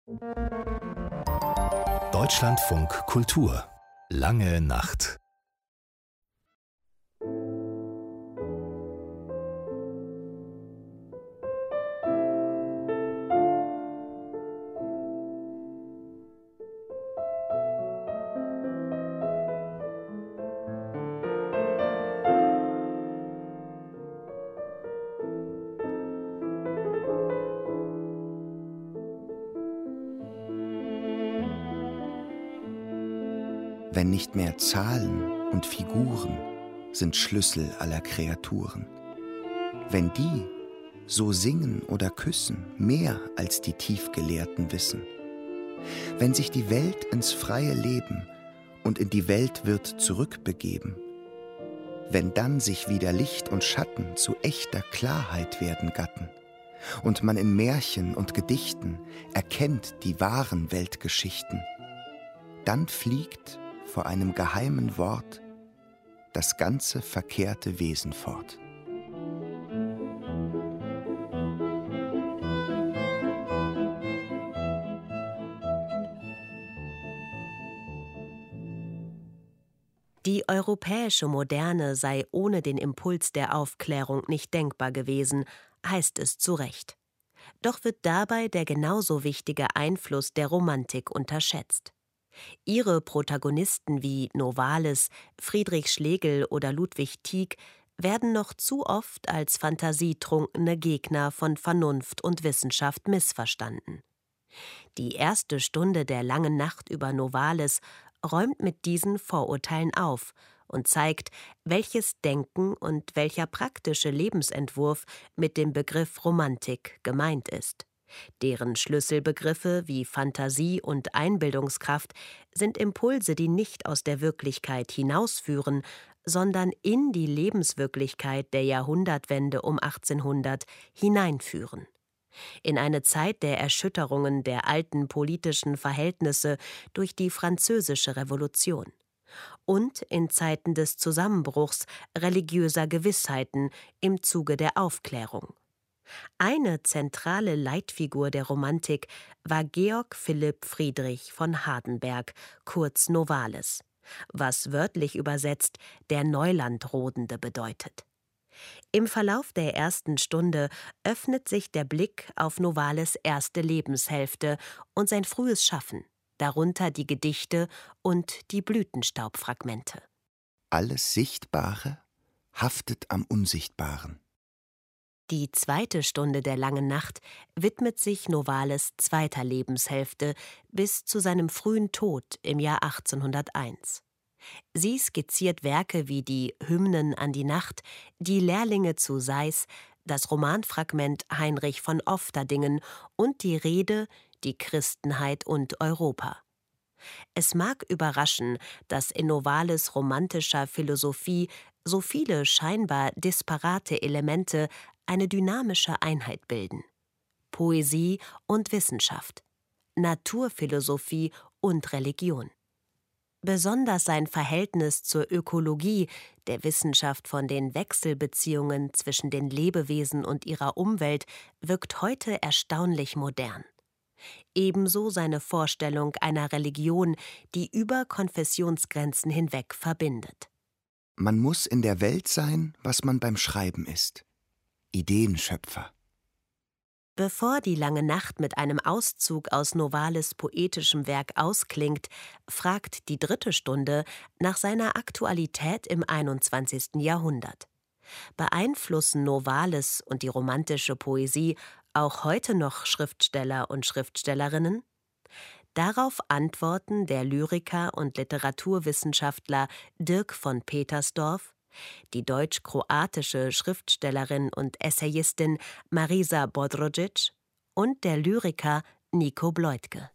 Deutschlandfunk Kultur. Lange Nacht. Wenn nicht mehr Zahlen und Figuren sind Schlüssel aller Kreaturen. Wenn die so singen oder küssen, mehr als die Tiefgelehrten wissen. Wenn sich die Welt ins freie Leben und in die Welt wird zurückbegeben. Wenn dann sich wieder Licht und Schatten zu echter Klarheit werden gatten und man in Märchen und Gedichten erkennt die wahren Weltgeschichten, dann fliegt vor einem geheimen Wort das ganze verkehrte Wesen fort. Die europäische Moderne sei ohne den Impuls der Aufklärung nicht denkbar gewesen, heißt es zu Recht. Doch wird dabei der genauso wichtige Einfluss der Romantik unterschätzt. Ihre Protagonisten wie Novalis, Friedrich Schlegel oder Ludwig Tieck werden noch zu oft als fantasietrunkene Gegner von Vernunft und Wissenschaft missverstanden. Die erste Stunde der langen Nacht über Novalis räumt mit diesen Vorurteilen auf und zeigt, welches Denken und welcher praktische Lebensentwurf mit dem Begriff Romantik gemeint ist. Deren Schlüsselbegriffe wie Fantasie und Einbildungskraft sind Impulse, die nicht aus der Wirklichkeit hinausführen, sondern in die Lebenswirklichkeit der Jahrhundertwende um 1800 hineinführen. In eine Zeit der Erschütterungen der alten politischen Verhältnisse durch die Französische Revolution. Und in Zeiten des Zusammenbruchs religiöser Gewissheiten im Zuge der Aufklärung. Eine zentrale Leitfigur der Romantik war Georg Philipp Friedrich von Hardenberg, kurz Novalis, was wörtlich übersetzt der Neulandrodende bedeutet. Im Verlauf der ersten Stunde öffnet sich der Blick auf Novalis' erste Lebenshälfte und sein frühes Schaffen, darunter die Gedichte und die Blütenstaubfragmente. Alles Sichtbare haftet am Unsichtbaren. Die zweite Stunde der langen Nacht widmet sich Novalis' zweiter Lebenshälfte bis zu seinem frühen Tod im Jahr 1801. Sie skizziert Werke wie die Hymnen an die Nacht, die Lehrlinge zu Seyß, das Romanfragment Heinrich von Ofterdingen und die Rede Die Christenheit und Europa. Es mag überraschen, dass in Novalis' romantischer Philosophie so viele scheinbar disparate Elemente eine dynamische Einheit bilden. Poesie und Wissenschaft, Naturphilosophie und Religion. Besonders sein Verhältnis zur Ökologie, der Wissenschaft von den Wechselbeziehungen zwischen den Lebewesen und ihrer Umwelt, wirkt heute erstaunlich modern. Ebenso seine Vorstellung einer Religion, die über Konfessionsgrenzen hinweg verbindet. Man muss in der Welt sein, was man beim Schreiben ist. Ideenschöpfer. Bevor die lange Nacht mit einem Auszug aus Novalis' poetischem Werk ausklingt, fragt die dritte Stunde nach seiner Aktualität im 21. Jahrhundert. Beeinflussen Novalis und die romantische Poesie auch heute noch Schriftsteller und Schriftstellerinnen? Darauf antworten der Lyriker und Literaturwissenschaftler Dirk von Petersdorf, die deutsch-kroatische Schriftstellerin und Essayistin Marisa Bodrogic und der Lyriker Nico Bleutke.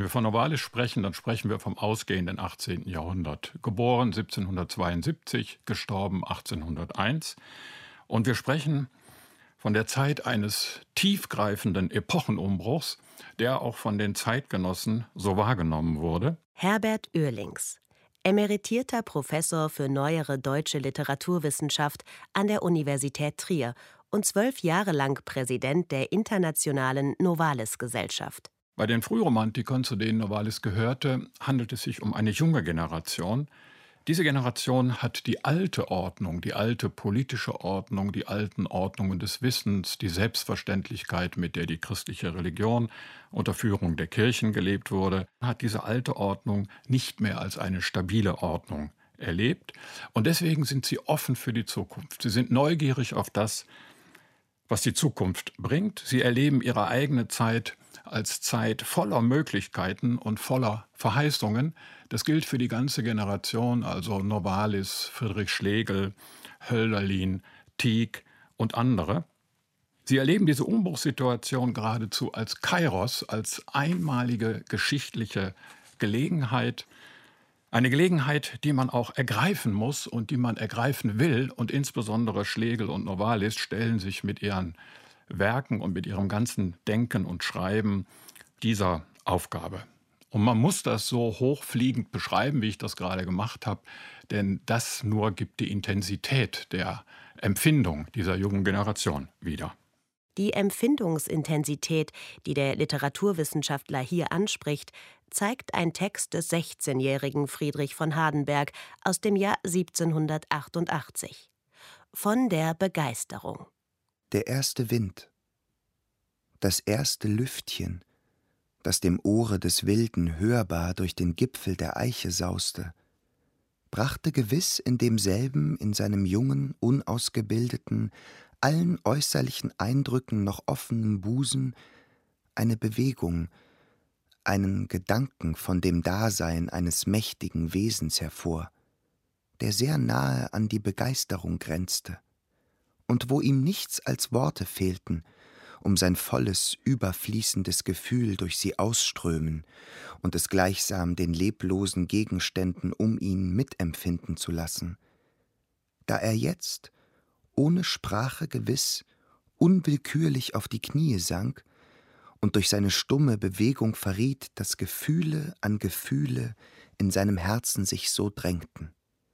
wir von Novalis sprechen, dann sprechen wir vom ausgehenden 18. Jahrhundert. Geboren 1772, gestorben 1801. Und wir sprechen von der Zeit eines tiefgreifenden Epochenumbruchs, der auch von den Zeitgenossen so wahrgenommen wurde. Herbert Oehrlings, emeritierter Professor für neuere deutsche Literaturwissenschaft an der Universität Trier und 12 Jahre lang Präsident der Internationalen Novalis-Gesellschaft. Bei den Frühromantikern, zu denen Novalis gehörte, handelt es sich um eine junge Generation. Diese Generation hat die alte Ordnung, die alte politische Ordnung, die alten Ordnungen des Wissens, die Selbstverständlichkeit, mit der die christliche Religion unter Führung der Kirchen gelebt wurde, hat diese alte Ordnung nicht mehr als eine stabile Ordnung erlebt. Und deswegen sind sie offen für die Zukunft. Sie sind neugierig auf das, was die Zukunft bringt. Sie erleben ihre eigene Zeit als Zeit voller Möglichkeiten und voller Verheißungen. Das gilt für die ganze Generation, also Novalis, Friedrich Schlegel, Hölderlin, Tieck und andere. Sie erleben diese Umbruchssituation geradezu als Kairos, als einmalige geschichtliche Gelegenheit. Eine Gelegenheit, die man auch ergreifen muss und die man ergreifen will. Und insbesondere Schlegel und Novalis stellen sich mit ihren Werken und mit ihrem ganzen Denken und Schreiben dieser Aufgabe. Und man muss das so hochfliegend beschreiben, wie ich das gerade gemacht habe, denn das nur gibt die Intensität der Empfindung dieser jungen Generation wieder. Die Empfindungsintensität, die der Literaturwissenschaftler hier anspricht, zeigt ein Text des 16-jährigen Friedrich von Hardenberg aus dem Jahr 1788. Von der Begeisterung. Der erste Wind, das erste Lüftchen, das dem Ohre des Wilden hörbar durch den Gipfel der Eiche sauste, brachte gewiss in demselben, in seinem jungen, unausgebildeten, allen äußerlichen Eindrücken noch offenen Busen eine Bewegung, einen Gedanken von dem Dasein eines mächtigen Wesens hervor, der sehr nahe an die Begeisterung grenzte, und wo ihm nichts als Worte fehlten, um sein volles, überfließendes Gefühl durch sie ausströmen und es gleichsam den leblosen Gegenständen um ihn mitempfinden zu lassen, da er jetzt, ohne Sprache gewiss, unwillkürlich auf die Knie sank und durch seine stumme Bewegung verriet, dass Gefühle an Gefühle in seinem Herzen sich so drängten.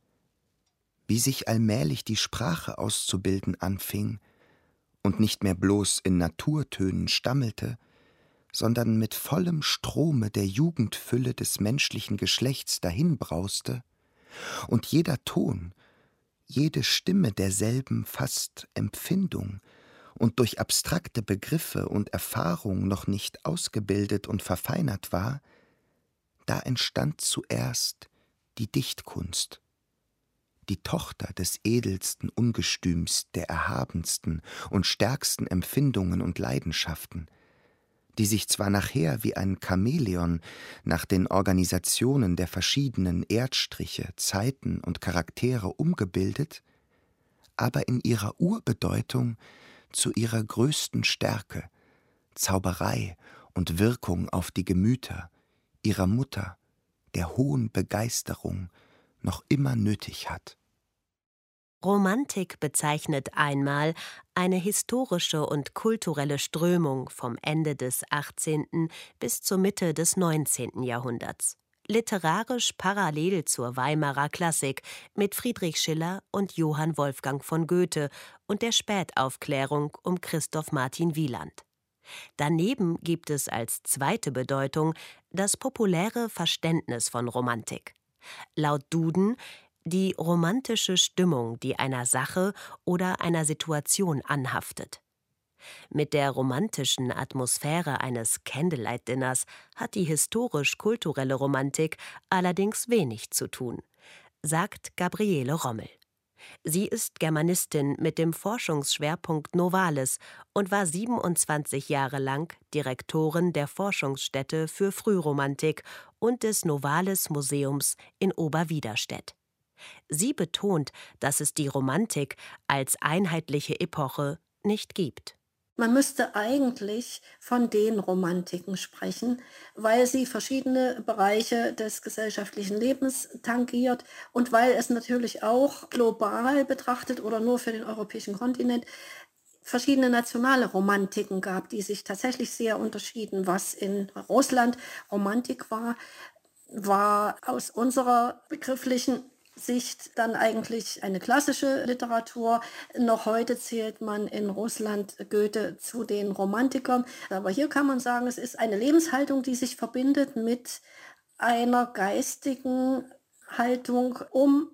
Wie sich allmählich die Sprache auszubilden anfing und nicht mehr bloß in Naturtönen stammelte, sondern mit vollem Strome der Jugendfülle des menschlichen Geschlechts dahinbrauste und jeder Ton, jede Stimme derselben fast Empfindung und durch abstrakte Begriffe und Erfahrung noch nicht ausgebildet und verfeinert war, da entstand zuerst die Dichtkunst, die Tochter des edelsten Ungestüms, der erhabensten und stärksten Empfindungen und Leidenschaften, die sich zwar nachher wie ein Chamäleon nach den Organisationen der verschiedenen Erdstriche, Zeiten und Charaktere umgebildet, aber in ihrer Urbedeutung zu ihrer größten Stärke, Zauberei und Wirkung auf die Gemüter ihrer Mutter, der hohen Begeisterung, noch immer nötig hat. Romantik bezeichnet einmal eine historische und kulturelle Strömung vom Ende des 18. bis zur Mitte des 19. Jahrhunderts. Literarisch parallel zur Weimarer Klassik mit Friedrich Schiller und Johann Wolfgang von Goethe und der Spätaufklärung um Christoph Martin Wieland. Daneben gibt es als zweite Bedeutung das populäre Verständnis von Romantik. Laut Duden die romantische Stimmung, die einer Sache oder einer Situation anhaftet. Mit der romantischen Atmosphäre eines Candlelight-Dinners hat die historisch-kulturelle Romantik allerdings wenig zu tun, sagt Gabriele Rommel. Sie ist Germanistin mit dem Forschungsschwerpunkt Novalis und war 27 Jahre lang Direktorin der Forschungsstätte für Frühromantik und des Novalis-Museums in Oberwiederstedt. Sie betont, dass es die Romantik als einheitliche Epoche nicht gibt. Man müsste eigentlich von den Romantiken sprechen, weil sie verschiedene Bereiche des gesellschaftlichen Lebens tangiert und weil es natürlich auch global betrachtet oder nur für den europäischen Kontinent verschiedene nationale Romantiken gab, die sich tatsächlich sehr unterschieden. Was in Russland Romantik war, war aus unserer begrifflichen Sicht dann eigentlich eine klassische Literatur. Noch heute zählt man in Russland Goethe zu den Romantikern. Aber hier kann man sagen, es ist eine Lebenshaltung, die sich verbindet mit einer geistigen Haltung um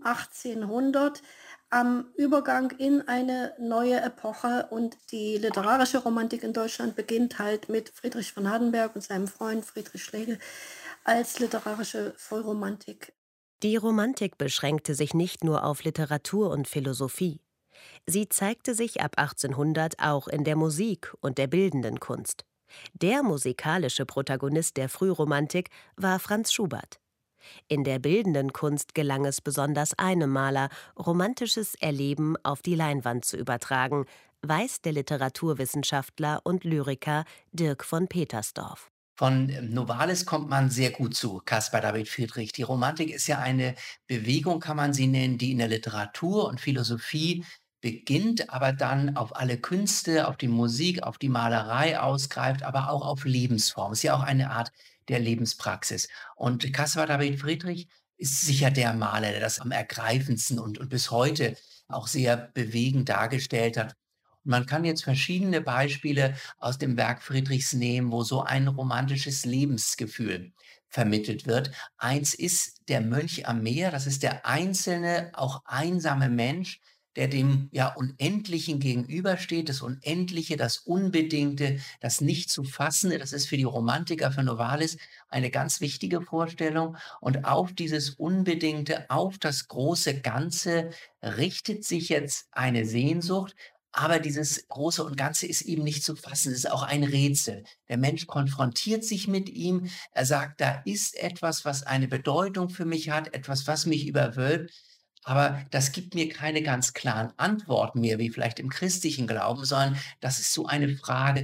1800 am Übergang in eine neue Epoche. Und die literarische Romantik in Deutschland beginnt halt mit Friedrich von Hardenberg und seinem Freund Friedrich Schlegel als literarische Vollromantik. Die Romantik beschränkte sich nicht nur auf Literatur und Philosophie. Sie zeigte sich ab 1800 auch in der Musik und der bildenden Kunst. Der musikalische Protagonist der Frühromantik war Franz Schubert. In der bildenden Kunst gelang es besonders einem Maler, romantisches Erleben auf die Leinwand zu übertragen, weiß der Literaturwissenschaftler und Lyriker Dirk von Petersdorf. Von Novalis kommt man sehr gut zu Caspar David Friedrich. Die Romantik ist ja eine Bewegung, kann man sie nennen, die in der Literatur und Philosophie beginnt, aber dann auf alle Künste, auf die Musik, auf die Malerei ausgreift, aber auch auf Lebensform. Ist ja auch eine Art der Lebenspraxis. Und Caspar David Friedrich ist sicher der Maler, der das am ergreifendsten und bis heute auch sehr bewegend dargestellt hat. Man kann jetzt verschiedene Beispiele aus dem Werk Friedrichs nehmen, wo so ein romantisches Lebensgefühl vermittelt wird. Eins ist der Mönch am Meer, das ist der einzelne, auch einsame Mensch, der dem Unendlichen gegenübersteht, das Unendliche, das Unbedingte, das nicht zu fassende. Das ist für die Romantiker, für Novalis eine ganz wichtige Vorstellung. Und auf dieses Unbedingte, auf das große Ganze richtet sich jetzt eine Sehnsucht. Aber dieses Große und Ganze ist eben nicht zu fassen. Es ist auch ein Rätsel. Der Mensch konfrontiert sich mit ihm. Er sagt, da ist etwas, was eine Bedeutung für mich hat, etwas, was mich überwölbt. Aber das gibt mir keine ganz klaren Antworten mehr, wie vielleicht im christlichen Glauben, sondern das ist so eine Frage.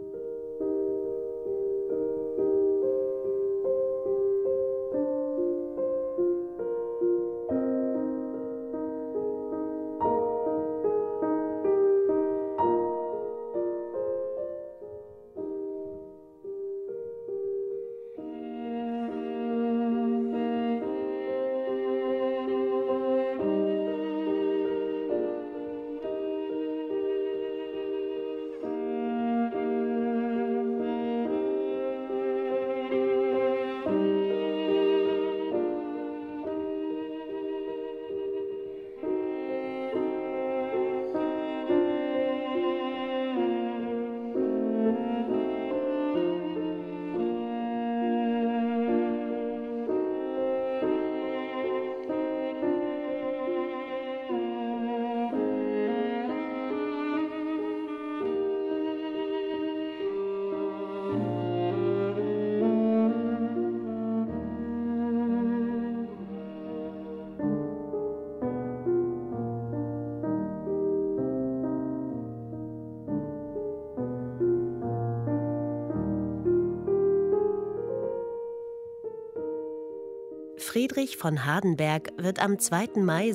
Friedrich von Hardenberg wird am 2. Mai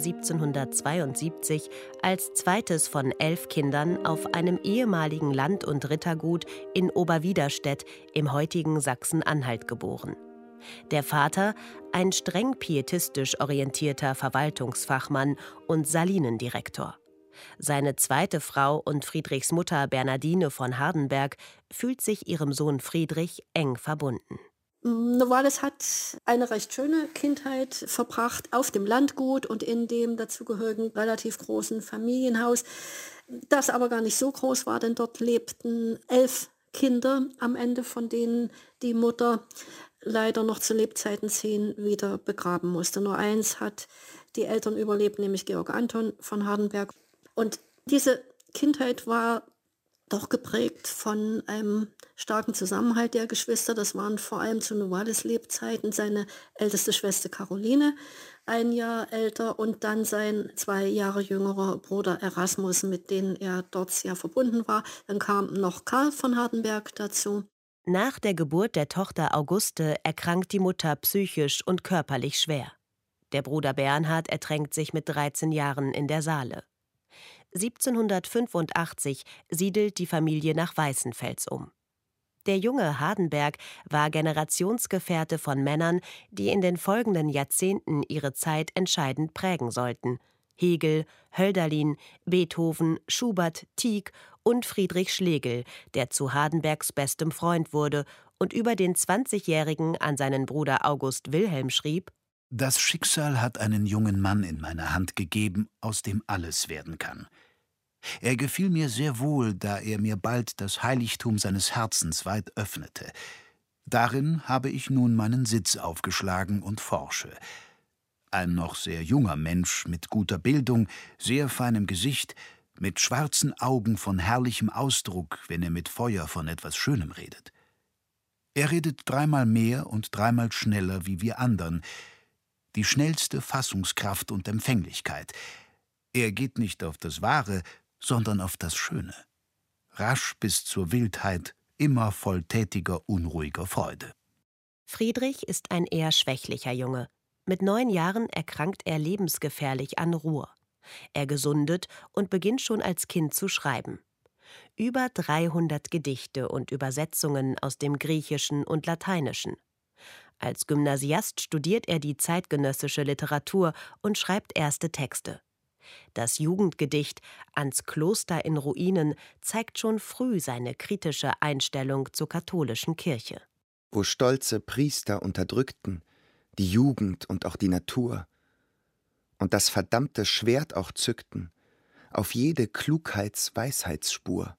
1772 als zweites von 11 Kindern auf einem ehemaligen Land- und Rittergut in Oberwiderstedt im heutigen Sachsen-Anhalt geboren. Der Vater, ein streng pietistisch orientierter Verwaltungsfachmann und Salinendirektor. Seine zweite Frau und Friedrichs Mutter Bernardine von Hardenberg fühlt sich ihrem Sohn Friedrich eng verbunden. Novalis hat eine recht schöne Kindheit verbracht auf dem Landgut und in dem dazugehörigen relativ großen Familienhaus, das aber gar nicht so groß war, denn dort lebten 11 Kinder am Ende, von denen die Mutter leider noch zu Lebzeiten 10 wieder begraben musste. Nur eins hat die Eltern überlebt, nämlich Georg Anton von Hardenberg. Und diese Kindheit war doch geprägt von einem starken Zusammenhalt der Geschwister. Das waren vor allem zu Novalis Lebzeiten seine älteste Schwester Caroline, 1 Jahr älter, und dann sein 2 Jahre jüngerer Bruder Erasmus, mit denen er dort sehr verbunden war. Dann kam noch Karl von Hardenberg dazu. Nach der Geburt der Tochter Auguste erkrankt die Mutter psychisch und körperlich schwer. Der Bruder Bernhard ertränkt sich mit 13 Jahren in der Saale. 1785 siedelt die Familie nach Weißenfels um. Der junge Hardenberg war Generationsgefährte von Männern, die in den folgenden Jahrzehnten ihre Zeit entscheidend prägen sollten: Hegel, Hölderlin, Beethoven, Schubert, Tieck und Friedrich Schlegel, der zu Hardenbergs bestem Freund wurde und über den 20-Jährigen an seinen Bruder August Wilhelm schrieb: Das Schicksal hat einen jungen Mann in meine Hand gegeben, aus dem alles werden kann. Er gefiel mir sehr wohl, da er mir bald das Heiligtum seines Herzens weit öffnete. Darin habe ich nun meinen Sitz aufgeschlagen und forsche. Ein noch sehr junger Mensch mit guter Bildung, sehr feinem Gesicht, mit schwarzen Augen von herrlichem Ausdruck, wenn er mit Feuer von etwas Schönem redet. Er redet 3-mal mehr und 3-mal schneller wie wir andern, die schnellste Fassungskraft und Empfänglichkeit. Er geht nicht auf das Wahre, sondern auf das Schöne. Rasch bis zur Wildheit, immer voll tätiger, unruhiger Freude. Friedrich ist ein eher schwächlicher Junge. Mit 9 Jahren erkrankt er lebensgefährlich an Ruhr. Er gesundet und beginnt schon als Kind zu schreiben. Über 300 Gedichte und Übersetzungen aus dem Griechischen und Lateinischen. Als Gymnasiast studiert er die zeitgenössische Literatur und schreibt erste Texte. Das Jugendgedicht »Ans Kloster in Ruinen« zeigt schon früh seine kritische Einstellung zur katholischen Kirche. Wo stolze Priester unterdrückten, die Jugend und auch die Natur, und das verdammte Schwert auch zückten, auf jede Klugheits-Weisheitsspur,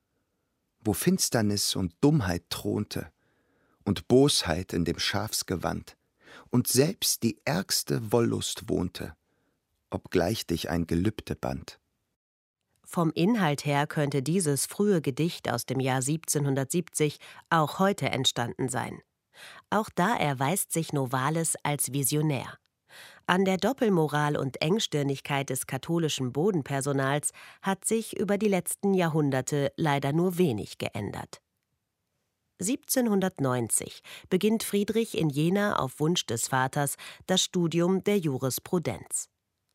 wo Finsternis und Dummheit thronte und Bosheit in dem Schafsgewand und selbst die ärgste Wollust wohnte, obgleich dich ein Gelübde band. Vom Inhalt her könnte dieses frühe Gedicht aus dem Jahr 1770 auch heute entstanden sein. Auch da erweist sich Novalis als Visionär. An der Doppelmoral und Engstirnigkeit des katholischen Bodenpersonals hat sich über die letzten Jahrhunderte leider nur wenig geändert. 1790 beginnt Friedrich in Jena auf Wunsch des Vaters das Studium der Jurisprudenz.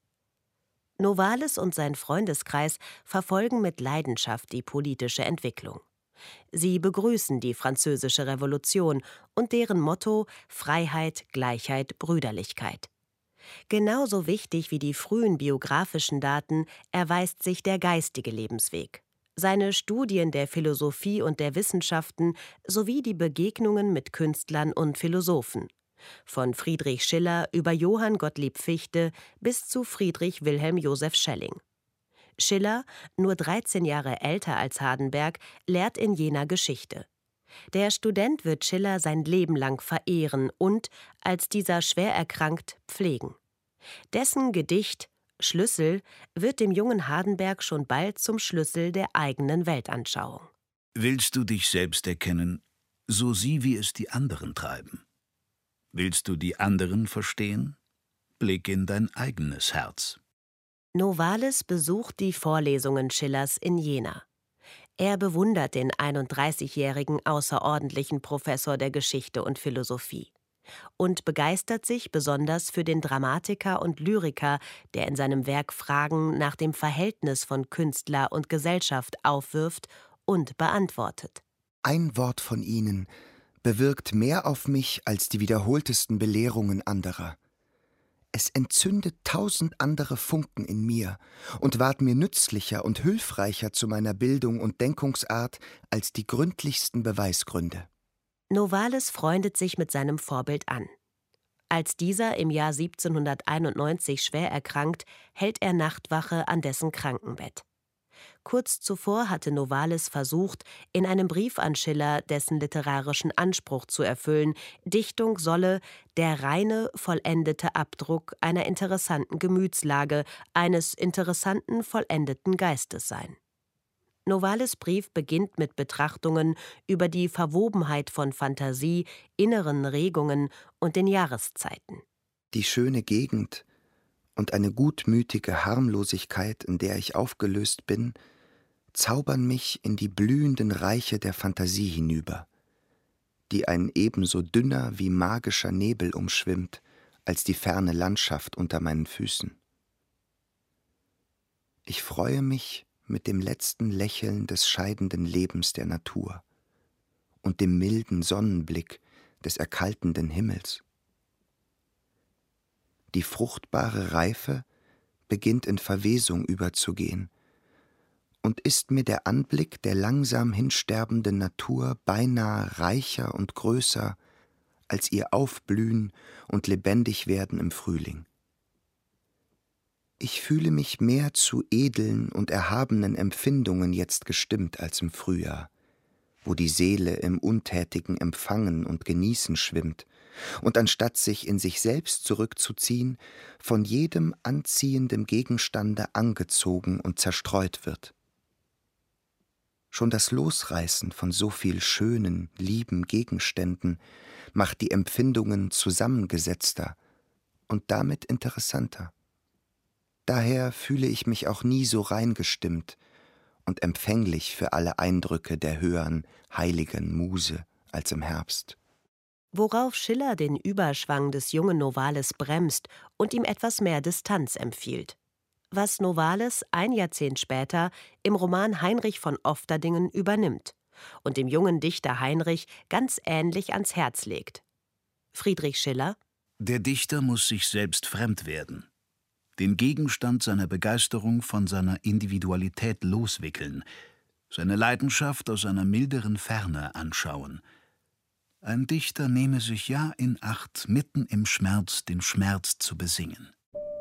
Novalis und sein Freundeskreis verfolgen mit Leidenschaft die politische Entwicklung. Sie begrüßen die Französische Revolution und deren Motto Freiheit, Gleichheit, Brüderlichkeit. Genauso wichtig wie die frühen biografischen Daten erweist sich der geistige Lebensweg. Seine Studien der Philosophie und der Wissenschaften sowie die Begegnungen mit Künstlern und Philosophen. Von Friedrich Schiller über Johann Gottlieb Fichte bis zu Friedrich Wilhelm Joseph Schelling. Schiller, nur 13 Jahre älter als Hardenberg, lehrt in Jena Geschichte. Der Student wird Schiller sein Leben lang verehren und, als dieser schwer erkrankt, pflegen. Dessen Gedicht »Schlüssel« wird dem jungen Hardenberg schon bald zum Schlüssel der eigenen Weltanschauung. Willst du dich selbst erkennen, so sieh, wie es die anderen treiben. Willst du die anderen verstehen, blick in dein eigenes Herz. Novalis besucht die Vorlesungen Schillers in Jena. Er bewundert den 31-jährigen außerordentlichen Professor der Geschichte und Philosophie und begeistert sich besonders für den Dramatiker und Lyriker, der in seinem Werk Fragen nach dem Verhältnis von Künstler und Gesellschaft aufwirft und beantwortet. Ein Wort von ihnen bewirkt mehr auf mich als die wiederholtesten Belehrungen anderer. Es entzündet 1000 andere Funken in mir und ward mir nützlicher und hilfreicher zu meiner Bildung und Denkungsart als die gründlichsten Beweisgründe. Novalis freundet sich mit seinem Vorbild an. Als dieser im Jahr 1791 schwer erkrankt, hält er Nachtwache an dessen Krankenbett. Kurz zuvor hatte Novalis versucht, in einem Brief an Schiller dessen literarischen Anspruch zu erfüllen, Dichtung solle der reine, vollendete Abdruck einer interessanten Gemütslage, eines interessanten, vollendeten Geistes sein. Novalis Brief beginnt mit Betrachtungen über die Verwobenheit von Fantasie, inneren Regungen und den Jahreszeiten. Die schöne Gegend und eine gutmütige Harmlosigkeit, in der ich aufgelöst bin, zaubern mich in die blühenden Reiche der Fantasie hinüber, die ein ebenso dünner wie magischer Nebel umschwimmt, als die ferne Landschaft unter meinen Füßen. Ich freue mich mit dem letzten Lächeln des scheidenden Lebens der Natur und dem milden Sonnenblick des erkaltenden Himmels. Die fruchtbare Reife beginnt in Verwesung überzugehen und ist mir der Anblick der langsam hinsterbenden Natur beinahe reicher und größer als ihr Aufblühen und Lebendigwerden im Frühling. Ich fühle mich mehr zu edlen und erhabenen Empfindungen jetzt gestimmt als im Frühjahr, wo die Seele im untätigen Empfangen und Genießen schwimmt und anstatt sich in sich selbst zurückzuziehen, von jedem anziehenden Gegenstande angezogen und zerstreut wird. Schon das Losreißen von so viel schönen, lieben Gegenständen macht die Empfindungen zusammengesetzter und damit interessanter. Daher fühle ich mich auch nie so rein gestimmt und empfänglich für alle Eindrücke der höheren, heiligen Muse als im Herbst. Worauf Schiller den Überschwang des jungen Novalis bremst und ihm etwas mehr Distanz empfiehlt. Was Novalis ein Jahrzehnt später im Roman Heinrich von Ofterdingen übernimmt und dem jungen Dichter Heinrich ganz ähnlich ans Herz legt. Friedrich Schiller: Der Dichter muss sich selbst fremd werden, den Gegenstand seiner Begeisterung von seiner Individualität loswickeln, seine Leidenschaft aus einer milderen Ferne anschauen. Ein Dichter nehme sich ja in Acht, mitten im Schmerz den Schmerz zu besingen.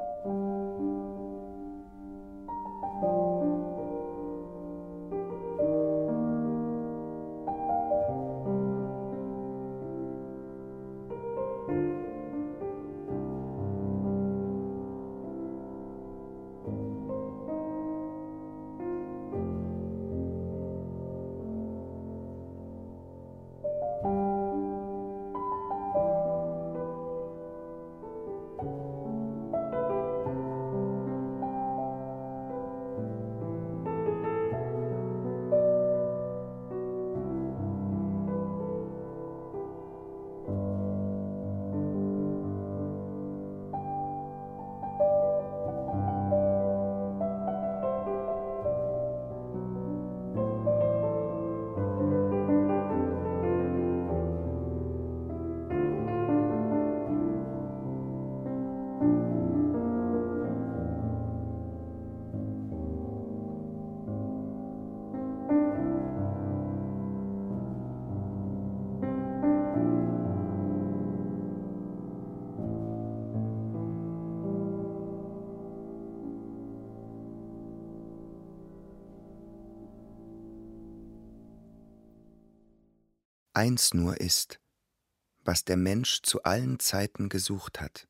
Eins nur ist, was der Mensch zu allen Zeiten gesucht hat.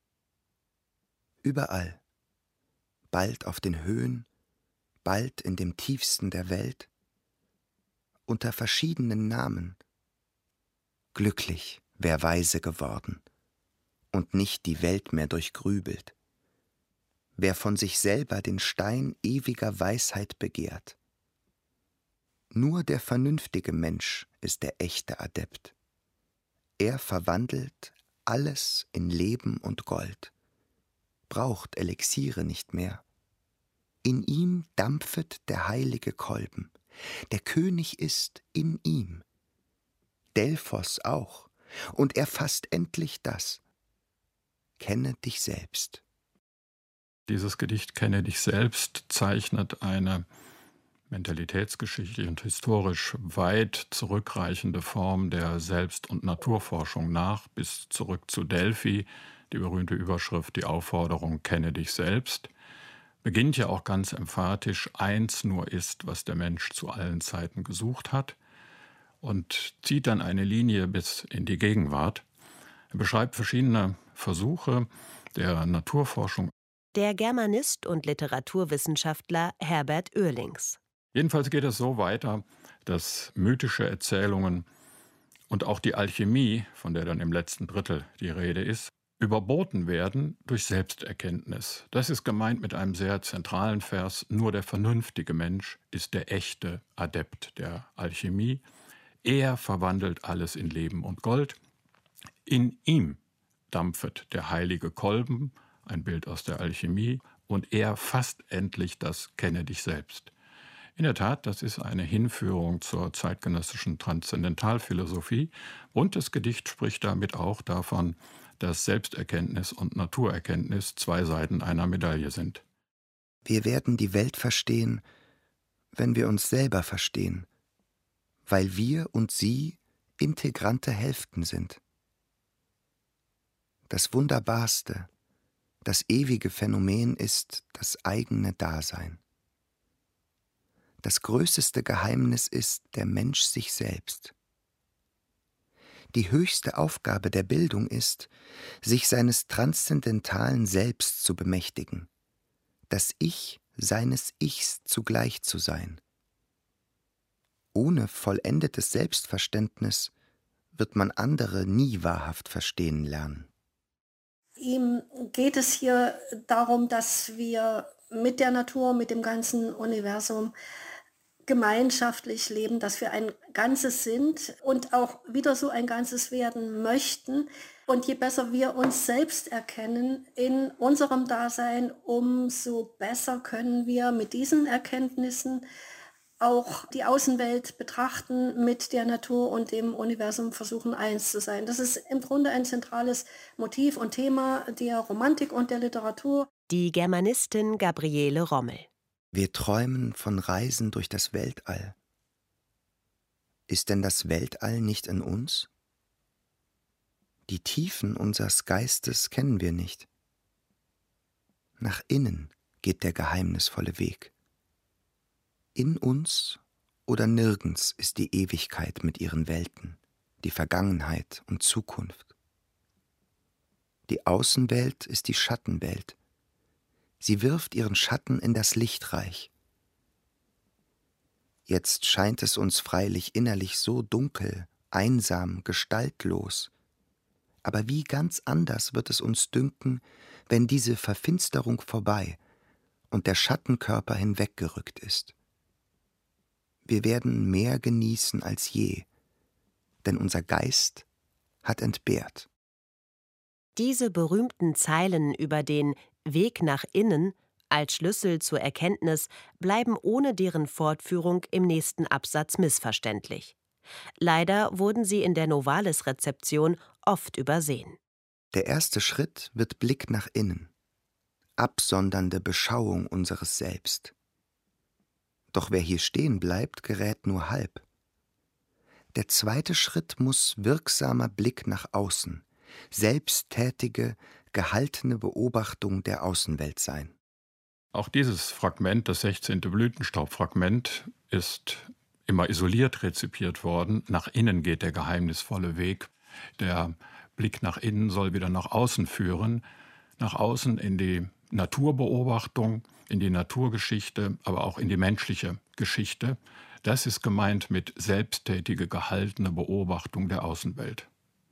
Überall, bald auf den Höhen, bald in dem tiefsten der Welt, unter verschiedenen Namen. Glücklich, wer weise geworden und nicht die Welt mehr durchgrübelt, wer von sich selber den Stein ewiger Weisheit begehrt. Nur der vernünftige Mensch ist der echte Adept. Er verwandelt alles in Leben und Gold, braucht Elixiere nicht mehr. In ihm dampfet der heilige Kolben, der König ist in ihm. Delphos auch, und er fasst endlich das. Kenne dich selbst. Dieses Gedicht Kenne dich selbst zeichnet eine mentalitätsgeschichtlich und historisch weit zurückreichende Form der Selbst- und Naturforschung nach, bis zurück zu Delphi, die berühmte Überschrift, die Aufforderung Kenne dich selbst, beginnt ja auch ganz emphatisch, eins nur ist, was der Mensch zu allen Zeiten gesucht hat, und zieht dann eine Linie bis in die Gegenwart. Er beschreibt verschiedene Versuche der Naturforschung. Der Germanist und Literaturwissenschaftler Herbert Oehlings. Jedenfalls geht es so weiter, dass mythische Erzählungen und auch die Alchemie, von der dann im letzten Drittel die Rede ist, überboten werden durch Selbsterkenntnis. Das ist gemeint mit einem sehr zentralen Vers: Nur der vernünftige Mensch ist der echte Adept der Alchemie. Er verwandelt alles in Leben und Gold. In ihm dampfet der heilige Kolben, ein Bild aus der Alchemie, und er fasst endlich das Kenne dich selbst. In der Tat, das ist eine Hinführung zur zeitgenössischen Transzendentalphilosophie, und das Gedicht spricht damit auch davon, dass Selbsterkenntnis und Naturerkenntnis zwei Seiten einer Medaille sind. Wir werden die Welt verstehen, wenn wir uns selber verstehen, weil wir und sie integrante Hälften sind. Das Wunderbarste, das ewige Phänomen ist das eigene Dasein. Das größte Geheimnis ist der Mensch sich selbst. Die höchste Aufgabe der Bildung ist, sich seines transzendentalen Selbst zu bemächtigen, das Ich seines Ichs zugleich zu sein. Ohne vollendetes Selbstverständnis wird man andere nie wahrhaft verstehen lernen. Ihm geht es hier darum, dass wir mit der Natur, mit dem ganzen Universum gemeinschaftlich leben, dass wir ein Ganzes sind und auch wieder so ein Ganzes werden möchten. Und je besser wir uns selbst erkennen in unserem Dasein, umso besser können wir mit diesen Erkenntnissen auch die Außenwelt betrachten, mit der Natur und dem Universum versuchen, eins zu sein. Das ist im Grunde ein zentrales Motiv und Thema der Romantik und der Literatur. Die Germanistin Gabriele Rommel. Wir träumen von Reisen durch das Weltall. Ist denn das Weltall nicht in uns? Die Tiefen unseres Geistes kennen wir nicht. Nach innen geht der geheimnisvolle Weg. In uns oder nirgends ist die Ewigkeit mit ihren Welten, die Vergangenheit und Zukunft. Die Außenwelt ist die Schattenwelt. Sie wirft ihren Schatten in das Lichtreich. Jetzt scheint es uns freilich innerlich so dunkel, einsam, gestaltlos. Aber wie ganz anders wird es uns dünken, wenn diese Verfinsterung vorbei und der Schattenkörper hinweggerückt ist. Wir werden mehr genießen als je, denn unser Geist hat entbehrt. Diese berühmten Zeilen über den Weg nach innen als Schlüssel zur Erkenntnis bleiben ohne deren Fortführung im nächsten Absatz missverständlich. Leider wurden sie in der Novalis-Rezeption oft übersehen. Der erste Schritt wird Blick nach innen, absondernde Beschauung unseres Selbst. Doch wer hier stehen bleibt, gerät nur halb. Der zweite Schritt muss wirksamer Blick nach außen, selbsttätige, gehaltene Beobachtung der Außenwelt sein. Auch dieses Fragment, das 16. Blütenstaubfragment, ist immer isoliert rezipiert worden. Nach innen geht der geheimnisvolle Weg. Der Blick nach innen soll wieder nach außen führen, nach außen in die Naturbeobachtung, in die Naturgeschichte, aber auch in die menschliche Geschichte. Das ist gemeint mit selbsttätige, gehaltene Beobachtung der Außenwelt.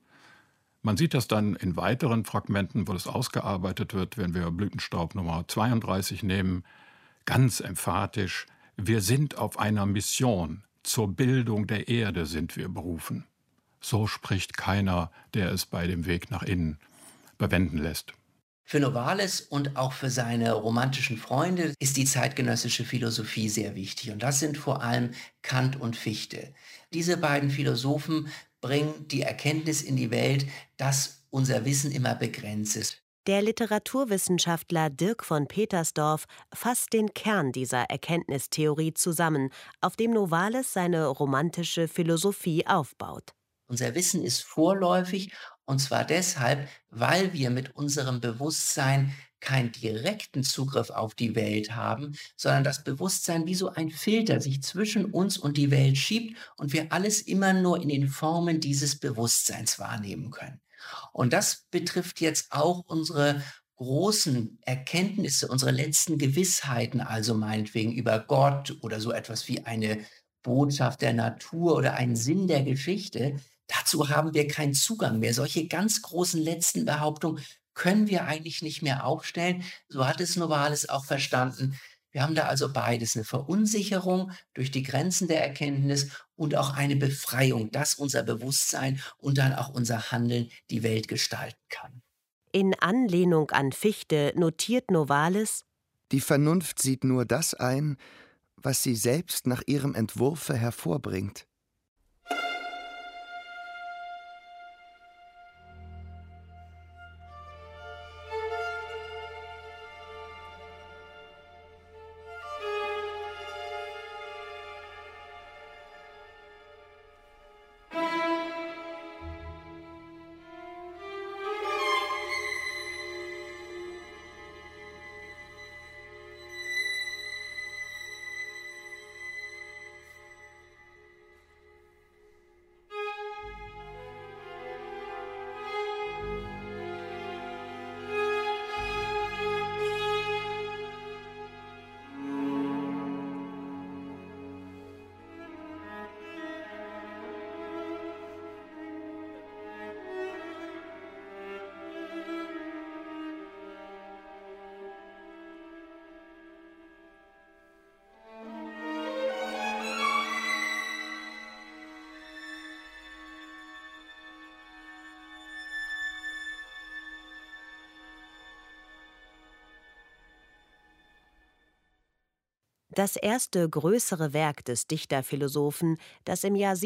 Man sieht das dann in weiteren Fragmenten, wo das ausgearbeitet wird, wenn wir Blütenstaub Nummer 32 nehmen, ganz emphatisch: Wir sind auf einer Mission, zur Bildung der Erde sind wir berufen. So spricht keiner, der es bei dem Weg nach innen bewenden lässt. Für Novalis und auch für seine romantischen Freunde ist die zeitgenössische Philosophie sehr wichtig. Und das sind vor allem Kant und Fichte. Diese beiden Philosophen bringen die Erkenntnis in die Welt, dass unser Wissen immer begrenzt ist. Der Literaturwissenschaftler Dirk von Petersdorf fasst den Kern dieser Erkenntnistheorie zusammen, auf dem Novalis seine romantische Philosophie aufbaut. Unser Wissen ist vorläufig, und zwar deshalb, weil wir mit unserem Bewusstsein keinen direkten Zugriff auf die Welt haben, sondern das Bewusstsein wie so ein Filter sich zwischen uns und die Welt schiebt und wir alles immer nur in den Formen dieses Bewusstseins wahrnehmen können. Und das betrifft jetzt auch unsere großen Erkenntnisse, unsere letzten Gewissheiten, also meinetwegen über Gott oder so etwas wie eine Botschaft der Natur oder einen Sinn der Geschichte, dazu haben wir keinen Zugang mehr. Solche ganz großen letzten Behauptungen können wir eigentlich nicht mehr aufstellen. So hat es Novalis auch verstanden. Wir haben da also beides, eine Verunsicherung durch die Grenzen der Erkenntnis und auch eine Befreiung, dass unser Bewusstsein und dann auch unser Handeln die Welt gestalten kann. In Anlehnung an Fichte notiert Novalis: Die Vernunft sieht nur das ein, was sie selbst nach ihrem Entwurfe hervorbringt. Das erste größere Werk des Dichterphilosophen, das im Jahr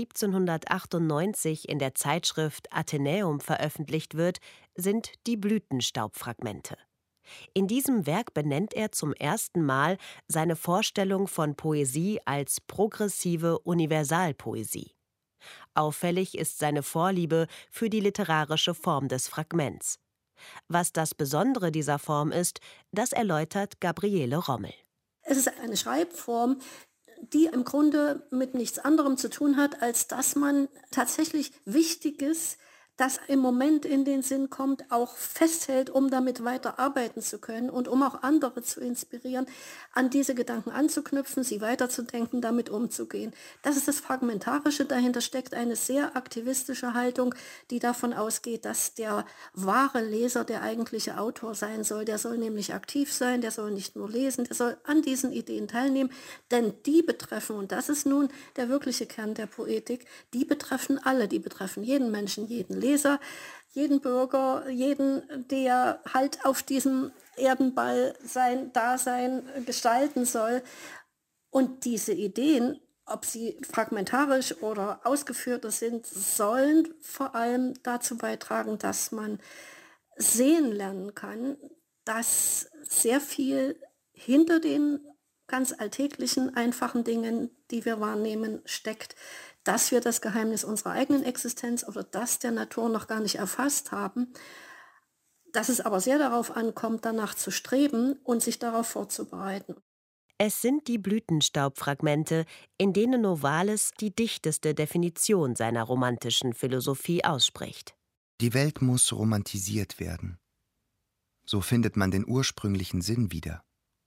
1798 in der Zeitschrift Athenäum veröffentlicht wird, sind die Blütenstaubfragmente. In diesem Werk benennt er zum ersten Mal seine Vorstellung von Poesie als progressive Universalpoesie. Auffällig ist seine Vorliebe für die literarische Form des Fragments. Was das Besondere dieser Form ist, das erläutert Gabriele Rommel. Es ist eine Schreibform, die im Grunde mit nichts anderem zu tun hat, als dass man tatsächlich Wichtiges, das im Moment in den Sinn kommt, auch festhält, um damit weiter arbeiten zu können und um auch andere zu inspirieren, an diese Gedanken anzuknüpfen, sie weiterzudenken, damit umzugehen. Das ist das Fragmentarische. Dahinter steckt eine sehr aktivistische Haltung, die davon ausgeht, dass der wahre Leser der eigentliche Autor sein soll. Der soll nämlich aktiv sein, der soll nicht nur lesen, der soll an diesen Ideen teilnehmen, denn die betreffen, und das ist nun der wirkliche Kern der Poetik, die betreffen alle, die betreffen jeden Menschen, jeden Leser, jeden Bürger, jeden, der halt auf diesem Erdenball sein Dasein gestalten soll. Und diese Ideen, ob sie fragmentarisch oder ausgeführter sind, sollen vor allem dazu beitragen, dass man sehen lernen kann, dass sehr viel hinter den ganz alltäglichen, einfachen Dingen, die wir wahrnehmen, steckt, dass wir das Geheimnis unserer eigenen Existenz oder das der Natur noch gar nicht erfasst haben, dass es aber sehr darauf ankommt, danach zu streben und sich darauf vorzubereiten. Es sind die Blütenstaubfragmente, in denen Novalis die dichteste Definition seiner romantischen Philosophie ausspricht. Die Welt muss romantisiert werden. So findet man den ursprünglichen Sinn wieder.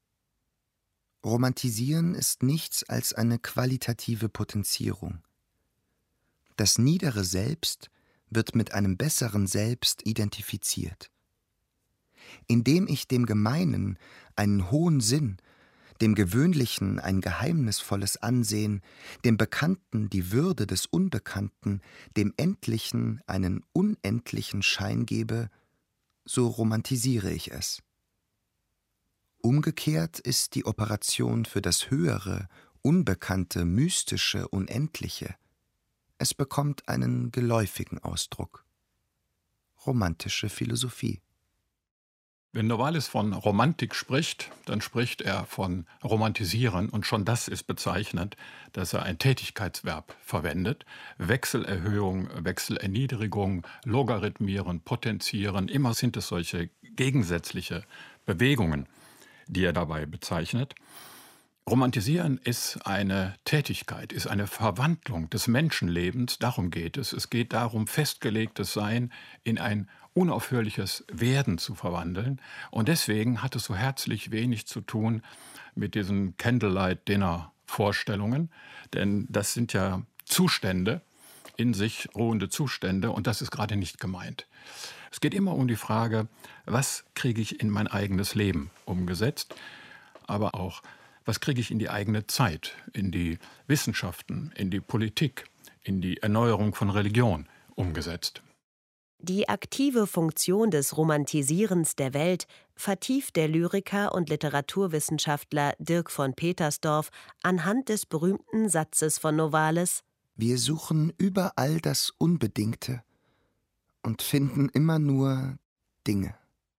Romantisieren ist nichts als eine qualitative Potenzierung. Das niedere Selbst wird mit einem besseren Selbst identifiziert. Indem ich dem Gemeinen einen hohen Sinn, dem Gewöhnlichen ein geheimnisvolles Ansehen, dem Bekannten die Würde des Unbekannten, dem Endlichen einen unendlichen Schein gebe, so romantisiere ich es. Umgekehrt ist die Operation für das Höhere, Unbekannte, Mystische, Unendliche. Es bekommt einen geläufigen Ausdruck. Romantische Philosophie. Wenn Novalis von Romantik spricht, dann spricht er von Romantisieren, und schon das ist bezeichnend, dass er ein Tätigkeitsverb verwendet. Wechselerhöhung, Wechselerniedrigung, Logarithmieren, Potenzieren, immer sind es solche gegensätzliche Bewegungen, die er dabei bezeichnet. Romantisieren ist eine Tätigkeit, ist eine Verwandlung des Menschenlebens. Darum geht es. Es geht darum, festgelegtes Sein in ein unaufhörliches Werden zu verwandeln. Und deswegen hat es so herzlich wenig zu tun mit diesen Candlelight-Dinner-Vorstellungen. Denn das sind ja Zustände, in sich ruhende Zustände. Und das ist gerade nicht gemeint. Es geht immer um die Frage, was kriege ich in mein eigenes Leben umgesetzt, aber auch, was kriege ich in die eigene Zeit, in die Wissenschaften, in die Politik, in die Erneuerung von Religion umgesetzt. Die aktive Funktion des Romantisierens der Welt vertieft der Lyriker und Literaturwissenschaftler Dirk von Petersdorf anhand des berühmten Satzes von Novalis: Wir suchen überall das Unbedingte und finden immer nur Dinge.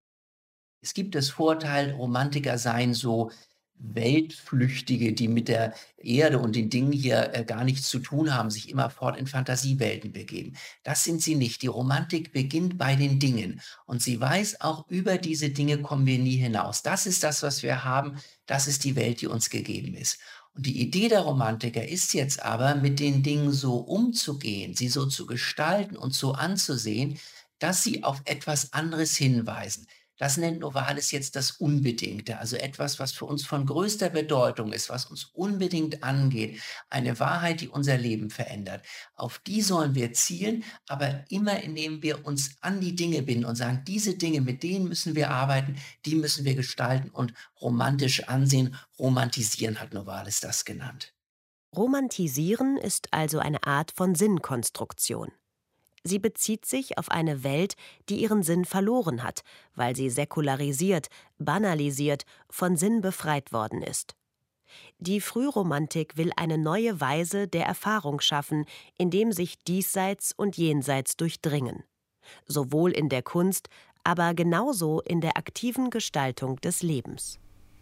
Es gibt das Vorteil, Romantiker seien so Weltflüchtige, die mit der Erde und den Dingen hier gar nichts zu tun haben, sich immerfort in Fantasiewelten begeben. Das sind sie nicht. Die Romantik beginnt bei den Dingen. Und sie weiß auch, über diese Dinge kommen wir nie hinaus. Das ist das, was wir haben. Das ist die Welt, die uns gegeben ist. Und die Idee der Romantiker ist jetzt aber, mit den Dingen so umzugehen, sie so zu gestalten und so anzusehen, dass sie auf etwas anderes hinweisen. Das nennt Novalis jetzt das Unbedingte, also etwas, was für uns von größter Bedeutung ist, was uns unbedingt angeht, eine Wahrheit, die unser Leben verändert. Auf die sollen wir zielen, aber immer indem wir uns an die Dinge binden und sagen, diese Dinge, mit denen müssen wir arbeiten, die müssen wir gestalten und romantisch ansehen. Romantisieren hat Novalis das genannt. Romantisieren ist also eine Art von Sinnkonstruktion. Sie bezieht sich auf eine Welt, die ihren Sinn verloren hat, weil sie säkularisiert, banalisiert, von Sinn befreit worden ist. Die Frühromantik will eine neue Weise der Erfahrung schaffen, indem sich Diesseits und Jenseits durchdringen. Sowohl in der Kunst, aber genauso in der aktiven Gestaltung des Lebens.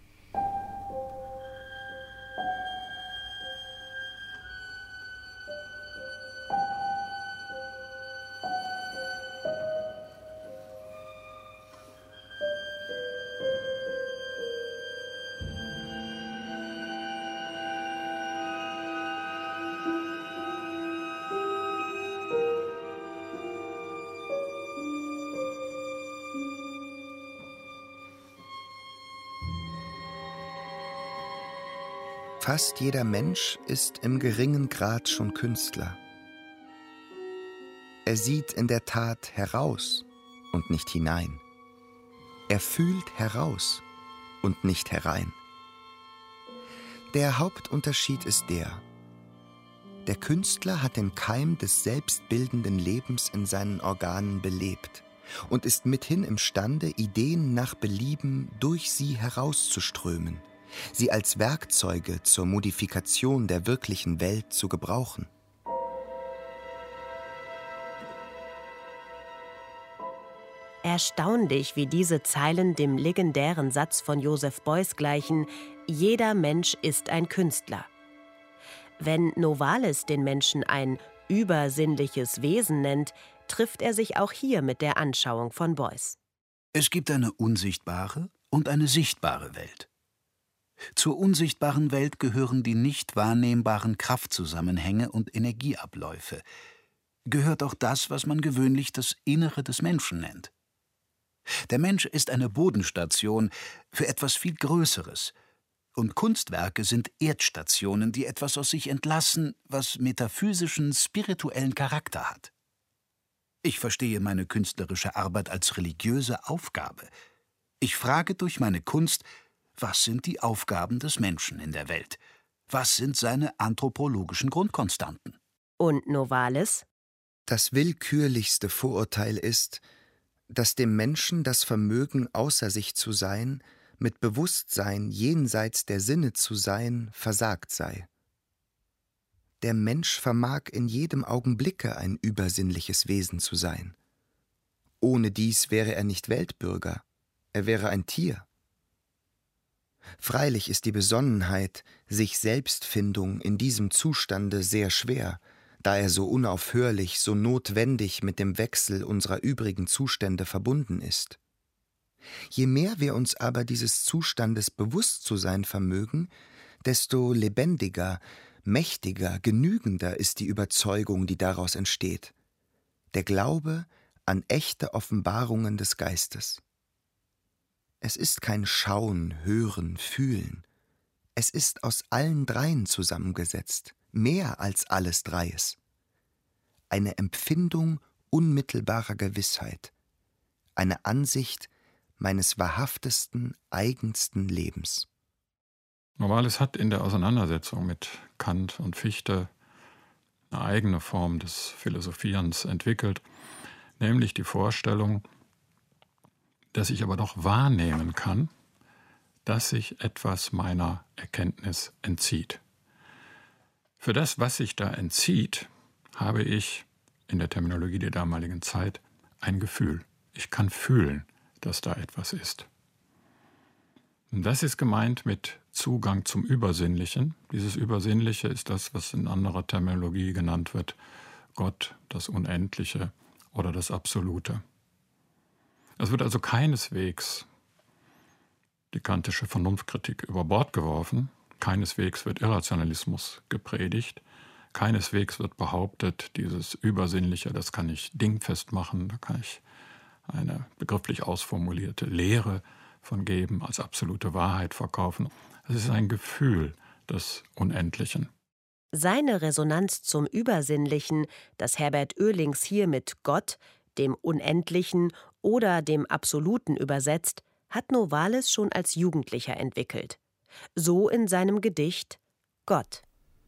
Fast jeder Mensch ist im geringen Grad schon Künstler. Er sieht in der Tat heraus und nicht hinein. Er fühlt heraus und nicht herein. Der Hauptunterschied ist der: Der Künstler hat den Keim des selbstbildenden Lebens in seinen Organen belebt und ist mithin imstande, Ideen nach Belieben durch sie herauszuströmen, sie als Werkzeuge zur Modifikation der wirklichen Welt zu gebrauchen. Erstaunlich, wie diese Zeilen dem legendären Satz von Joseph Beuys gleichen: Jeder Mensch ist ein Künstler. Wenn Novalis den Menschen ein übersinnliches Wesen nennt, trifft er sich auch hier mit der Anschauung von Beuys. Es gibt eine unsichtbare und eine sichtbare Welt. Zur unsichtbaren Welt gehören die nicht wahrnehmbaren Kraftzusammenhänge und Energieabläufe. Gehört auch das, was man gewöhnlich das Innere des Menschen nennt. Der Mensch ist eine Bodenstation für etwas viel Größeres. Und Kunstwerke sind Erdstationen, die etwas aus sich entlassen, was metaphysischen, spirituellen Charakter hat. Ich verstehe meine künstlerische Arbeit als religiöse Aufgabe. Ich frage durch meine Kunst: Was sind die Aufgaben des Menschen in der Welt? Was sind seine anthropologischen Grundkonstanten? Und Novalis? Das willkürlichste Vorurteil ist, dass dem Menschen das Vermögen, außer sich zu sein, mit Bewusstsein jenseits der Sinne zu sein, versagt sei. Der Mensch vermag in jedem Augenblicke ein übersinnliches Wesen zu sein. Ohne dies wäre er nicht Weltbürger, er wäre ein Tier. Freilich ist die Besonnenheit, Sich-Selbstfindung in diesem Zustande sehr schwer, da er so unaufhörlich, so notwendig mit dem Wechsel unserer übrigen Zustände verbunden ist. Je mehr wir uns aber dieses Zustandes bewusst zu sein vermögen, desto lebendiger, mächtiger, genügender ist die Überzeugung, die daraus entsteht. Der Glaube an echte Offenbarungen des Geistes. Es ist kein Schauen, Hören, Fühlen. Es ist aus allen dreien zusammengesetzt, mehr als alles Dreies. Eine Empfindung unmittelbarer Gewissheit, eine Ansicht meines wahrhaftesten, eigensten Lebens. Novalis hat in der Auseinandersetzung mit Kant und Fichte eine eigene Form des Philosophierens entwickelt, nämlich die Vorstellung, dass ich aber doch wahrnehmen kann, dass sich etwas meiner Erkenntnis entzieht. Für das, was sich da entzieht, habe ich in der Terminologie der damaligen Zeit ein Gefühl. Ich kann fühlen, dass da etwas ist. Und das ist gemeint mit Zugang zum Übersinnlichen. Dieses Übersinnliche ist das, was in anderer Terminologie genannt wird, Gott, das Unendliche oder das Absolute. Es wird also keineswegs die kantische Vernunftkritik über Bord geworfen, keineswegs wird Irrationalismus gepredigt, keineswegs wird behauptet, dieses Übersinnliche, das kann ich dingfest machen, da kann ich eine begrifflich ausformulierte Lehre von geben, als absolute Wahrheit verkaufen. Es ist ein Gefühl des Unendlichen. Seine Resonanz zum Übersinnlichen, das Herbert Oehlings hier mit Gott, dem Unendlichen oder dem Absoluten übersetzt, hat Novalis schon als Jugendlicher entwickelt. So in seinem Gedicht Gott.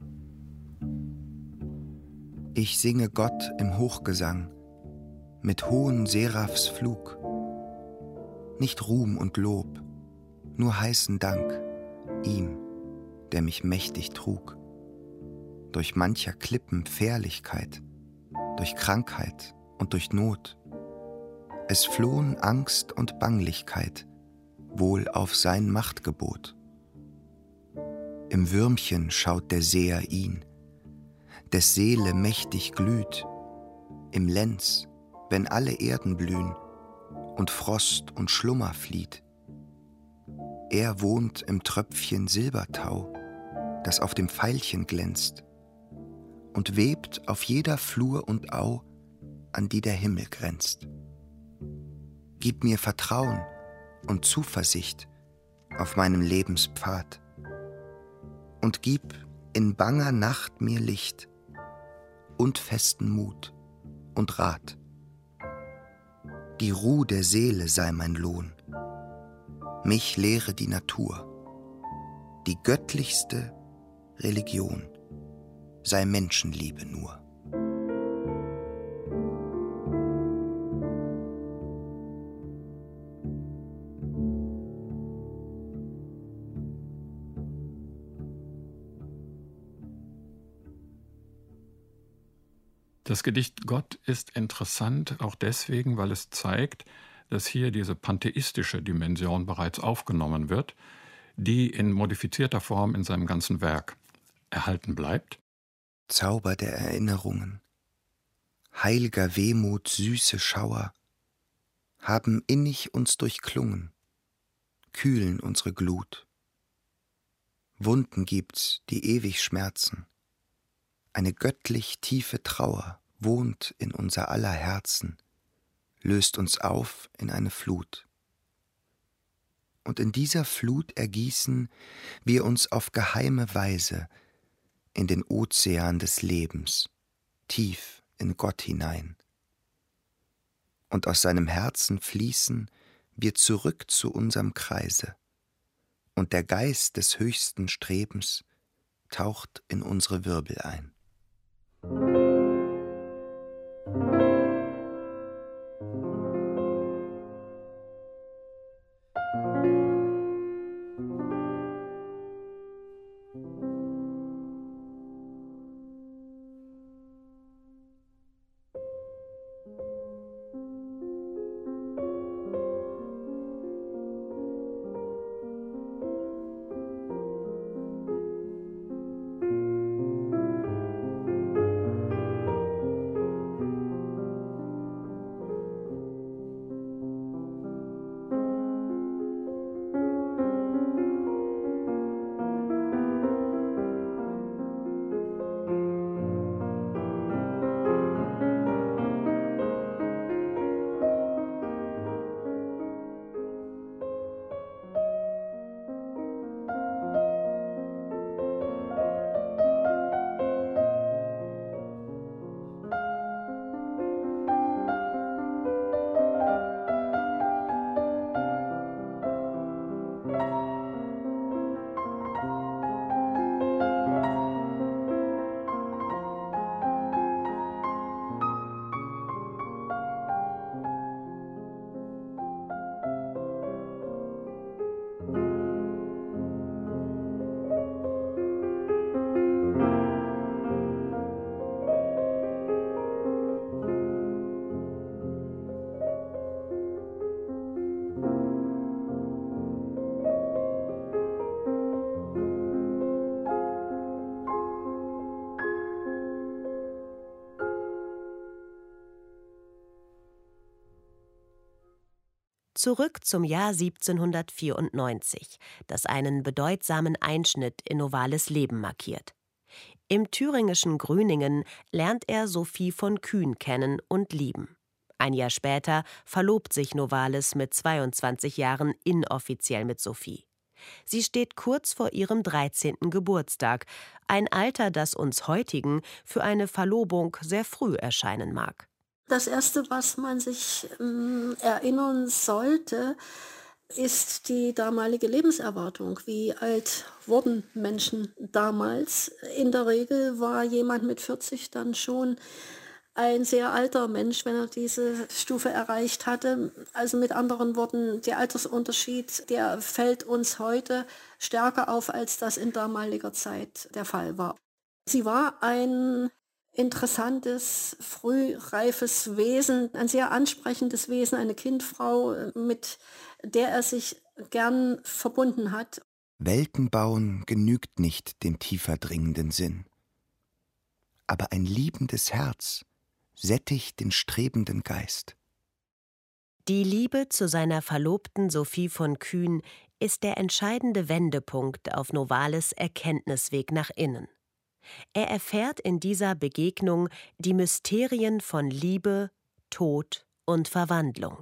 Ich singe Gott im Hochgesang, mit hohen Seraphs Flug. Nicht Ruhm und Lob, nur heißen Dank ihm, der mich mächtig trug. Durch mancher Klippen Fährlichkeit, durch Krankheit und durch Not. Es flohen Angst und Banglichkeit, wohl auf sein Machtgebot. Im Würmchen schaut der Seher ihn, des Seele mächtig glüht, im Lenz, wenn alle Erden blühen und Frost und Schlummer flieht. Er wohnt im Tröpfchen Silbertau, das auf dem Veilchen glänzt, und webt auf jeder Flur und Au, an die der Himmel grenzt. Gib mir Vertrauen und Zuversicht auf meinem Lebenspfad und gib in banger Nacht mir Licht und festen Mut und Rat. Die Ruh der Seele sei mein Lohn, mich lehre die Natur, die göttlichste Religion sei Menschenliebe nur. Das Gedicht Gott ist interessant, auch deswegen, weil es zeigt, dass hier diese pantheistische Dimension bereits aufgenommen wird, die in modifizierter Form in seinem ganzen Werk erhalten bleibt. Zauber der Erinnerungen, heilger Wehmut süße Schauer, haben innig uns durchklungen, kühlen unsere Glut. Wunden gibt's, die ewig schmerzen, eine göttlich tiefe Trauer wohnt in unser aller Herzen, löst uns auf in eine Flut. Und in dieser Flut ergießen wir uns auf geheime Weise in den Ozean des Lebens, tief in Gott hinein. Und aus seinem Herzen fließen wir zurück zu unserem Kreise, und der Geist des höchsten Strebens taucht in unsere Wirbel ein. Zurück zum Jahr 1794, das einen bedeutsamen Einschnitt in Novalis Leben markiert. Im thüringischen Grüningen lernt er Sophie von Kühn kennen und lieben. Ein Jahr später verlobt sich Novalis mit 22 Jahren inoffiziell mit Sophie. Sie steht kurz vor ihrem 13. Geburtstag, ein Alter, das uns heutigen für eine Verlobung sehr früh erscheinen mag. Das Erste, was man sich erinnern sollte, ist die damalige Lebenserwartung. Wie alt wurden Menschen damals? In der Regel war jemand mit 40 dann schon ein sehr alter Mensch, wenn er diese Stufe erreicht hatte. Also mit anderen Worten, der Altersunterschied, der fällt uns heute stärker auf, als das in damaliger Zeit der Fall war. Sie war ein interessantes, frühreifes Wesen, ein sehr ansprechendes Wesen, eine Kindfrau, mit der er sich gern verbunden hat. Welten bauen genügt nicht dem tiefer dringenden Sinn. Aber ein liebendes Herz sättigt den strebenden Geist. Die Liebe zu seiner Verlobten Sophie von Kühn ist der entscheidende Wendepunkt auf Novalis' Erkenntnisweg nach innen. Er erfährt in dieser Begegnung die Mysterien von Liebe, Tod und Verwandlung.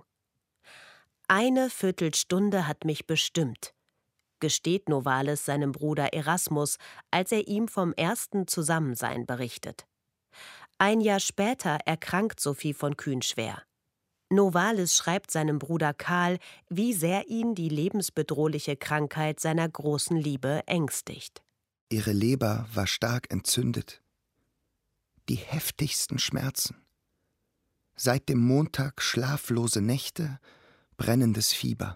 Eine Viertelstunde hat mich bestimmt, gesteht Novalis seinem Bruder Erasmus, als er ihm vom ersten Zusammensein berichtet. Ein Jahr später erkrankt Sophie von Kühn schwer. Novalis schreibt seinem Bruder Karl, wie sehr ihn die lebensbedrohliche Krankheit seiner großen Liebe ängstigt. Ihre Leber war stark entzündet. Die heftigsten Schmerzen. Seit dem Montag schlaflose Nächte, brennendes Fieber.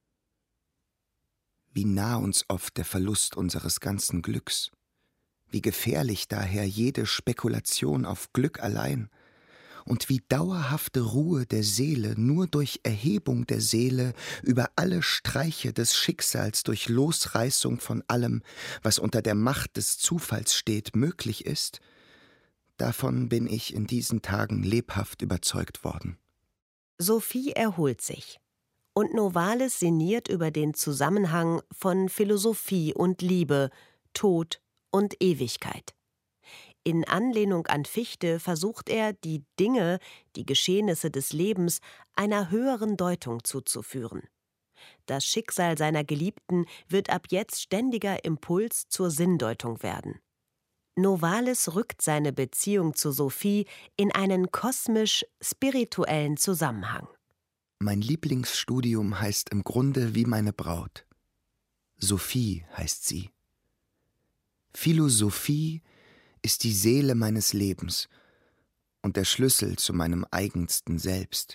Wie nah uns oft der Verlust unseres ganzen Glücks. Wie gefährlich daher jede Spekulation auf Glück allein und wie dauerhafte Ruhe der Seele nur durch Erhebung der Seele über alle Streiche des Schicksals durch Losreißung von allem, was unter der Macht des Zufalls steht, möglich ist, davon bin ich in diesen Tagen lebhaft überzeugt worden. Sophie erholt sich und Novalis sinniert über den Zusammenhang von Philosophie und Liebe, Tod und Ewigkeit. In Anlehnung an Fichte versucht er, die Dinge, die Geschehnisse des Lebens, einer höheren Deutung zuzuführen. Das Schicksal seiner Geliebten wird ab jetzt ständiger Impuls zur Sinndeutung werden. Novalis rückt seine Beziehung zu Sophie in einen kosmisch-spirituellen Zusammenhang. Mein Lieblingsstudium heißt im Grunde wie meine Braut. Sophie heißt sie. Philosophie ist die Seele meines Lebens und der Schlüssel zu meinem eigensten Selbst.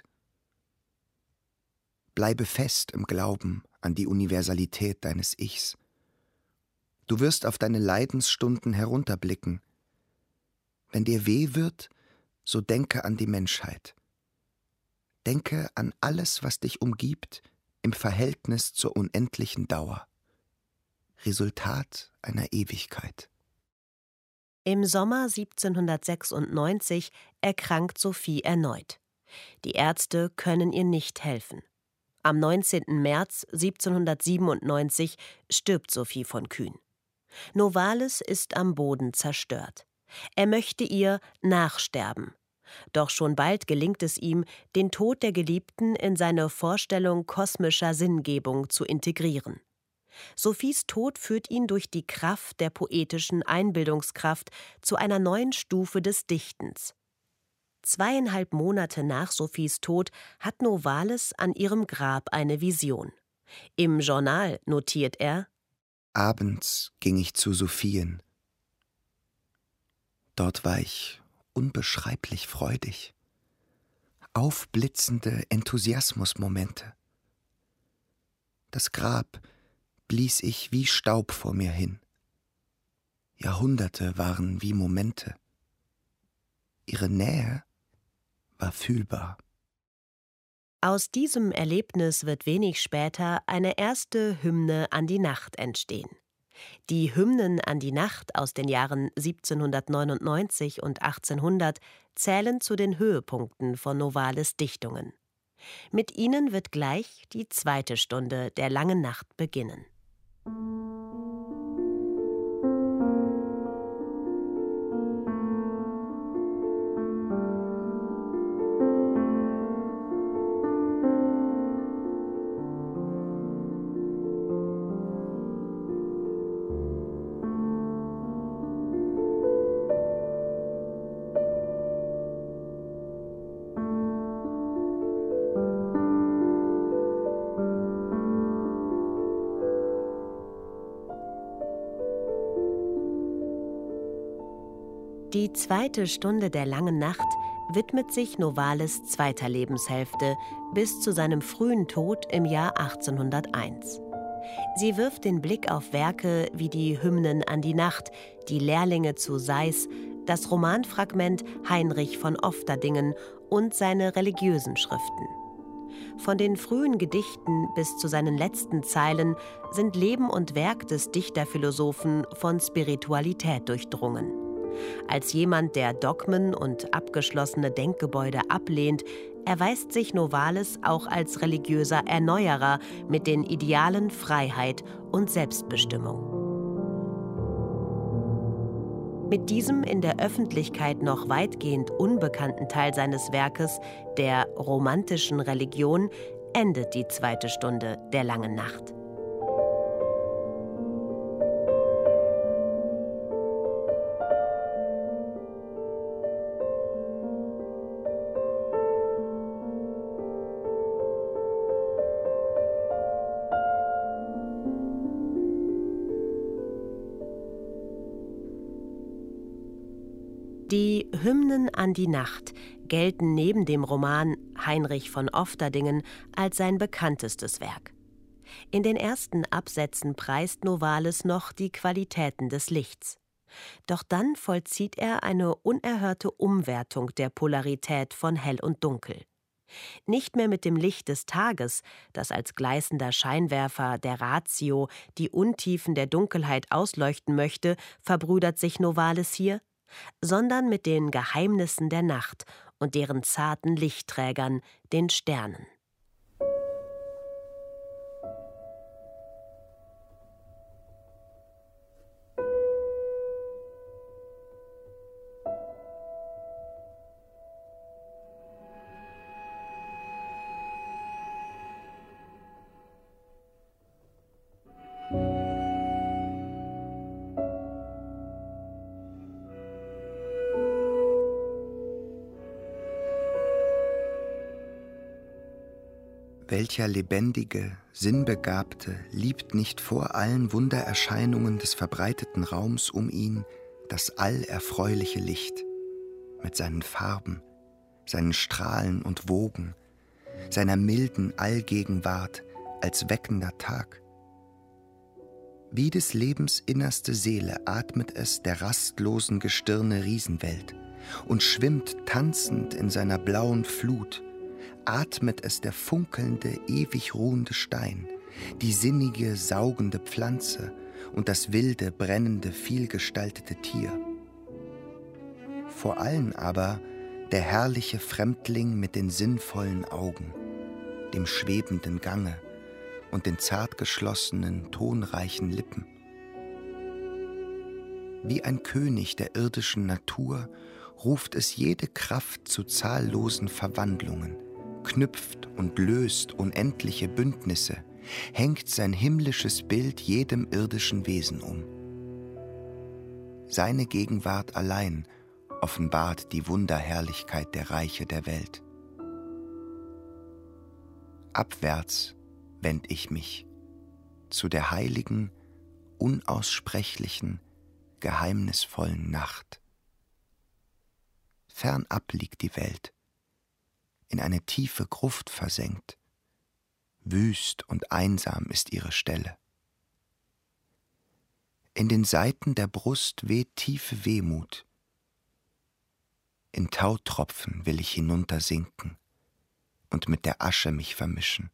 Bleibe fest im Glauben an die Universalität deines Ichs. Du wirst auf deine Leidensstunden herunterblicken. Wenn dir weh wird, so denke an die Menschheit. Denke an alles, was dich umgibt, im Verhältnis zur unendlichen Dauer. Resultat einer Ewigkeit. Im Sommer 1796 erkrankt Sophie erneut. Die Ärzte können ihr nicht helfen. Am 19. März 1797 stirbt Sophie von Kühn. Novalis ist am Boden zerstört. Er möchte ihr nachsterben. Doch schon bald gelingt es ihm, den Tod der Geliebten in seine Vorstellung kosmischer Sinngebung zu integrieren. Sophies Tod führt ihn durch die Kraft der poetischen Einbildungskraft zu einer neuen Stufe des Dichtens. 2,5 Monate nach Sophies Tod hat Novalis an ihrem Grab eine Vision. Im Journal notiert er: Abends ging ich zu Sophien. Dort war ich unbeschreiblich freudig. Aufblitzende Enthusiasmusmomente. Das Grab blies ich wie Staub vor mir hin. Jahrhunderte waren wie Momente. Ihre Nähe war fühlbar. Aus diesem Erlebnis wird wenig später eine erste Hymne an die Nacht entstehen. Die Hymnen an die Nacht aus den Jahren 1799 und 1800 zählen zu den Höhepunkten von Novalis' Dichtungen. Mit ihnen wird gleich die 2. Stunde der langen Nacht beginnen. Die 2. Stunde der langen Nacht widmet sich Novalis zweiter Lebenshälfte bis zu seinem frühen Tod im Jahr 1801. Sie wirft den Blick auf Werke wie die Hymnen an die Nacht, die Lehrlinge zu Seyß, das Romanfragment Heinrich von Ofterdingen und seine religiösen Schriften. Von den frühen Gedichten bis zu seinen letzten Zeilen sind Leben und Werk des Dichterphilosophen von Spiritualität durchdrungen. Als jemand, der Dogmen und abgeschlossene Denkgebäude ablehnt, erweist sich Novalis auch als religiöser Erneuerer mit den Idealen Freiheit und Selbstbestimmung. Mit diesem in der Öffentlichkeit noch weitgehend unbekannten Teil seines Werkes, der romantischen Religion, endet die 2. Stunde der langen Nacht. Die Hymnen an die Nacht gelten neben dem Roman Heinrich von Ofterdingen als sein bekanntestes Werk. In den ersten Absätzen preist Novalis noch die Qualitäten des Lichts. Doch dann vollzieht er eine unerhörte Umwertung der Polarität von Hell und Dunkel. Nicht mehr mit dem Licht des Tages, das als gleißender Scheinwerfer der Ratio die Untiefen der Dunkelheit ausleuchten möchte, verbrüdert sich Novalis hier, sondern mit den Geheimnissen der Nacht und deren zarten Lichtträgern, den Sternen. Welcher lebendige, Sinnbegabte liebt nicht vor allen Wundererscheinungen des verbreiteten Raums um ihn das allerfreuliche Licht mit seinen Farben, seinen Strahlen und Wogen, seiner milden Allgegenwart als weckender Tag. Wie des Lebens innerste Seele atmet es der rastlosen Gestirne Riesenwelt und schwimmt tanzend in seiner blauen Flut, atmet es der funkelnde, ewig ruhende Stein, die sinnige, saugende Pflanze und das wilde, brennende, vielgestaltete Tier. Vor allen aber der herrliche Fremdling mit den sinnvollen Augen, dem schwebenden Gange und den zart geschlossenen, tonreichen Lippen. Wie ein König der irdischen Natur ruft es jede Kraft zu zahllosen Verwandlungen, knüpft und löst unendliche Bündnisse, hängt sein himmlisches Bild jedem irdischen Wesen um. Seine Gegenwart allein offenbart die Wunderherrlichkeit der Reiche der Welt. Abwärts wend ich mich zu der heiligen, unaussprechlichen, geheimnisvollen Nacht. Fernab liegt die Welt, in eine tiefe Gruft versenkt. Wüst und einsam ist ihre Stelle. In den Saiten der Brust weht tiefe Wehmut. In Tautropfen will ich hinuntersinken und mit der Asche mich vermischen.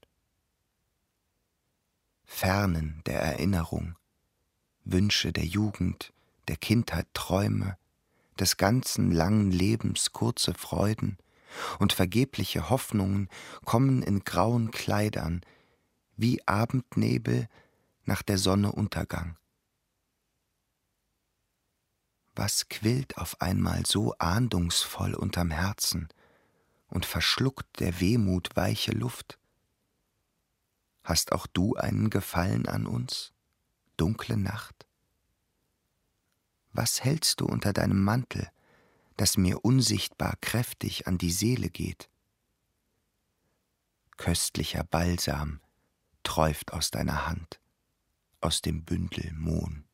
Fernen der Erinnerung, Wünsche der Jugend, der Kindheit Träume, des ganzen langen Lebens kurze Freuden und vergebliche Hoffnungen kommen in grauen Kleidern, wie Abendnebel nach der Sonne Untergang. Was quillt auf einmal so ahndungsvoll unterm Herzen und verschluckt der Wehmut weiche Luft? Hast auch du einen Gefallen an uns, dunkle Nacht? Was hältst du unter deinem Mantel, das mir unsichtbar kräftig an die Seele geht? Köstlicher Balsam träuft aus deiner Hand, aus dem Bündel Mohn.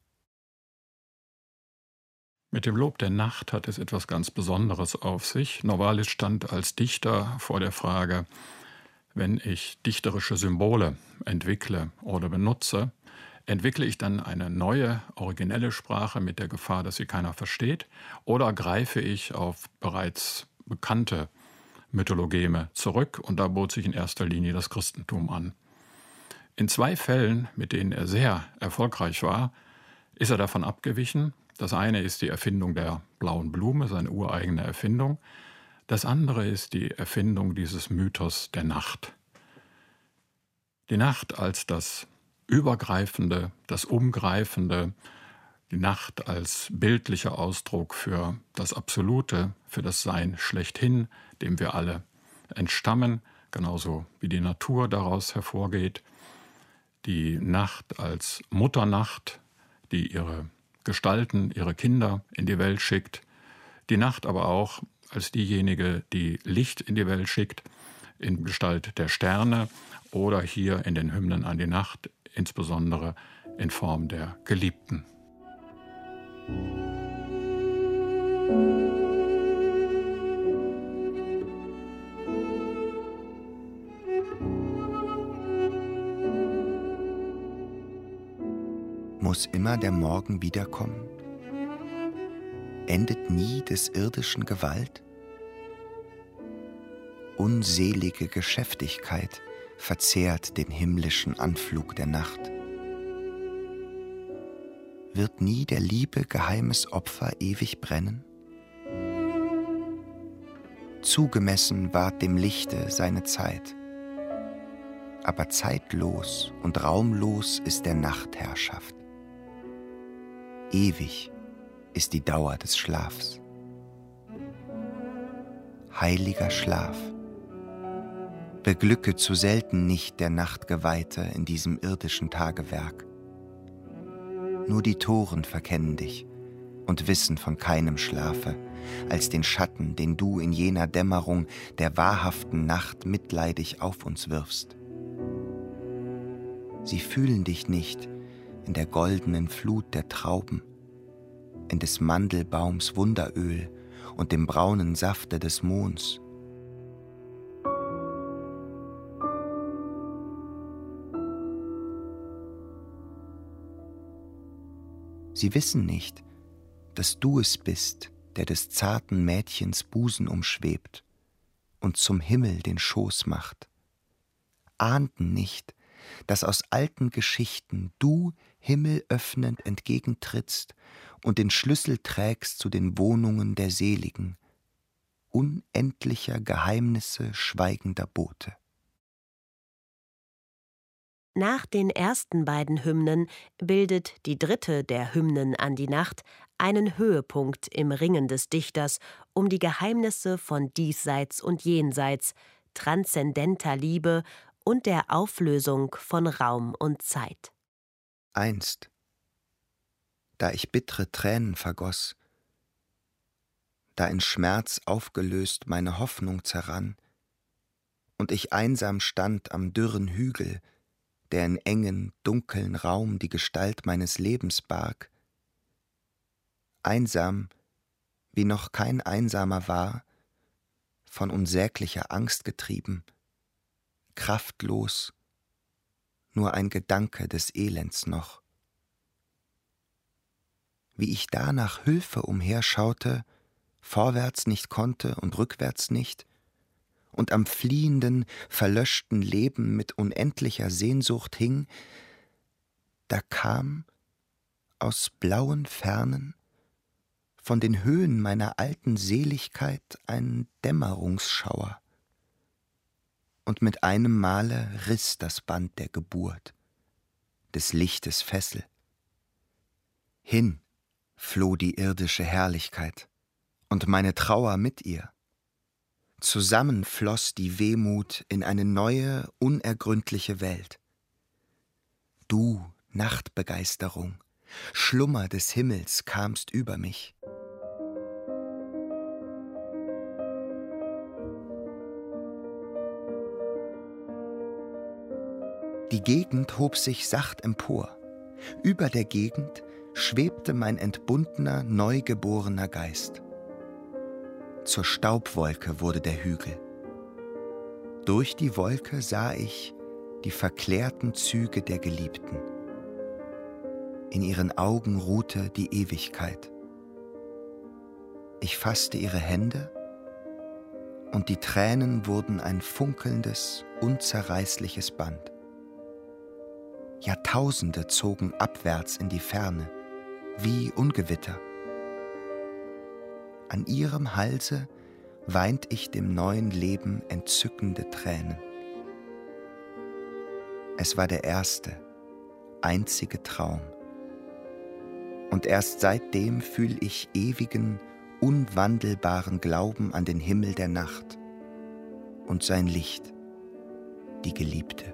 Mit dem Lob der Nacht hat es etwas ganz Besonderes auf sich. Novalis stand als Dichter vor der Frage, wenn ich dichterische Symbole entwickle oder benutze, entwickle ich dann eine neue, originelle Sprache mit der Gefahr, dass sie keiner versteht, oder greife ich auf bereits bekannte Mythologeme zurück, und da bot sich in erster Linie das Christentum an. In 2 Fällen, mit denen er sehr erfolgreich war, ist er davon abgewichen. Das eine ist die Erfindung der blauen Blume, seine ureigene Erfindung. Das andere ist die Erfindung dieses Mythos der Nacht. Die Nacht als das Übergreifende, das Umgreifende, die Nacht als bildlicher Ausdruck für das Absolute, für das Sein schlechthin, dem wir alle entstammen, genauso wie die Natur daraus hervorgeht. Die Nacht als Mutternacht, die ihre Gestalten, ihre Kinder in die Welt schickt. Die Nacht aber auch als diejenige, die Licht in die Welt schickt, in Gestalt der Sterne oder hier in den Hymnen an die Nacht, insbesondere in Form der Geliebten. Muss immer der Morgen wiederkommen? Endet nie des irdischen Gewalt? Unselige Geschäftigkeit verzehrt den himmlischen Anflug der Nacht. Wird nie der Liebe geheimes Opfer ewig brennen? Zugemessen ward dem Lichte seine Zeit, aber zeitlos und raumlos ist der Nachtherrschaft. Ewig ist die Dauer des Schlafs. Heiliger Schlaf, beglücke zu selten nicht der Nachtgeweihte in diesem irdischen Tagewerk. Nur die Toren verkennen dich und wissen von keinem Schlafe, als den Schatten, den du in jener Dämmerung der wahrhaften Nacht mitleidig auf uns wirfst. Sie fühlen dich nicht in der goldenen Flut der Trauben, in des Mandelbaums Wunderöl und dem braunen Safte des Mohns. Sie wissen nicht, dass du es bist, der des zarten Mädchens Busen umschwebt und zum Himmel den Schoß macht. Ahnten nicht, dass aus alten Geschichten du himmelöffnend entgegentrittst und den Schlüssel trägst zu den Wohnungen der Seligen, unendlicher Geheimnisse schweigender Bote. Nach den ersten beiden Hymnen bildet die dritte der Hymnen an die Nacht einen Höhepunkt im Ringen des Dichters um die Geheimnisse von Diesseits und Jenseits, transzendenter Liebe und der Auflösung von Raum und Zeit. Einst, da ich bittere Tränen vergoss, da in Schmerz aufgelöst meine Hoffnung zerrann und ich einsam stand am dürren Hügel, der in engen, dunkeln Raum die Gestalt meines Lebens barg, einsam, wie noch kein Einsamer war, von unsäglicher Angst getrieben, kraftlos, nur ein Gedanke des Elends noch. Wie ich da nach Hülfe umherschaute, vorwärts nicht konnte und rückwärts nicht, und am fliehenden, verlöschten Leben mit unendlicher Sehnsucht hing, da kam aus blauen Fernen, von den Höhen meiner alten Seligkeit ein Dämmerungsschauer. Und mit einem Male riss das Band der Geburt, des Lichtes Fessel. Hin floh die irdische Herrlichkeit und meine Trauer mit ihr. Zusammen floss die Wehmut in eine neue, unergründliche Welt. Du, Nachtbegeisterung, Schlummer des Himmels kamst über mich. Die Gegend hob sich sacht empor. Über der Gegend schwebte mein entbundener, neugeborener Geist. Zur Staubwolke wurde der Hügel. Durch die Wolke sah ich die verklärten Züge der Geliebten. In ihren Augen ruhte die Ewigkeit. Ich fasste ihre Hände und die Tränen wurden ein funkelndes, unzerreißliches Band. Jahrtausende zogen abwärts in die Ferne, wie Ungewitter. An ihrem Halse weint ich dem neuen Leben entzückende Tränen. Es war der erste, einzige Traum. Und erst seitdem fühl ich ewigen, unwandelbaren Glauben an den Himmel der Nacht und sein Licht, die Geliebte.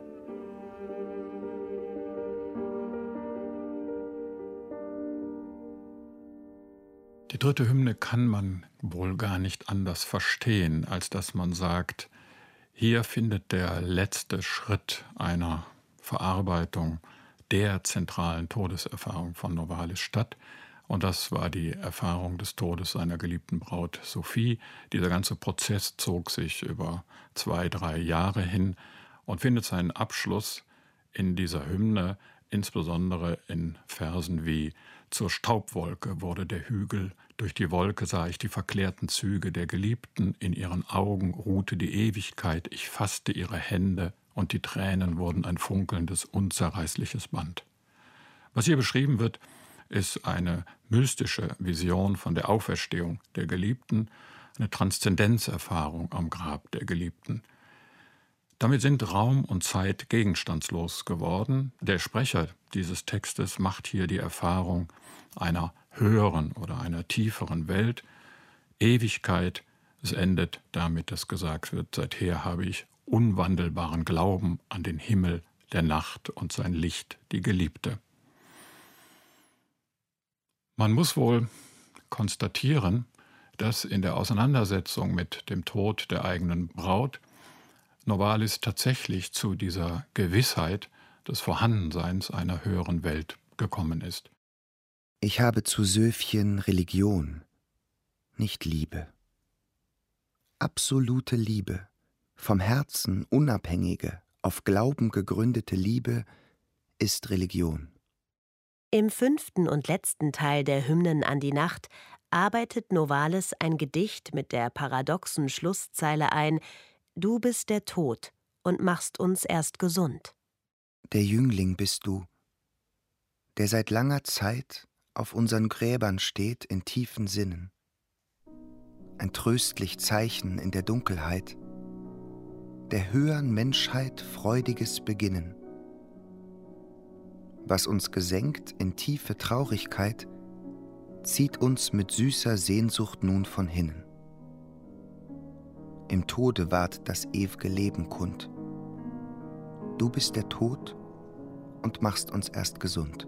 Die dritte Hymne kann man wohl gar nicht anders verstehen, als dass man sagt, hier findet der letzte Schritt einer Verarbeitung der zentralen Todeserfahrung von Novalis statt. Und das war die Erfahrung des Todes seiner geliebten Braut Sophie. Dieser ganze Prozess zog sich über 2-3 Jahre hin und findet seinen Abschluss in dieser Hymne, insbesondere in Versen wie zur Staubwolke wurde der Hügel, durch die Wolke sah ich die verklärten Züge der Geliebten, in ihren Augen ruhte die Ewigkeit, ich fasste ihre Hände und die Tränen wurden ein funkelndes, unzerreißliches Band. Was hier beschrieben wird, ist eine mystische Vision von der Auferstehung der Geliebten, eine Transzendenzerfahrung am Grab der Geliebten. Damit sind Raum und Zeit gegenstandslos geworden. Der Sprecher dieses Textes macht hier die Erfahrung einer höheren oder einer tieferen Welt. Ewigkeit, es endet damit, dass gesagt wird, seither habe ich unwandelbaren Glauben an den Himmel der Nacht und sein Licht, die Geliebte. Man muss wohl konstatieren, dass in der Auseinandersetzung mit dem Tod der eigenen Braut Novalis tatsächlich zu dieser Gewissheit des Vorhandenseins einer höheren Welt gekommen ist. Ich habe zu Söfchen Religion, nicht Liebe. Absolute Liebe, vom Herzen unabhängige, auf Glauben gegründete Liebe ist Religion. Im 5. und letzten Teil der Hymnen an die Nacht arbeitet Novalis ein Gedicht mit der paradoxen Schlusszeile ein: Du bist der Tod und machst uns erst gesund. Der Jüngling bist du, der seit langer Zeit auf unseren Gräbern steht in tiefen Sinnen. Ein tröstlich Zeichen in der Dunkelheit, der höheren Menschheit freudiges Beginnen. Was uns gesenkt in tiefe Traurigkeit, zieht uns mit süßer Sehnsucht nun von hinnen. Im Tode ward das ew'ge Leben kund. Du bist der Tod und machst uns erst gesund.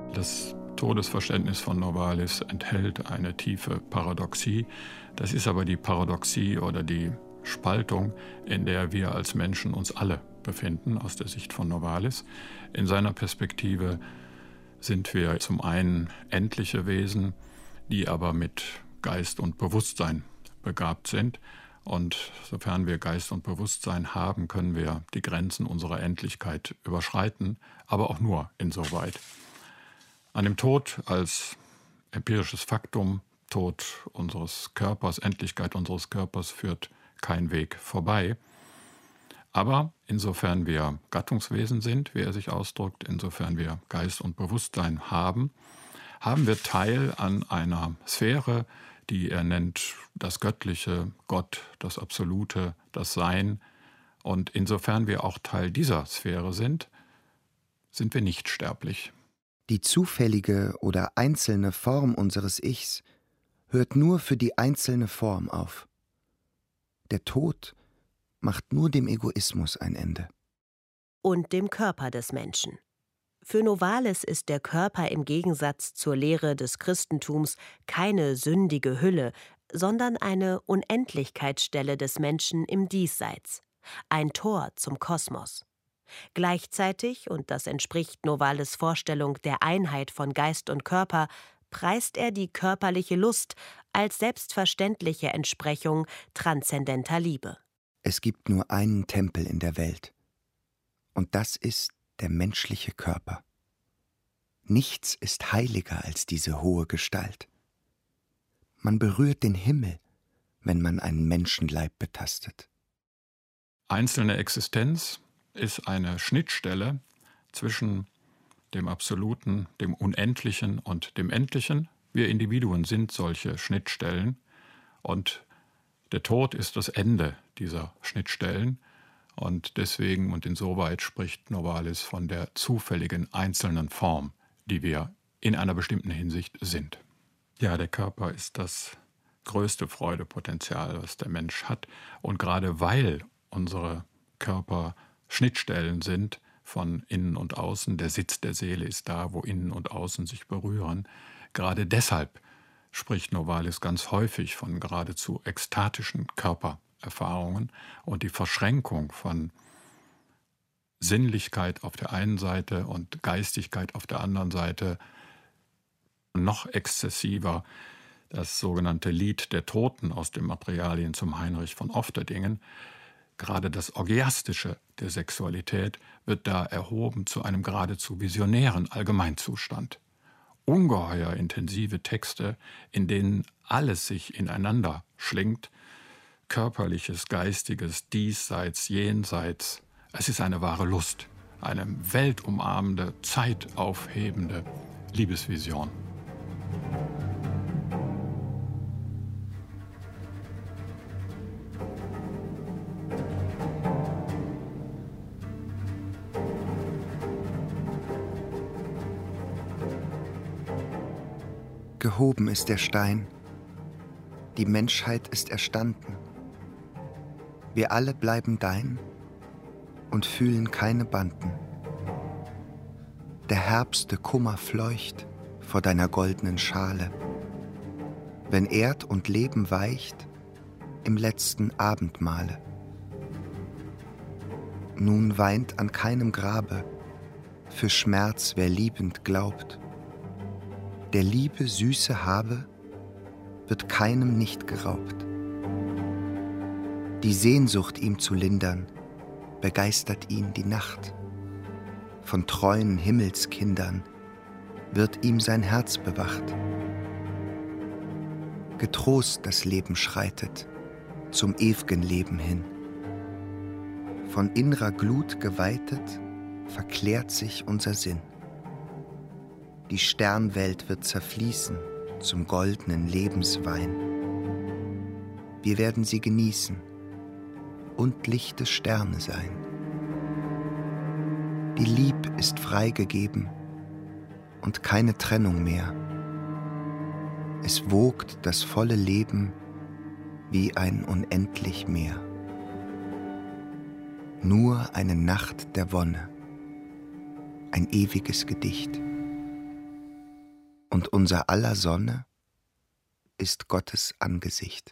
Das Todesverständnis von Novalis enthält eine tiefe Paradoxie. Das ist aber die Paradoxie oder die Spaltung, in der wir als Menschen uns alle befinden, aus der Sicht von Novalis. In seiner Perspektive sind wir zum einen endliche Wesen, die aber mit Geist und Bewusstsein begabt sind. Und sofern wir Geist und Bewusstsein haben, können wir die Grenzen unserer Endlichkeit überschreiten, aber auch nur insoweit. An dem Tod als empirisches Faktum, Tod unseres Körpers, Endlichkeit unseres Körpers führt kein Weg vorbei. Aber insofern wir Gattungswesen sind, wie er sich ausdrückt, insofern wir Geist und Bewusstsein haben, haben wir Teil an einer Sphäre, die er nennt das Göttliche, Gott, das Absolute, das Sein. Und insofern wir auch Teil dieser Sphäre sind, sind wir nicht sterblich. Die zufällige oder einzelne Form unseres Ichs hört nur für die einzelne Form auf. Der Tod macht nur dem Egoismus ein Ende. Und dem Körper des Menschen. Für Novalis ist der Körper im Gegensatz zur Lehre des Christentums keine sündige Hülle, sondern eine Unendlichkeitsstelle des Menschen im Diesseits, ein Tor zum Kosmos. Gleichzeitig, und das entspricht Novalis' Vorstellung der Einheit von Geist und Körper, preist er die körperliche Lust als selbstverständliche Entsprechung transzendenter Liebe. Es gibt nur einen Tempel in der Welt, und das ist der menschliche Körper. Nichts ist heiliger als diese hohe Gestalt. Man berührt den Himmel, wenn man einen Menschenleib betastet. Einzelne Existenz ist eine Schnittstelle zwischen dem Absoluten, dem Unendlichen und dem Endlichen. Wir Individuen sind solche Schnittstellen und der Tod ist das Ende dieser Schnittstellen. Und deswegen und insoweit spricht Novalis von der zufälligen einzelnen Form, die wir in einer bestimmten Hinsicht sind. Ja, der Körper ist das größte Freudepotenzial, was der Mensch hat. Und gerade weil unsere Körper Schnittstellen sind von innen und außen, der Sitz der Seele ist da, wo innen und außen sich berühren, gerade deshalb spricht Novalis ganz häufig von geradezu ekstatischen Körpererfahrungen und die Verschränkung von Sinnlichkeit auf der einen Seite und Geistigkeit auf der anderen Seite noch exzessiver. Das sogenannte Lied der Toten aus den Materialien zum Heinrich von Ofterdingen, gerade das Orgiastische der Sexualität wird da erhoben zu einem geradezu visionären Allgemeinzustand. Ungeheuer intensive Texte, in denen alles sich ineinander schlingt, Körperliches, Geistiges, Diesseits, Jenseits. Es ist eine wahre Lust, eine weltumarmende, zeitaufhebende Liebesvision. Gehoben ist der Stein, die Menschheit ist erstanden. Wir alle bleiben dein und fühlen keine Banden. Der herbste Kummer fleucht vor deiner goldenen Schale, wenn Erd und Leben weicht im letzten Abendmahle. Nun weint an keinem Grabe für Schmerz, wer liebend glaubt. Der Liebe süße Habe wird keinem nicht geraubt. Die Sehnsucht ihm zu lindern, begeistert ihn die Nacht. Von treuen Himmelskindern wird ihm sein Herz bewacht. Getrost das Leben schreitet zum ew'gen Leben hin. Von innerer Glut geweitet verklärt sich unser Sinn. Die Sternwelt wird zerfließen zum goldenen Lebenswein. Wir werden sie genießen und lichte Sterne sein. Die Lieb ist freigegeben und keine Trennung mehr. Es wogt das volle Leben wie ein unendlich Meer. Nur eine Nacht der Wonne, ein ewiges Gedicht. und unser aller Sonne ist Gottes Angesicht.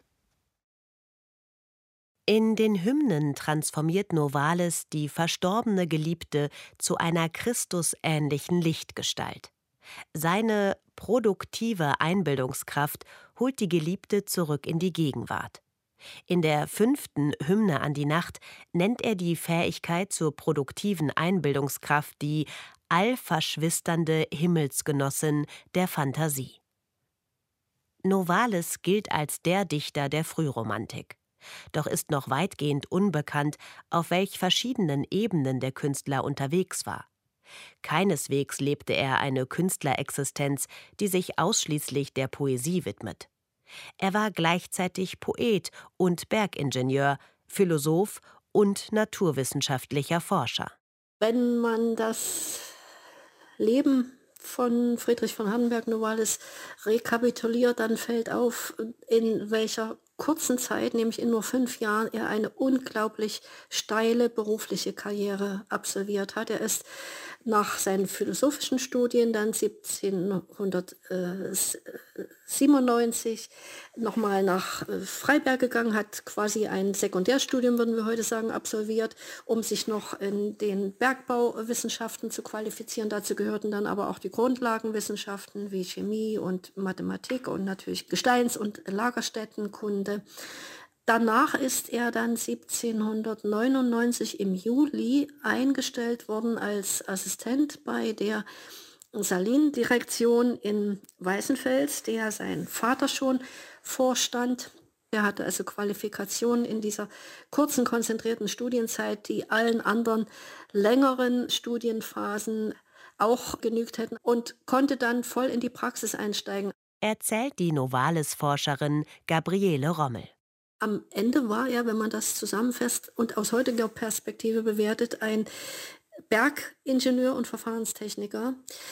In den Hymnen transformiert Novalis die verstorbene Geliebte zu einer christusähnlichen Lichtgestalt. Seine produktive Einbildungskraft holt die Geliebte zurück in die Gegenwart. In der 5. Hymne an die Nacht nennt er die Fähigkeit zur produktiven Einbildungskraft die allverschwisternde Himmelsgenossin der Phantasie. Novalis gilt als der Dichter der Frühromantik. Doch ist noch weitgehend unbekannt, auf welch verschiedenen Ebenen der Künstler unterwegs war. Keineswegs lebte er eine Künstlerexistenz, die sich ausschließlich der Poesie widmet. Er war gleichzeitig Poet und Bergingenieur, Philosoph und naturwissenschaftlicher Forscher. Wenn man das Leben von Friedrich von Hardenberg-Novalis rekapituliert, dann fällt auf, in welcher kurzen Zeit, nämlich in nur 5 Jahren, er eine unglaublich steile berufliche Karriere absolviert hat. Er ist nach seinen philosophischen Studien dann 1797 nochmal nach Freiberg gegangen, hat quasi ein Sekundärstudium, würden wir heute sagen, absolviert, um sich noch in den Bergbauwissenschaften zu qualifizieren. Dazu gehörten dann aber auch die Grundlagenwissenschaften wie Chemie und Mathematik und natürlich Gesteins- und Lagerstättenkunde. Danach ist er dann 1799 im Juli eingestellt worden als Assistent bei der Salindirektion in Weißenfels, der sein Vater schon vorstand. Er hatte also Qualifikationen in dieser kurzen, konzentrierten Studienzeit, die allen anderen längeren Studienphasen auch genügt hätten, und konnte dann voll in die Praxis einsteigen. Erzählt die Novalis-Forscherin Gabriele Rommel. Am Ende war er, wenn man das zusammenfasst und aus heutiger Perspektive bewertet, ein Bergingenieur und Verfahrenstechniker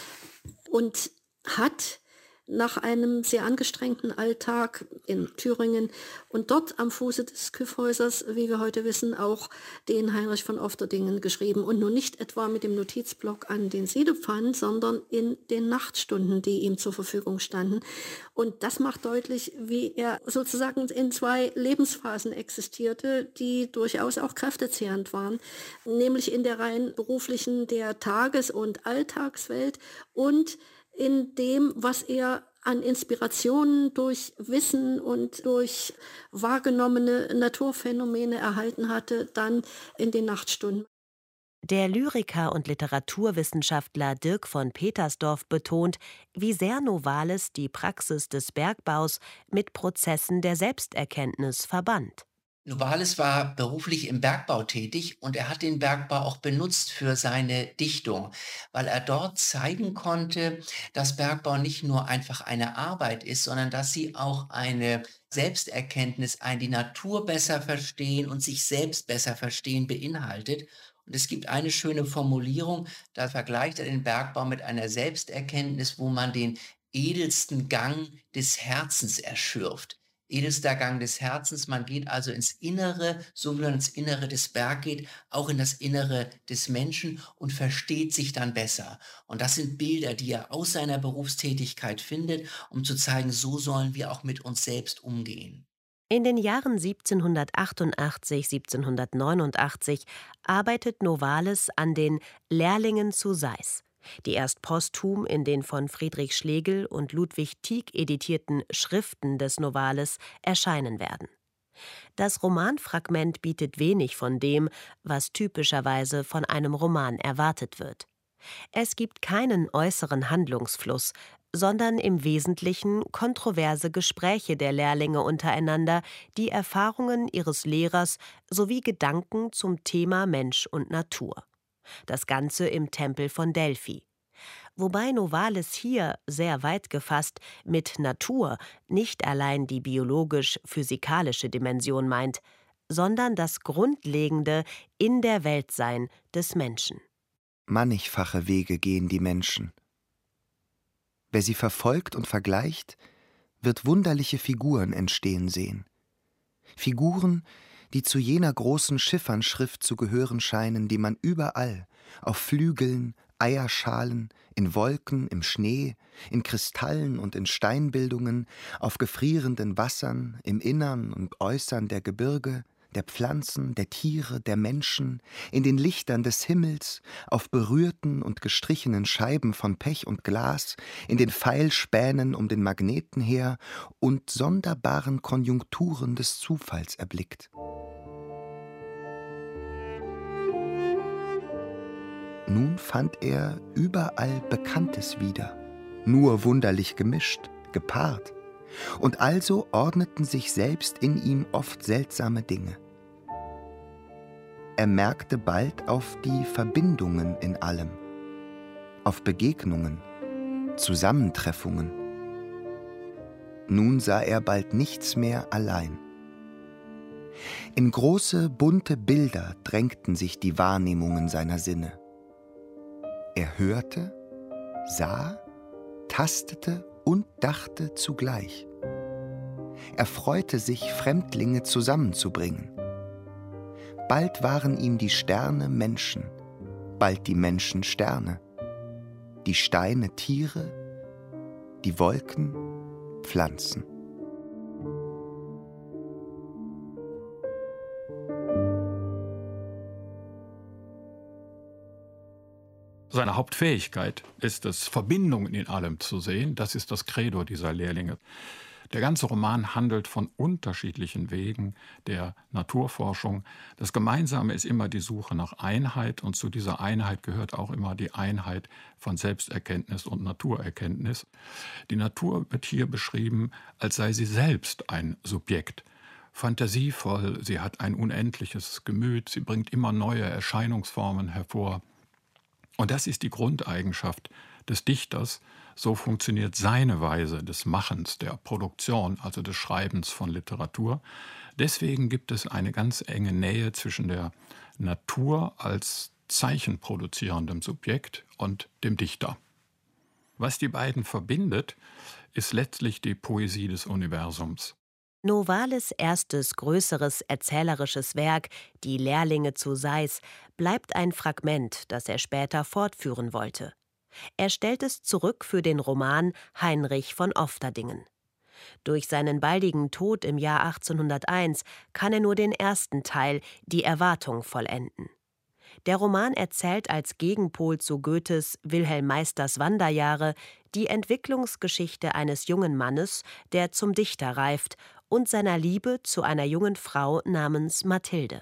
und hat nach einem sehr angestrengten Alltag in Thüringen und dort am Fuße des Kyffhäusers, wie wir heute wissen, auch den Heinrich von Ofterdingen geschrieben. Und nun nicht etwa mit dem Notizblock an den Siedepfannen, sondern in den Nachtstunden, die ihm zur Verfügung standen. Und das macht deutlich, wie er sozusagen in 2 Lebensphasen existierte, die durchaus auch kräftezehrend waren. Nämlich in der rein beruflichen, der Tages- und Alltagswelt und in dem, was er an Inspirationen durch Wissen und durch wahrgenommene Naturphänomene erhalten hatte, dann in den Nachtstunden. Der Lyriker und Literaturwissenschaftler Dirk von Petersdorf betont, wie sehr Novalis die Praxis des Bergbaus mit Prozessen der Selbsterkenntnis verband. Novalis war beruflich im Bergbau tätig und er hat den Bergbau auch benutzt für seine Dichtung, weil er dort zeigen konnte, dass Bergbau nicht nur einfach eine Arbeit ist, sondern dass sie auch eine Selbsterkenntnis, die Natur besser verstehen und sich selbst besser verstehen beinhaltet. Und es gibt eine schöne Formulierung, da vergleicht er den Bergbau mit einer Selbsterkenntnis, wo man den edelsten Gang des Herzens erschürft. Edelster Gang des Herzens, man geht also ins Innere, so wie man ins Innere des Bergs geht, auch in das Innere des Menschen und versteht sich dann besser. Und das sind Bilder, die er aus seiner Berufstätigkeit findet, um zu zeigen, so sollen wir auch mit uns selbst umgehen. In den Jahren 1788, 1789 arbeitet Novalis an den Lehrlingen zu Seyß, die erst posthum in den von Friedrich Schlegel und Ludwig Tieck editierten Schriften des Novalis erscheinen werden. Das Romanfragment bietet wenig von dem, was typischerweise von einem Roman erwartet wird. Es gibt keinen äußeren Handlungsfluss, sondern im Wesentlichen kontroverse Gespräche der Lehrlinge untereinander, die Erfahrungen ihres Lehrers sowie Gedanken zum Thema Mensch und Natur. Das Ganze im Tempel von Delphi. Wobei Novalis hier, sehr weit gefasst, mit Natur nicht allein die biologisch-physikalische Dimension meint, sondern das grundlegende in der Weltsein des Menschen. Mannigfache Wege gehen die Menschen. Wer sie verfolgt und vergleicht, wird wunderliche Figuren entstehen sehen. Figuren, die zu jener großen Schiffernschrift zu gehören scheinen, die man überall, auf Flügeln, Eierschalen, in Wolken, im Schnee, in Kristallen und in Steinbildungen, auf gefrierenden Wassern, im Innern und Äußern der Gebirge, der Pflanzen, der Tiere, der Menschen, in den Lichtern des Himmels, auf berührten und gestrichenen Scheiben von Pech und Glas, in den Pfeilspänen um den Magneten her und sonderbaren Konjunkturen des Zufalls erblickt. Nun fand er überall Bekanntes wieder, nur wunderlich gemischt, gepaart, und also ordneten sich selbst in ihm oft seltsame Dinge. Er merkte bald auf die Verbindungen in allem, auf Begegnungen, Zusammentreffungen. Nun sah er bald nichts mehr allein. In große, bunte Bilder drängten sich die Wahrnehmungen seiner Sinne. Er hörte, sah, tastete und dachte zugleich. Er freute sich, Fremdlinge zusammenzubringen. Bald waren ihm die Sterne Menschen, bald die Menschen Sterne, die Steine Tiere, die Wolken Pflanzen. Seine Hauptfähigkeit ist es, Verbindungen in allem zu sehen. Das ist das Credo dieser Lehrlinge. Der ganze Roman handelt von unterschiedlichen Wegen der Naturforschung. Das Gemeinsame ist immer die Suche nach Einheit, und zu dieser Einheit gehört auch immer die Einheit von Selbsterkenntnis und Naturerkenntnis. Die Natur wird hier beschrieben, als sei sie selbst ein Subjekt. Fantasievoll, sie hat ein unendliches Gemüt, sie bringt immer neue Erscheinungsformen hervor. Und das ist die Grundeigenschaft des Dichters. So funktioniert seine Weise des Machens, der Produktion, also des Schreibens von Literatur. Deswegen gibt es eine ganz enge Nähe zwischen der Natur als zeichenproduzierendem Subjekt und dem Dichter. Was die beiden verbindet, ist letztlich die Poesie des Universums. Novales erstes größeres erzählerisches Werk, Die Lehrlinge zu Sais, bleibt ein Fragment, das er später fortführen wollte. Er stellt es zurück für den Roman Heinrich von Ofterdingen. Durch seinen baldigen Tod im Jahr 1801 kann er nur den ersten Teil, Die Erwartung, vollenden. Der Roman erzählt als Gegenpol zu Goethes Wilhelm Meisters Wanderjahre die Entwicklungsgeschichte eines jungen Mannes, der zum Dichter reift, und seiner Liebe zu einer jungen Frau namens Mathilde.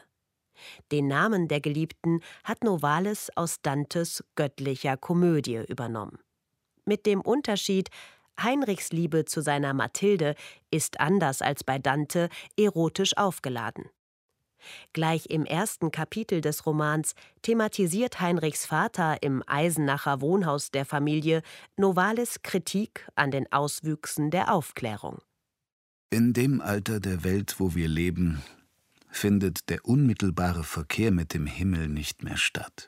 Den Namen der Geliebten hat Novalis aus Dantes Göttlicher Komödie übernommen. Mit dem Unterschied, Heinrichs Liebe zu seiner Mathilde ist anders als bei Dante erotisch aufgeladen. Gleich im ersten Kapitel des Romans thematisiert Heinrichs Vater im Eisenacher Wohnhaus der Familie Novalis' Kritik an den Auswüchsen der Aufklärung. In dem Alter der Welt, wo wir leben, findet der unmittelbare Verkehr mit dem Himmel nicht mehr statt.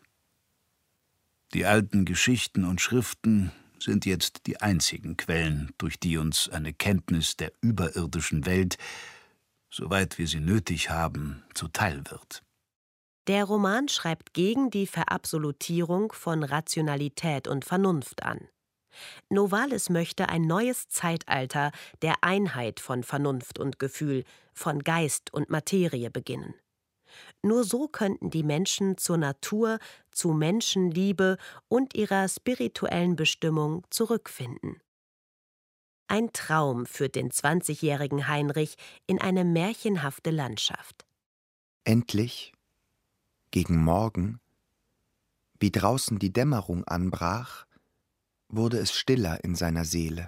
Die alten Geschichten und Schriften sind jetzt die einzigen Quellen, durch die uns eine Kenntnis der überirdischen Welt, soweit wir sie nötig haben, zuteil wird. Der Roman schreibt gegen die Verabsolutierung von Rationalität und Vernunft an. Novalis möchte ein neues Zeitalter der Einheit von Vernunft und Gefühl, von Geist und Materie beginnen. Nur so könnten die Menschen zur Natur, zu Menschenliebe und ihrer spirituellen Bestimmung zurückfinden. Ein Traum führt den 20-jährigen Heinrich in eine märchenhafte Landschaft. Endlich, gegen Morgen, wie draußen die Dämmerung anbrach, wurde es stiller in seiner Seele.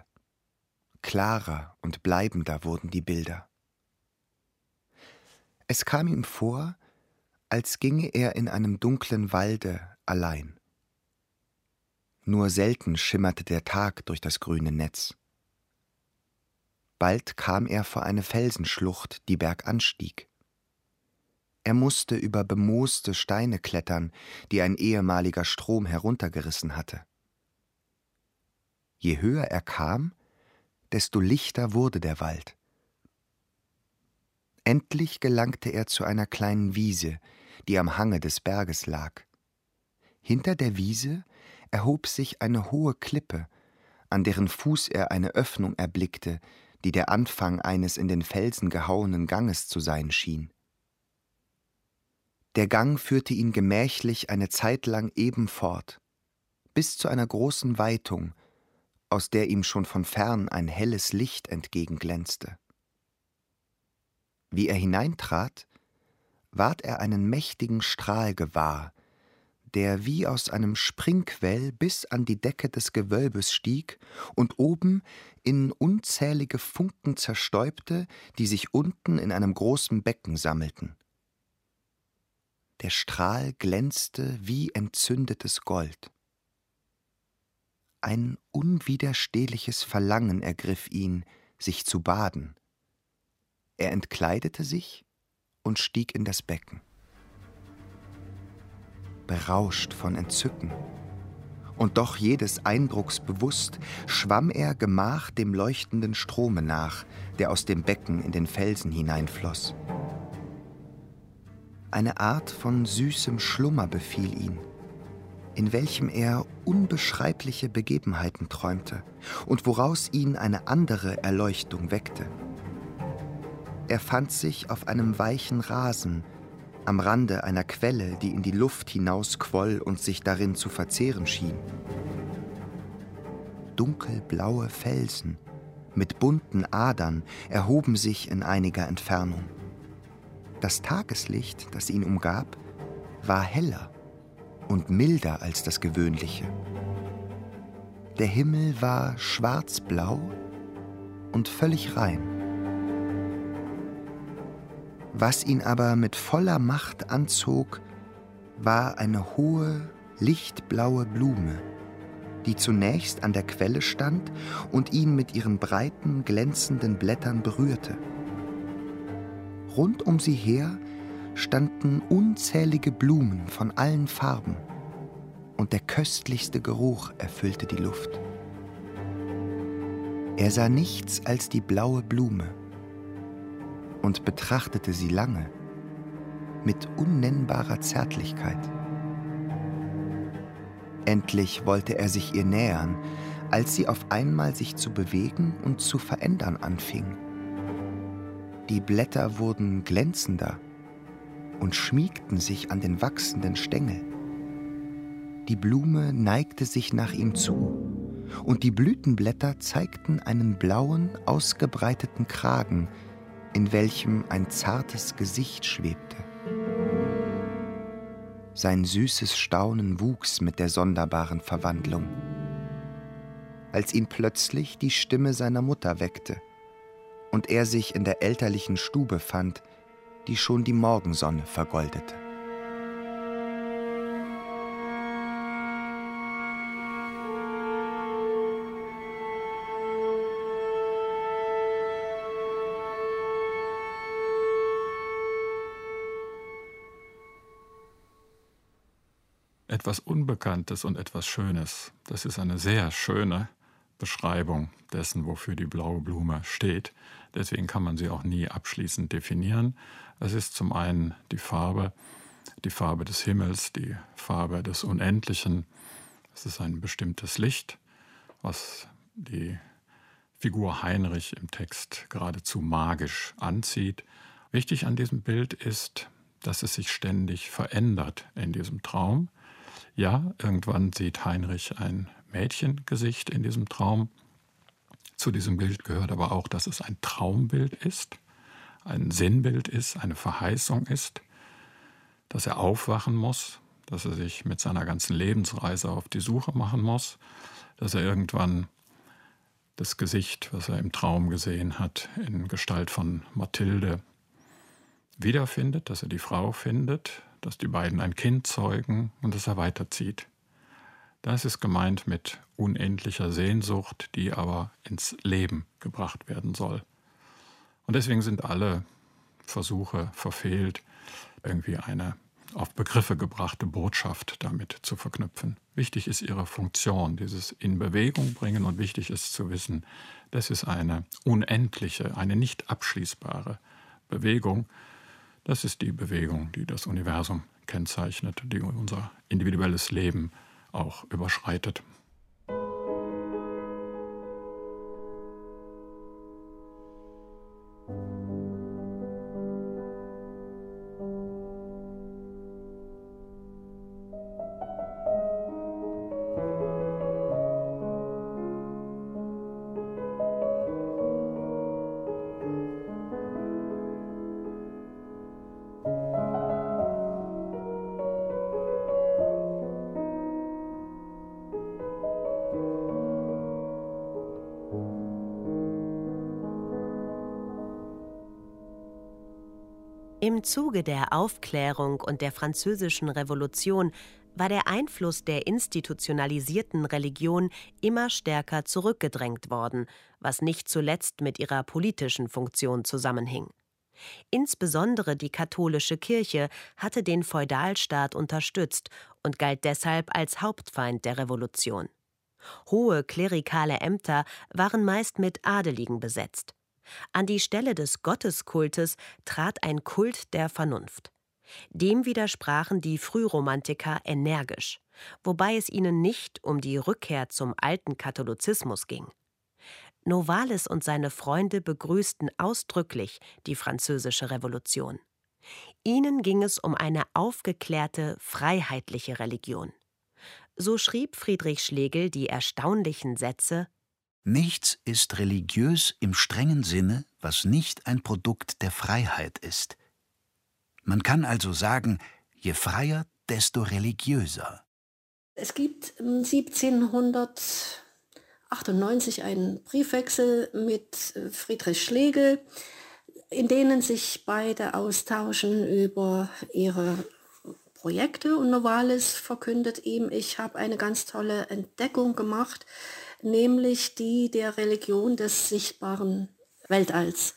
Klarer und bleibender wurden die Bilder. Es kam ihm vor, als ginge er in einem dunklen Walde allein. Nur selten schimmerte der Tag durch das grüne Netz. Bald kam er vor eine Felsenschlucht, die berganstieg. Er musste über bemooste Steine klettern, die ein ehemaliger Strom heruntergerissen hatte. Je höher er kam, desto lichter wurde der Wald. Endlich gelangte er zu einer kleinen Wiese, die am Hange des Berges lag. Hinter der Wiese erhob sich eine hohe Klippe, an deren Fuß er eine Öffnung erblickte, die der Anfang eines in den Felsen gehauenen Ganges zu sein schien. Der Gang führte ihn gemächlich eine Zeit lang eben fort, bis zu einer großen Weitung, aus der ihm schon von fern ein helles Licht entgegenglänzte. Wie er hineintrat, ward er einen mächtigen Strahl gewahr, der wie aus einem Springquell bis an die Decke des Gewölbes stieg und oben in unzählige Funken zerstäubte, die sich unten in einem großen Becken sammelten. Der Strahl glänzte wie entzündetes Gold. Ein unwiderstehliches Verlangen ergriff ihn, sich zu baden. Er entkleidete sich und stieg in das Becken. Berauscht von Entzücken und doch jedes Eindrucks bewusst, schwamm er gemach dem leuchtenden Strome nach, der aus dem Becken in den Felsen hineinfloss. Eine Art von süßem Schlummer befiel ihn, in welchem er unbeschreibliche Begebenheiten träumte und woraus ihn eine andere Erleuchtung weckte. Er fand sich auf einem weichen Rasen, am Rande einer Quelle, die in die Luft hinausquoll und sich darin zu verzehren schien. Dunkelblaue Felsen mit bunten Adern erhoben sich in einiger Entfernung. Das Tageslicht, das ihn umgab, war heller und milder als das gewöhnliche. Der Himmel war schwarzblau und völlig rein. Was ihn aber mit voller Macht anzog, war eine hohe, lichtblaue Blume, die zunächst an der Quelle stand und ihn mit ihren breiten, glänzenden Blättern berührte. Rund um sie her standen unzählige Blumen von allen Farben, und der köstlichste Geruch erfüllte die Luft. Er sah nichts als die blaue Blume und betrachtete sie lange, mit unnennbarer Zärtlichkeit. Endlich wollte er sich ihr nähern, als sie auf einmal sich zu bewegen und zu verändern anfing. Die Blätter wurden glänzender und schmiegten sich an den wachsenden Stängel. Die Blume neigte sich nach ihm zu, und die Blütenblätter zeigten einen blauen, ausgebreiteten Kragen, in welchem ein zartes Gesicht schwebte. Sein süßes Staunen wuchs mit der sonderbaren Verwandlung, als ihn plötzlich die Stimme seiner Mutter weckte und er sich in der elterlichen Stube fand, die schon die Morgensonne vergoldete. Etwas Unbekanntes und etwas Schönes. Das ist eine sehr schöne Beschreibung dessen, wofür die blaue Blume steht. Deswegen kann man sie auch nie abschließend definieren. Es ist zum einen die Farbe des Himmels, die Farbe des Unendlichen. Es ist ein bestimmtes Licht, was die Figur Heinrich im Text geradezu magisch anzieht. Wichtig an diesem Bild ist, dass es sich ständig verändert in diesem Traum. Ja, irgendwann sieht Heinrich ein Mädchengesicht in diesem Traum. Zu diesem Bild gehört aber auch, dass es ein Traumbild ist, ein Sinnbild ist, eine Verheißung ist, dass er aufwachen muss, dass er sich mit seiner ganzen Lebensreise auf die Suche machen muss, dass er irgendwann das Gesicht, was er im Traum gesehen hat, in Gestalt von Mathilde wiederfindet, dass er die Frau findet, dass die beiden ein Kind zeugen und dass er weiterzieht. Das ist gemeint mit unendlicher Sehnsucht, die aber ins Leben gebracht werden soll. Und deswegen sind alle Versuche verfehlt, irgendwie eine auf Begriffe gebrachte Botschaft damit zu verknüpfen. Wichtig ist ihre Funktion, dieses in Bewegung bringen, und wichtig ist zu wissen, das ist eine unendliche, eine nicht abschließbare Bewegung. Das ist die Bewegung, die das Universum kennzeichnet, die unser individuelles Leben auch überschreitet. Im Zuge der Aufklärung und der Französischen Revolution war der Einfluss der institutionalisierten Religion immer stärker zurückgedrängt worden, was nicht zuletzt mit ihrer politischen Funktion zusammenhing. Insbesondere die katholische Kirche hatte den Feudalstaat unterstützt und galt deshalb als Hauptfeind der Revolution. Hohe klerikale Ämter waren meist mit Adeligen besetzt. An die Stelle des Gotteskultes trat ein Kult der Vernunft. Dem widersprachen die Frühromantiker energisch, wobei es ihnen nicht um die Rückkehr zum alten Katholizismus ging. Novalis und seine Freunde begrüßten ausdrücklich die Französische Revolution. Ihnen ging es um eine aufgeklärte, freiheitliche Religion. So schrieb Friedrich Schlegel die erstaunlichen Sätze: Nichts ist religiös im strengen Sinne, was nicht ein Produkt der Freiheit ist. Man kann also sagen, je freier, desto religiöser. Es gibt 1798 einen Briefwechsel mit Friedrich Schlegel, in denen sich beide austauschen über ihre Projekte, und Novalis verkündet ihm: Ich habe eine ganz tolle Entdeckung gemacht, nämlich die der Religion des sichtbaren Weltalls.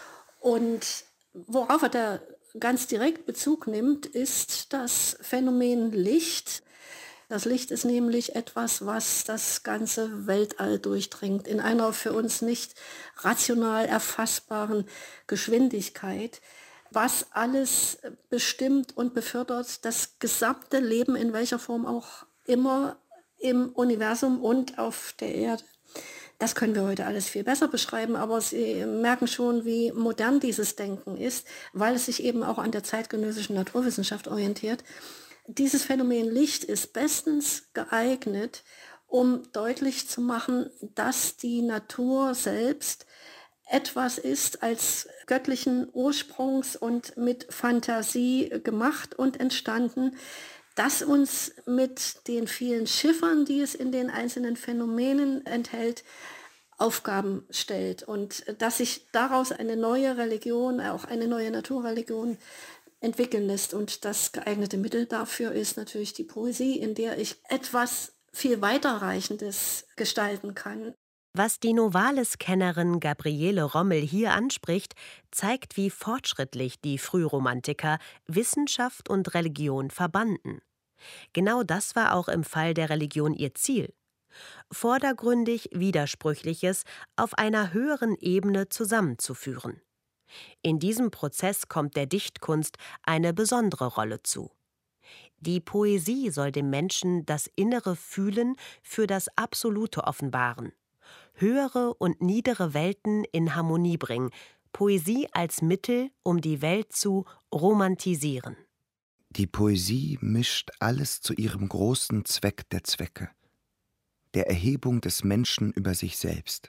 Und worauf er da ganz direkt Bezug nimmt, ist das Phänomen Licht. Das Licht ist nämlich etwas, was das ganze Weltall durchdringt, in einer für uns nicht rational erfassbaren Geschwindigkeit, was alles bestimmt und befördert, das gesamte Leben, in welcher Form auch immer, im Universum und auf der Erde. Das können wir heute alles viel besser beschreiben, aber Sie merken schon, wie modern dieses Denken ist, weil es sich eben auch an der zeitgenössischen Naturwissenschaft orientiert. Dieses Phänomen Licht ist bestens geeignet, um deutlich zu machen, dass die Natur selbst etwas ist als göttlichen Ursprungs und mit Fantasie gemacht und entstanden, das uns mit den vielen Chiffern, die es in den einzelnen Phänomenen enthält, Aufgaben stellt, und dass sich daraus eine neue Religion, auch eine neue Naturreligion entwickeln lässt. Und das geeignete Mittel dafür ist natürlich die Poesie, in der ich etwas viel weiterreichendes gestalten kann. Was die Novalis-Kennerin Gabriele Rommel hier anspricht, zeigt, wie fortschrittlich die Frühromantiker Wissenschaft und Religion verbanden. Genau das war auch im Fall der Religion ihr Ziel: vordergründig Widersprüchliches auf einer höheren Ebene zusammenzuführen. In diesem Prozess kommt der Dichtkunst eine besondere Rolle zu. Die Poesie soll dem Menschen das innere Fühlen für das Absolute offenbaren, höhere und niedere Welten in Harmonie bringen, Poesie als Mittel, um die Welt zu romantisieren. Die Poesie mischt alles zu ihrem großen Zweck der Zwecke, der Erhebung des Menschen über sich selbst.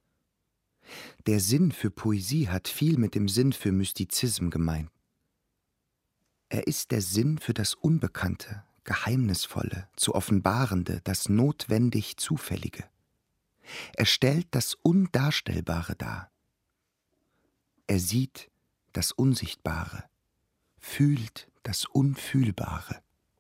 Der Sinn für Poesie hat viel mit dem Sinn für Mystizism gemein. Er ist der Sinn für das Unbekannte, Geheimnisvolle, zu Offenbarende, das notwendig Zufällige. Er stellt das Undarstellbare dar. Er sieht das Unsichtbare, fühlt das Unfühlbare.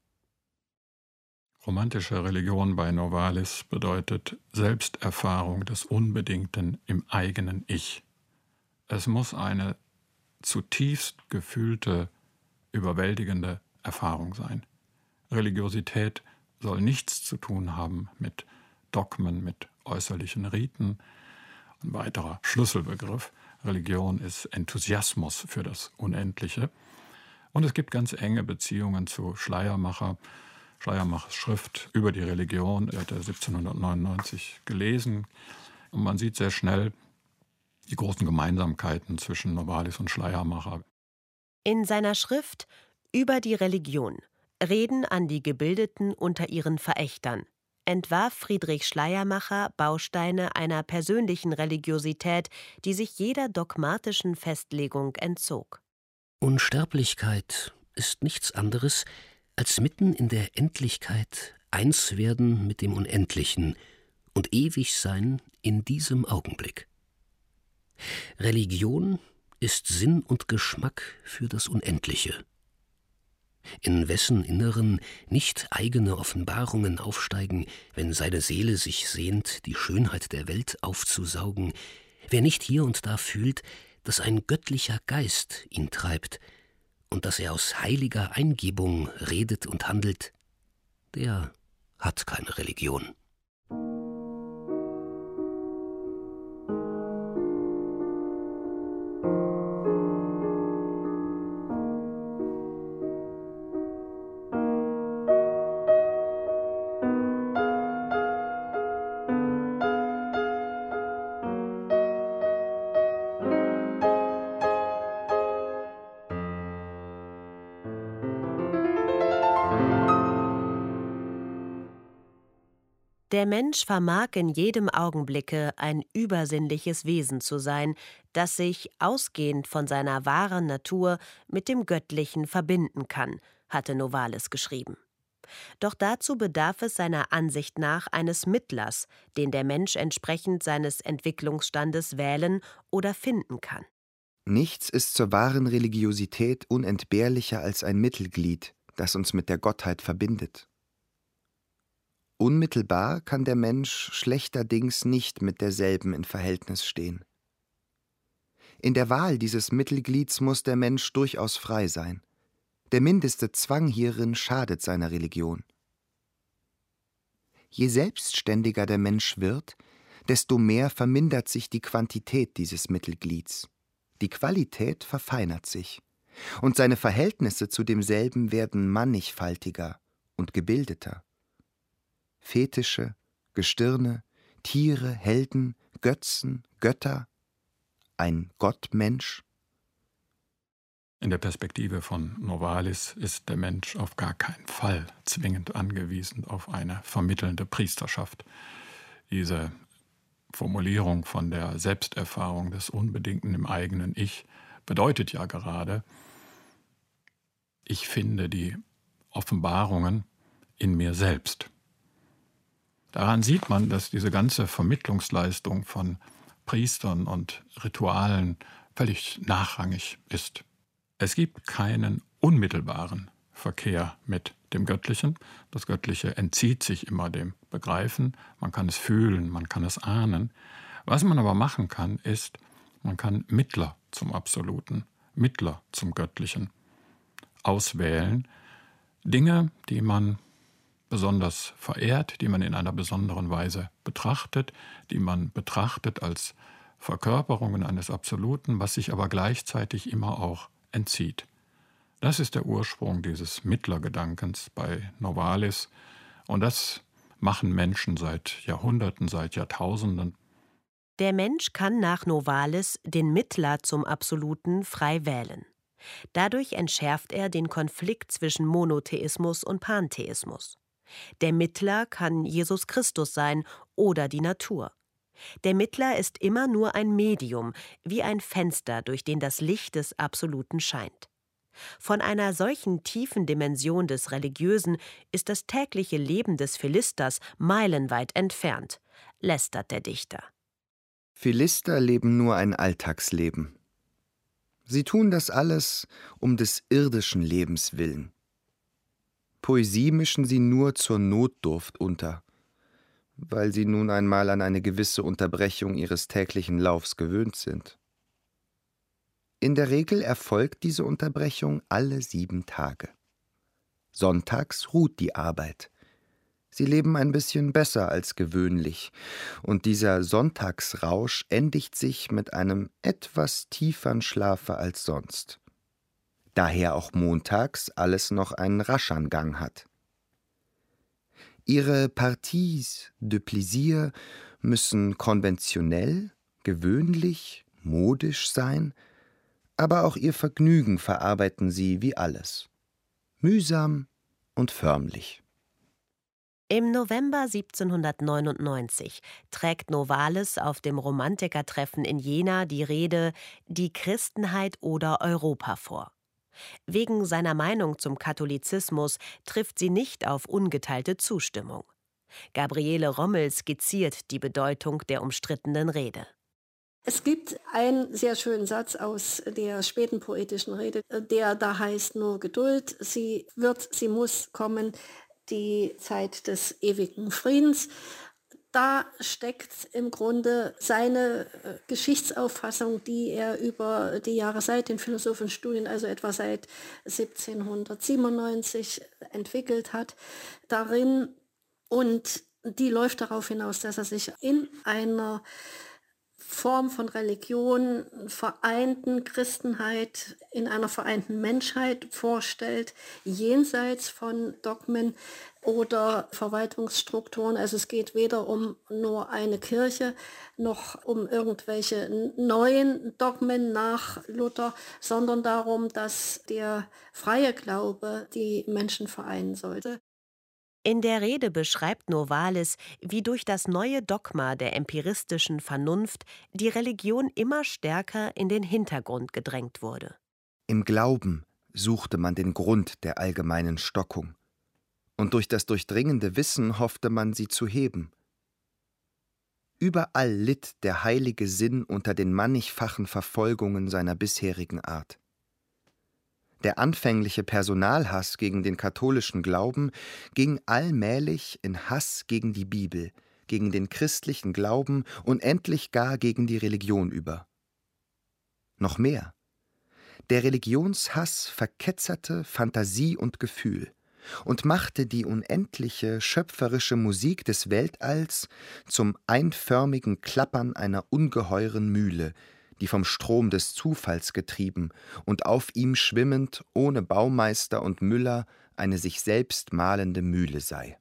Romantische Religion bei Novalis bedeutet Selbsterfahrung des Unbedingten im eigenen Ich. Es muss eine zutiefst gefühlte, überwältigende Erfahrung sein. Religiosität soll nichts zu tun haben mit Dogmen, mit äußerlichen Riten. Ein weiterer Schlüsselbegriff: Religion ist Enthusiasmus für das Unendliche. Und es gibt ganz enge Beziehungen zu Schleiermacher. Schleiermachers Schrift über die Religion. Er hat 1799 gelesen und man sieht sehr schnell die großen Gemeinsamkeiten zwischen Novalis und Schleiermacher. In seiner Schrift Über die Religion, Reden an die Gebildeten unter ihren Verächtern, entwarf Friedrich Schleiermacher Bausteine einer persönlichen Religiosität, die sich jeder dogmatischen Festlegung entzog. Unsterblichkeit ist nichts anderes, als mitten in der Endlichkeit eins werden mit dem Unendlichen und ewig sein in diesem Augenblick. Religion ist Sinn und Geschmack für das Unendliche, in wessen Inneren nicht eigene Offenbarungen aufsteigen, wenn seine Seele sich sehnt, die Schönheit der Welt aufzusaugen, wer nicht hier und da fühlt, dass ein göttlicher Geist ihn treibt und dass er aus heiliger Eingebung redet und handelt, der hat keine Religion. Der Mensch vermag in jedem Augenblicke ein übersinnliches Wesen zu sein, das sich, ausgehend von seiner wahren Natur, mit dem Göttlichen verbinden kann, hatte Novalis geschrieben. Doch dazu bedarf es seiner Ansicht nach eines Mittlers, den der Mensch entsprechend seines Entwicklungsstandes wählen oder finden kann. Nichts ist zur wahren Religiosität unentbehrlicher als ein Mittelglied, das uns mit der Gottheit verbindet. Unmittelbar kann der Mensch schlechterdings nicht mit derselben in Verhältnis stehen. In der Wahl dieses Mittelglieds muss der Mensch durchaus frei sein. Der mindeste Zwang hierin schadet seiner Religion. Je selbstständiger der Mensch wird, desto mehr vermindert sich die Quantität dieses Mittelglieds. Die Qualität verfeinert sich, und seine Verhältnisse zu demselben werden mannigfaltiger und gebildeter. Fetische, Gestirne, Tiere, Helden, Götzen, Götter, ein Gottmensch. In der Perspektive von Novalis ist der Mensch auf gar keinen Fall zwingend angewiesen auf eine vermittelnde Priesterschaft. Diese Formulierung von der Selbsterfahrung des Unbedingten im eigenen Ich bedeutet ja gerade, ich finde die Offenbarungen in mir selbst. Daran sieht man, dass diese ganze Vermittlungsleistung von Priestern und Ritualen völlig nachrangig ist. Es gibt keinen unmittelbaren Verkehr mit dem Göttlichen. Das Göttliche entzieht sich immer dem Begreifen. Man kann es fühlen, man kann es ahnen. Was man aber machen kann, ist, man kann Mittler zum Absoluten, Mittler zum Göttlichen auswählen. Dinge, die man besonders verehrt, die man in einer besonderen Weise betrachtet, die man betrachtet als Verkörperungen eines Absoluten, was sich aber gleichzeitig immer auch entzieht. Das ist der Ursprung dieses Mittlergedankens bei Novalis, und das machen Menschen seit Jahrhunderten, seit Jahrtausenden. Der Mensch kann nach Novalis den Mittler zum Absoluten frei wählen. Dadurch entschärft er den Konflikt zwischen Monotheismus und Pantheismus. Der Mittler kann Jesus Christus sein oder die Natur. Der Mittler ist immer nur ein Medium, wie ein Fenster, durch den das Licht des Absoluten scheint. Von einer solchen tiefen Dimension des Religiösen ist das tägliche Leben des Philisters meilenweit entfernt, lästert der Dichter. Philister leben nur ein Alltagsleben. Sie tun das alles um des irdischen Lebens willen. Poesie mischen sie nur zur Notdurft unter, weil sie nun einmal an eine gewisse Unterbrechung ihres täglichen Laufs gewöhnt sind. In der Regel erfolgt diese Unterbrechung alle 7 Tage. Sonntags ruht die Arbeit. Sie leben ein bisschen besser als gewöhnlich, und dieser Sonntagsrausch endigt sich mit einem etwas tieferen Schlafe als sonst. Daher auch montags alles noch einen raschern Gang hat. Ihre Parties de Plaisir müssen konventionell, gewöhnlich, modisch sein, aber auch ihr Vergnügen verarbeiten sie wie alles. Mühsam und förmlich. Im November 1799 trägt Novalis auf dem Romantikertreffen in Jena die Rede »Die Christenheit oder Europa« vor. Wegen seiner Meinung zum Katholizismus trifft sie nicht auf ungeteilte Zustimmung. Gabriele Rommel skizziert die Bedeutung der umstrittenen Rede. Es gibt einen sehr schönen Satz aus der späten poetischen Rede, der da heißt: Nur Geduld, sie muss kommen, die Zeit des ewigen Friedens. Da steckt im Grunde seine Geschichtsauffassung, die er über die Jahre seit den philosophischen Studien, also etwa seit 1797, entwickelt hat, darin. Und die läuft darauf hinaus, dass er sich in einer Form von Religion, vereinten Christenheit, in einer vereinten Menschheit vorstellt, jenseits von Dogmen oder Verwaltungsstrukturen. Also es geht weder um nur eine Kirche, noch um irgendwelche neuen Dogmen nach Luther, sondern darum, dass der freie Glaube die Menschen vereinen sollte. In der Rede beschreibt Novalis, wie durch das neue Dogma der empiristischen Vernunft die Religion immer stärker in den Hintergrund gedrängt wurde. Im Glauben suchte man den Grund der allgemeinen Stockung, und durch das durchdringende Wissen hoffte man, sie zu heben. Überall litt der heilige Sinn unter den mannigfachen Verfolgungen seiner bisherigen Art. Der anfängliche Personalhass gegen den katholischen Glauben ging allmählich in Hass gegen die Bibel, gegen den christlichen Glauben und endlich gar gegen die Religion über. Noch mehr: Der Religionshass verketzerte Fantasie und Gefühl und machte die unendliche schöpferische Musik des Weltalls zum einförmigen Klappern einer ungeheuren Mühle, die vom Strom des Zufalls getrieben und auf ihm schwimmend, ohne Baumeister und Müller, eine sich selbst malende Mühle sei.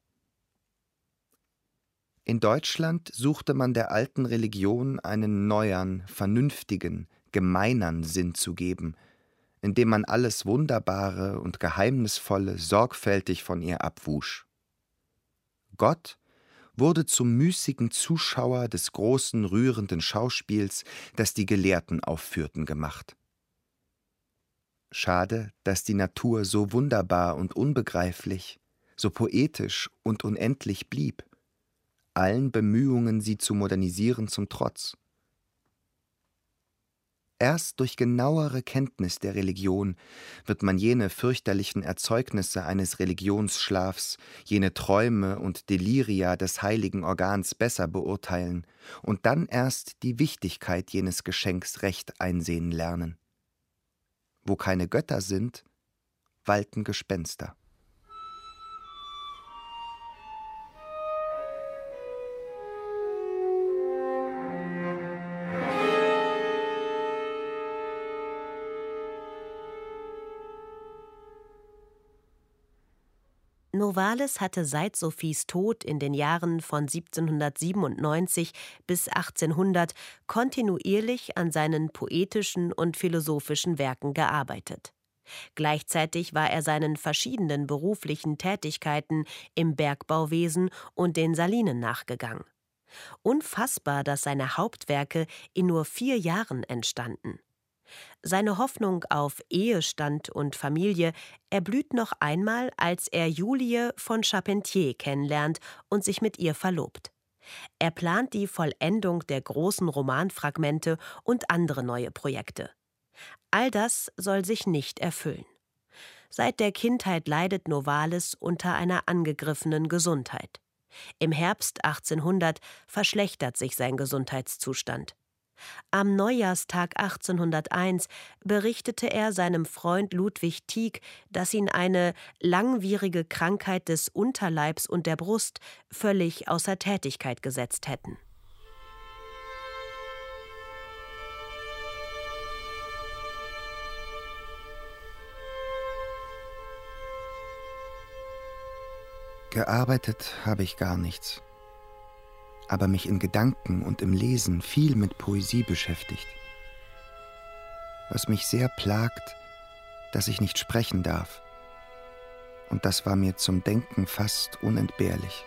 In Deutschland suchte man der alten Religion einen neuern, vernünftigen, gemeinern Sinn zu geben, indem man alles Wunderbare und Geheimnisvolle sorgfältig von ihr abwusch. Gott wurde zum müßigen Zuschauer des großen, rührenden Schauspiels, das die Gelehrten aufführten, gemacht. Schade, dass die Natur so wunderbar und unbegreiflich, so poetisch und unendlich blieb, allen Bemühungen, sie zu modernisieren, zum Trotz. Erst durch genauere Kenntnis der Religion wird man jene fürchterlichen Erzeugnisse eines Religionsschlafs, jene Träume und Deliria des heiligen Organs besser beurteilen und dann erst die Wichtigkeit jenes Geschenks recht einsehen lernen. Wo keine Götter sind, walten Gespenster. Novalis hatte seit Sophies Tod in den Jahren von 1797 bis 1800 kontinuierlich an seinen poetischen und philosophischen Werken gearbeitet. Gleichzeitig war er seinen verschiedenen beruflichen Tätigkeiten im Bergbauwesen und den Salinen nachgegangen. Unfassbar, dass seine Hauptwerke in nur 4 Jahren entstanden. Seine Hoffnung auf Ehestand und Familie erblüht noch einmal, als er Julie von Charpentier kennenlernt und sich mit ihr verlobt. Er plant die Vollendung der großen Romanfragmente und andere neue Projekte. All das soll sich nicht erfüllen. Seit der Kindheit leidet Novalis unter einer angegriffenen Gesundheit. Im Herbst 1800 verschlechtert sich sein Gesundheitszustand. Am Neujahrstag 1801 berichtete er seinem Freund Ludwig Tieck, dass ihn eine langwierige Krankheit des Unterleibs und der Brust völlig außer Tätigkeit gesetzt hätten. Gearbeitet habe ich gar nichts, aber mich in Gedanken und im Lesen viel mit Poesie beschäftigt. Was mich sehr plagt, dass ich nicht sprechen darf. Und das war mir zum Denken fast unentbehrlich.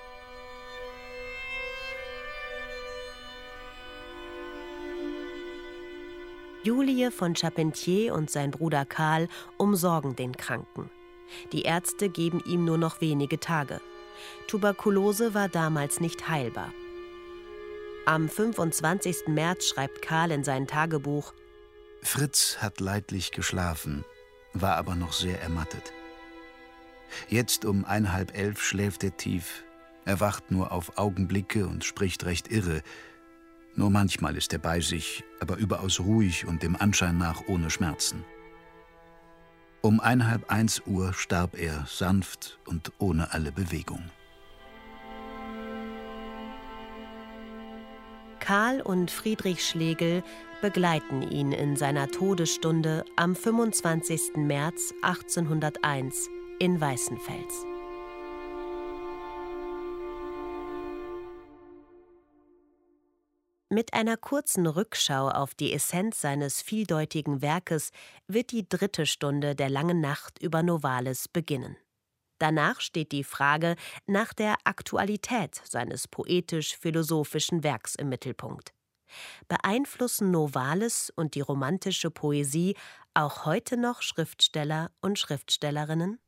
Julie von Charpentier und sein Bruder Karl umsorgen den Kranken. Die Ärzte geben ihm nur noch wenige Tage. Tuberkulose war damals nicht heilbar. Am 25. März schreibt Karl in sein Tagebuch: Fritz hat leidlich geschlafen, war aber noch sehr ermattet. Jetzt um 10:30 schläft er tief. Er wacht nur auf Augenblicke und spricht recht irre. Nur manchmal ist er bei sich, aber überaus ruhig und dem Anschein nach ohne Schmerzen. Um 1:30 starb er sanft und ohne alle Bewegung. Karl und Friedrich Schlegel begleiten ihn in seiner Todesstunde am 25. März 1801 in Weißenfels. Mit einer kurzen Rückschau auf die Essenz seines vieldeutigen Werkes wird die 3. Stunde der langen Nacht über Novalis beginnen. Danach steht die Frage nach der Aktualität seines poetisch-philosophischen Werks im Mittelpunkt. Beeinflussen Novalis und die romantische Poesie auch heute noch Schriftsteller und Schriftstellerinnen?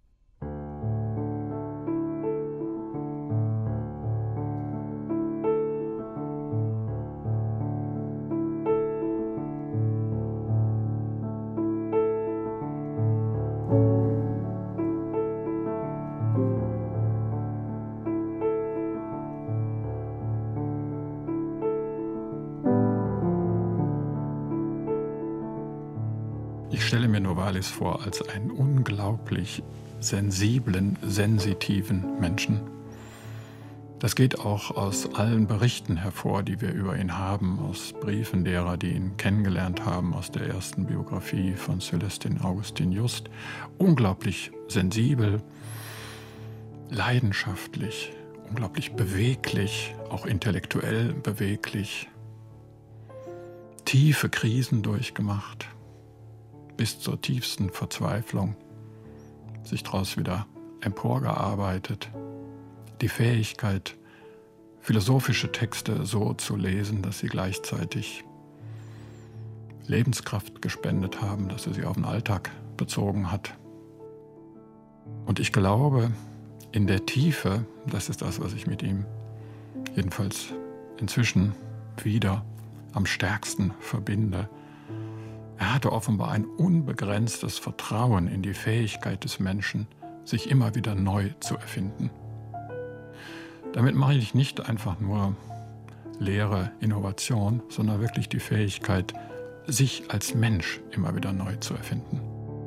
Ich stelle mir Novalis vor als einen unglaublich sensiblen, sensitiven Menschen. Das geht auch aus allen Berichten hervor, die wir über ihn haben, aus Briefen derer, die ihn kennengelernt haben, aus der ersten Biografie von Célestin Augustin Just. Unglaublich sensibel, leidenschaftlich, unglaublich beweglich, auch intellektuell beweglich, tiefe Krisen durchgemacht, bis zur tiefsten Verzweiflung, sich daraus wieder emporgearbeitet, die Fähigkeit, philosophische Texte so zu lesen, dass sie gleichzeitig Lebenskraft gespendet haben, dass er sie auf den Alltag bezogen hat. Und ich glaube, in der Tiefe, das ist das, was ich mit ihm jedenfalls inzwischen wieder am stärksten verbinde, er hatte offenbar ein unbegrenztes Vertrauen in die Fähigkeit des Menschen, sich immer wieder neu zu erfinden. Damit meine ich nicht einfach nur leere Innovation, sondern wirklich die Fähigkeit, sich als Mensch immer wieder neu zu erfinden.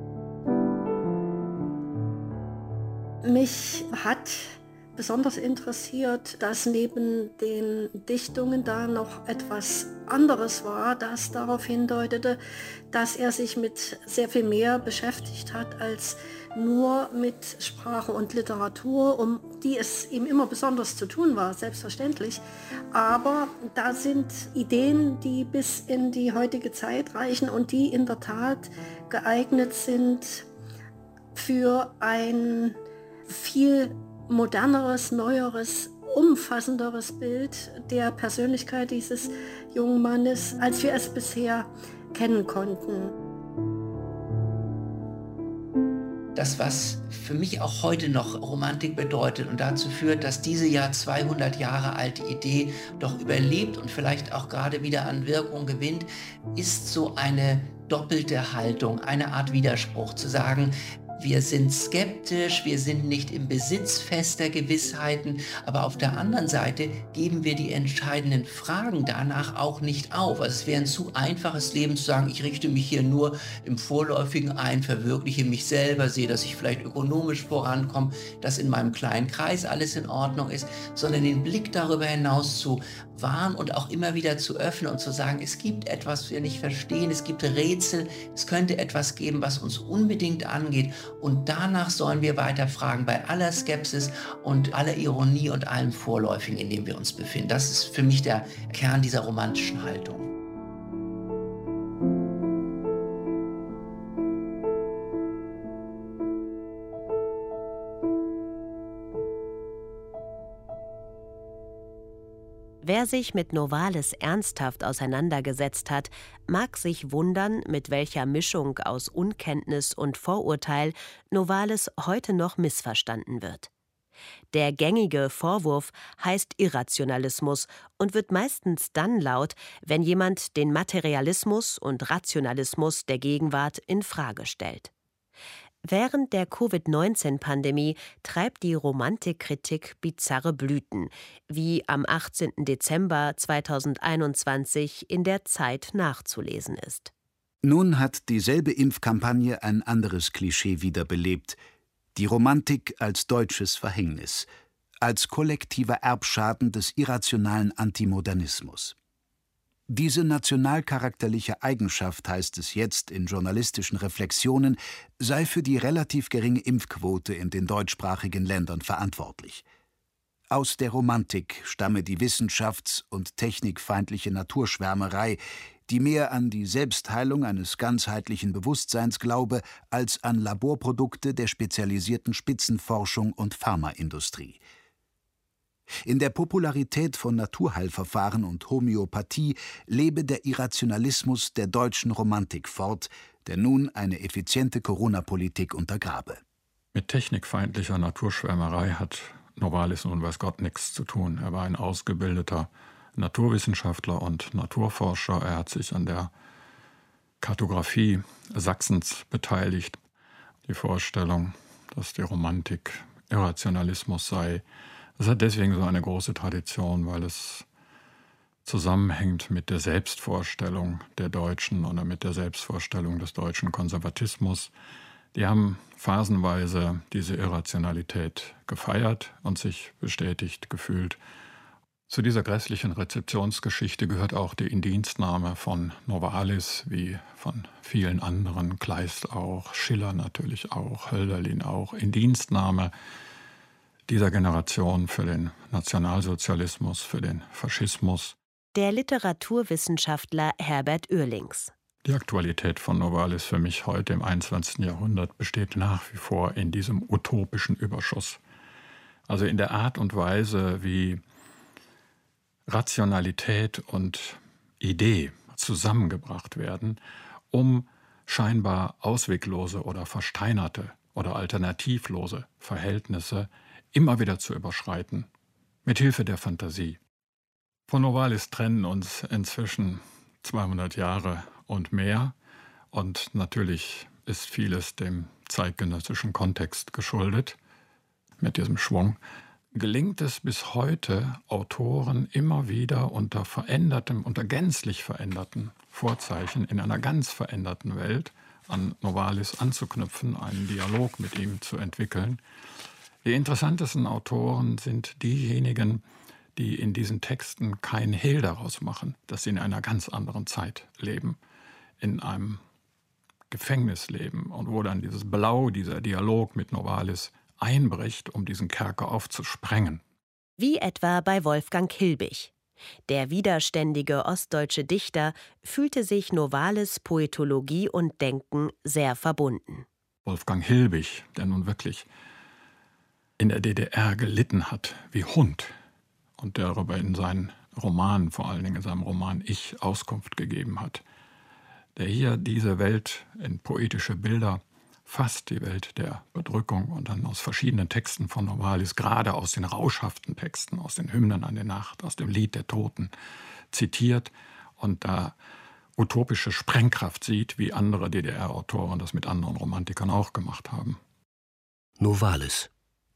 Mich hat besonders interessiert, dass neben den Dichtungen da noch etwas anderes war, das darauf hindeutete, dass er sich mit sehr viel mehr beschäftigt hat als nur mit Sprache und Literatur, um die es ihm immer besonders zu tun war, selbstverständlich. Aber da sind Ideen, die bis in die heutige Zeit reichen und die in der Tat geeignet sind für ein viel moderneres, neueres, umfassenderes Bild der Persönlichkeit dieses jungen Mannes, als wir es bisher kennen konnten. Das, was für mich auch heute noch Romantik bedeutet und dazu führt, dass diese ja 200 Jahre alte Idee doch überlebt und vielleicht auch gerade wieder an Wirkung gewinnt, ist so eine doppelte Haltung, eine Art Widerspruch, zu sagen, wir sind skeptisch, wir sind nicht im Besitz fester Gewissheiten, aber auf der anderen Seite geben wir die entscheidenden Fragen danach auch nicht auf. Also es wäre ein zu einfaches Leben zu sagen, ich richte mich hier nur im Vorläufigen ein, verwirkliche mich selber, sehe, dass ich vielleicht ökonomisch vorankomme, dass in meinem kleinen Kreis alles in Ordnung ist, sondern den Blick darüber hinaus zu wahren und auch immer wieder zu öffnen und zu sagen, es gibt etwas, was wir nicht verstehen, es gibt Rätsel, es könnte etwas geben, was uns unbedingt angeht. Und danach sollen wir weiter fragen, bei aller Skepsis und aller Ironie und allem Vorläufigen, in dem wir uns befinden. Das ist für mich der Kern dieser romantischen Haltung. Wer sich mit Novalis ernsthaft auseinandergesetzt hat, mag sich wundern, mit welcher Mischung aus Unkenntnis und Vorurteil Novalis heute noch missverstanden wird. Der gängige Vorwurf heißt Irrationalismus und wird meistens dann laut, wenn jemand den Materialismus und Rationalismus der Gegenwart in Frage stellt. Während der Covid-19-Pandemie treibt die Romantikkritik bizarre Blüten, wie am 18. Dezember 2021 in der Zeit nachzulesen ist. Nun hat dieselbe Impfkampagne ein anderes Klischee wiederbelebt: die Romantik als deutsches Verhängnis, als kollektiver Erbschaden des irrationalen Antimodernismus. Diese nationalcharakterliche Eigenschaft, heißt es jetzt in journalistischen Reflexionen, sei für die relativ geringe Impfquote in den deutschsprachigen Ländern verantwortlich. Aus der Romantik stamme die wissenschafts- und technikfeindliche Naturschwärmerei, die mehr an die Selbstheilung eines ganzheitlichen Bewusstseins glaube, als an Laborprodukte der spezialisierten Spitzenforschung und Pharmaindustrie. In der Popularität von Naturheilverfahren und Homöopathie lebe der Irrationalismus der deutschen Romantik fort, der nun eine effiziente Corona-Politik untergrabe. Mit technikfeindlicher Naturschwärmerei hat Novalis nun weiß Gott nichts zu tun. Er war ein ausgebildeter Naturwissenschaftler und Naturforscher. Er hat sich an der Kartographie Sachsens beteiligt. Die Vorstellung, dass die Romantik Irrationalismus sei, das hat deswegen so eine große Tradition, weil es zusammenhängt mit der Selbstvorstellung der Deutschen oder mit der Selbstvorstellung des deutschen Konservatismus. Die haben phasenweise diese Irrationalität gefeiert und sich bestätigt gefühlt. Zu dieser grässlichen Rezeptionsgeschichte gehört auch die Indienstnahme von Novalis, wie von vielen anderen, Kleist auch, Schiller natürlich auch, Hölderlin auch, Indienstnahme dieser Generation für den Nationalsozialismus, für den Faschismus. Der Literaturwissenschaftler Herbert Oehlings. Die Aktualität von Novalis für mich heute im 21. Jahrhundert besteht nach wie vor in diesem utopischen Überschuss. Also in der Art und Weise, wie Rationalität und Idee zusammengebracht werden, um scheinbar ausweglose oder versteinerte oder alternativlose Verhältnisse immer wieder zu überschreiten, mit Hilfe der Fantasie. Von Novalis trennen uns inzwischen 200 Jahre und mehr, und natürlich ist vieles dem zeitgenössischen Kontext geschuldet. Mit diesem Schwung gelingt es bis heute, Autoren immer wieder unter gänzlich veränderten Vorzeichen in einer ganz veränderten Welt an Novalis anzuknüpfen, einen Dialog mit ihm zu entwickeln. Die interessantesten Autoren sind diejenigen, die in diesen Texten keinen Hehl daraus machen, dass sie in einer ganz anderen Zeit leben, in einem Gefängnis leben, und wo dann dieses Blau, dieser Dialog mit Novalis einbricht, um diesen Kerker aufzusprengen. Wie etwa bei Wolfgang Hilbig. Der widerständige ostdeutsche Dichter fühlte sich Novalis Poetologie und Denken sehr verbunden. Wolfgang Hilbig, der nun wirklich in der DDR gelitten hat wie Hund und der darüber in seinen Romanen, vor allen Dingen in seinem Roman Ich, Auskunft gegeben hat, der hier diese Welt in poetische Bilder fasst, die Welt der Bedrückung, und dann aus verschiedenen Texten von Novalis, gerade aus den rauschhaften Texten, aus den Hymnen an die Nacht, aus dem Lied der Toten, zitiert und da utopische Sprengkraft sieht, wie andere DDR-Autoren das mit anderen Romantikern auch gemacht haben. Novalis.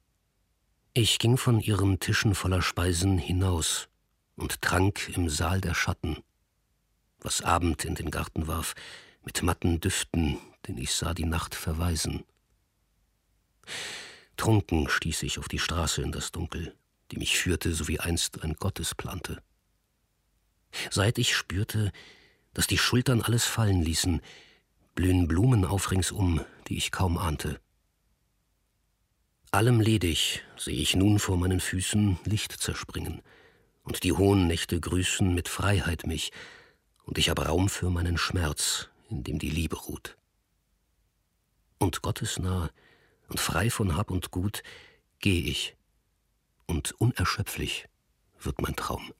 Ich ging von ihren Tischen voller Speisen hinaus und trank im Saal der Schatten, was Abend in den Garten warf, mit matten Düften, den ich sah die Nacht verweisen. Trunken stieß ich auf die Straße in das Dunkel, die mich führte, so wie einst ein Gottes plante. Seit ich spürte, dass die Schultern alles fallen ließen, blühen Blumen auf ringsum, die ich kaum ahnte. Allem ledig sehe ich nun vor meinen Füßen Licht zerspringen, und die hohen Nächte grüßen mit Freiheit mich, und ich habe Raum für meinen Schmerz, in dem die Liebe ruht. Und gottesnah und frei von Hab und Gut gehe ich, und unerschöpflich wird mein Traum.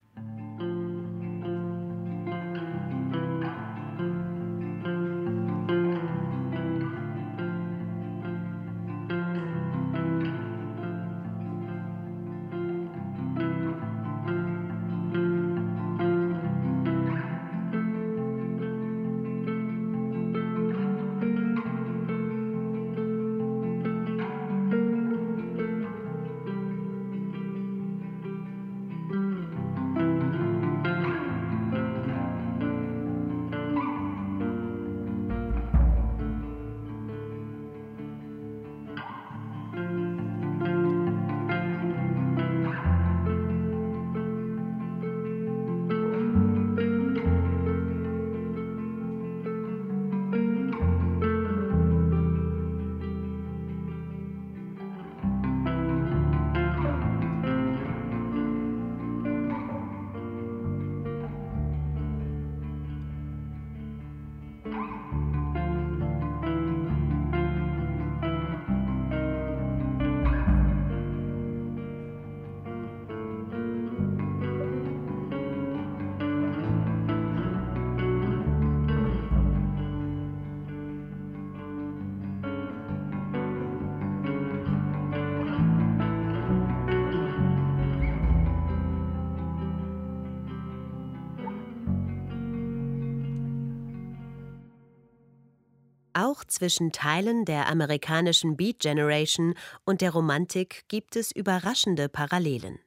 Auch zwischen Teilen der amerikanischen Beat Generation und der Romantik gibt es überraschende Parallelen.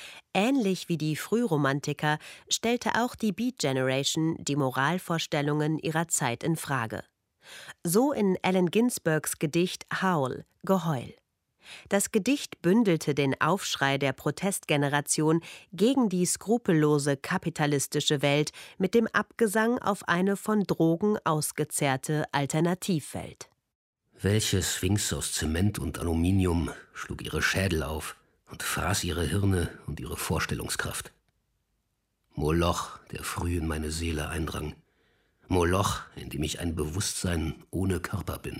Ähnlich wie die Frühromantiker stellte auch die Beat Generation die Moralvorstellungen ihrer Zeit in Frage. So in Allen Ginsbergs Gedicht Howl, Geheul. Das Gedicht bündelte den Aufschrei der Protestgeneration gegen die skrupellose kapitalistische Welt mit dem Abgesang auf eine von Drogen ausgezehrte Alternativwelt. Welche Sphinx aus Zement und Aluminium schlug ihre Schädel auf und fraß ihre Hirne und ihre Vorstellungskraft? Moloch, der früh in meine Seele eindrang. Moloch, in dem ich ein Bewusstsein ohne Körper bin.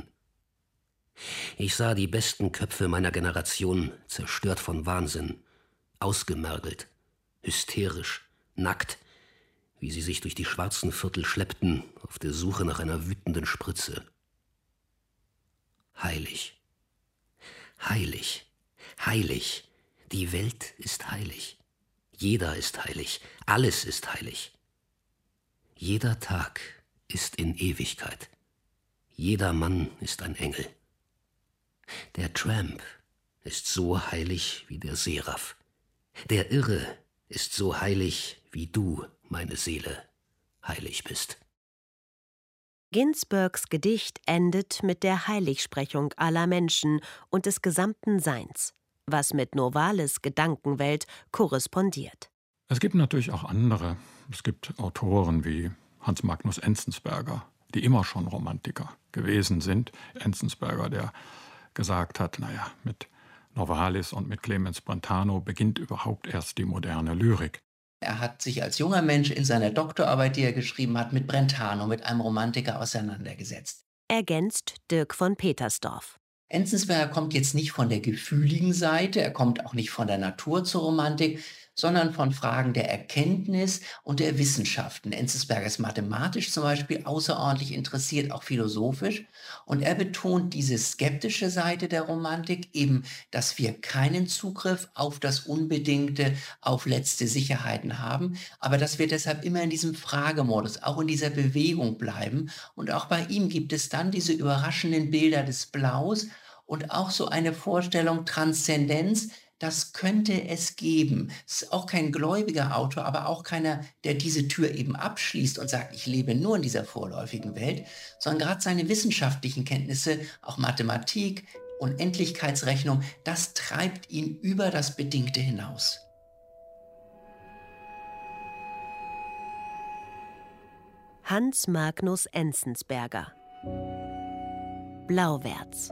Ich sah die besten Köpfe meiner Generation zerstört von Wahnsinn, ausgemergelt, hysterisch, nackt, wie sie sich durch die schwarzen Viertel schleppten auf der Suche nach einer wütenden Spritze. Heilig, heilig, heilig, die Welt ist heilig, jeder ist heilig, alles ist heilig. Jeder Tag ist in Ewigkeit, jeder Mann ist ein Engel. Der Tramp ist so heilig wie der Seraph. Der Irre ist so heilig, wie du, meine Seele, heilig bist. Ginsbergs Gedicht endet mit der Heiligsprechung aller Menschen und des gesamten Seins, was mit Novalis Gedankenwelt korrespondiert. Es gibt natürlich auch andere. Es gibt Autoren wie Hans Magnus Enzensberger, die immer schon Romantiker gewesen sind. Enzensberger, der gesagt hat, naja, mit Novalis und mit Clemens Brentano beginnt überhaupt erst die moderne Lyrik. Er hat sich als junger Mensch in seiner Doktorarbeit, die er geschrieben hat, mit Brentano, mit einem Romantiker auseinandergesetzt. Ergänzt Dirk von Petersdorf. Enzensberger kommt jetzt nicht von der gefühligen Seite, er kommt auch nicht von der Natur zur Romantik, sondern von Fragen der Erkenntnis und der Wissenschaften. Enzensberger ist mathematisch zum Beispiel außerordentlich interessiert, auch philosophisch. Und er betont diese skeptische Seite der Romantik, eben, dass wir keinen Zugriff auf das Unbedingte, auf letzte Sicherheiten haben, aber dass wir deshalb immer in diesem Fragemodus, auch in dieser Bewegung bleiben. Und auch bei ihm gibt es dann diese überraschenden Bilder des Blaus und auch so eine Vorstellung Transzendenz. Das könnte es geben. Es ist auch kein gläubiger Autor, aber auch keiner, der diese Tür eben abschließt und sagt, ich lebe nur in dieser vorläufigen Welt, sondern gerade seine wissenschaftlichen Kenntnisse, auch Mathematik, Unendlichkeitsrechnung, das treibt ihn über das Bedingte hinaus. Hans Magnus Enzensberger. Blauwärts.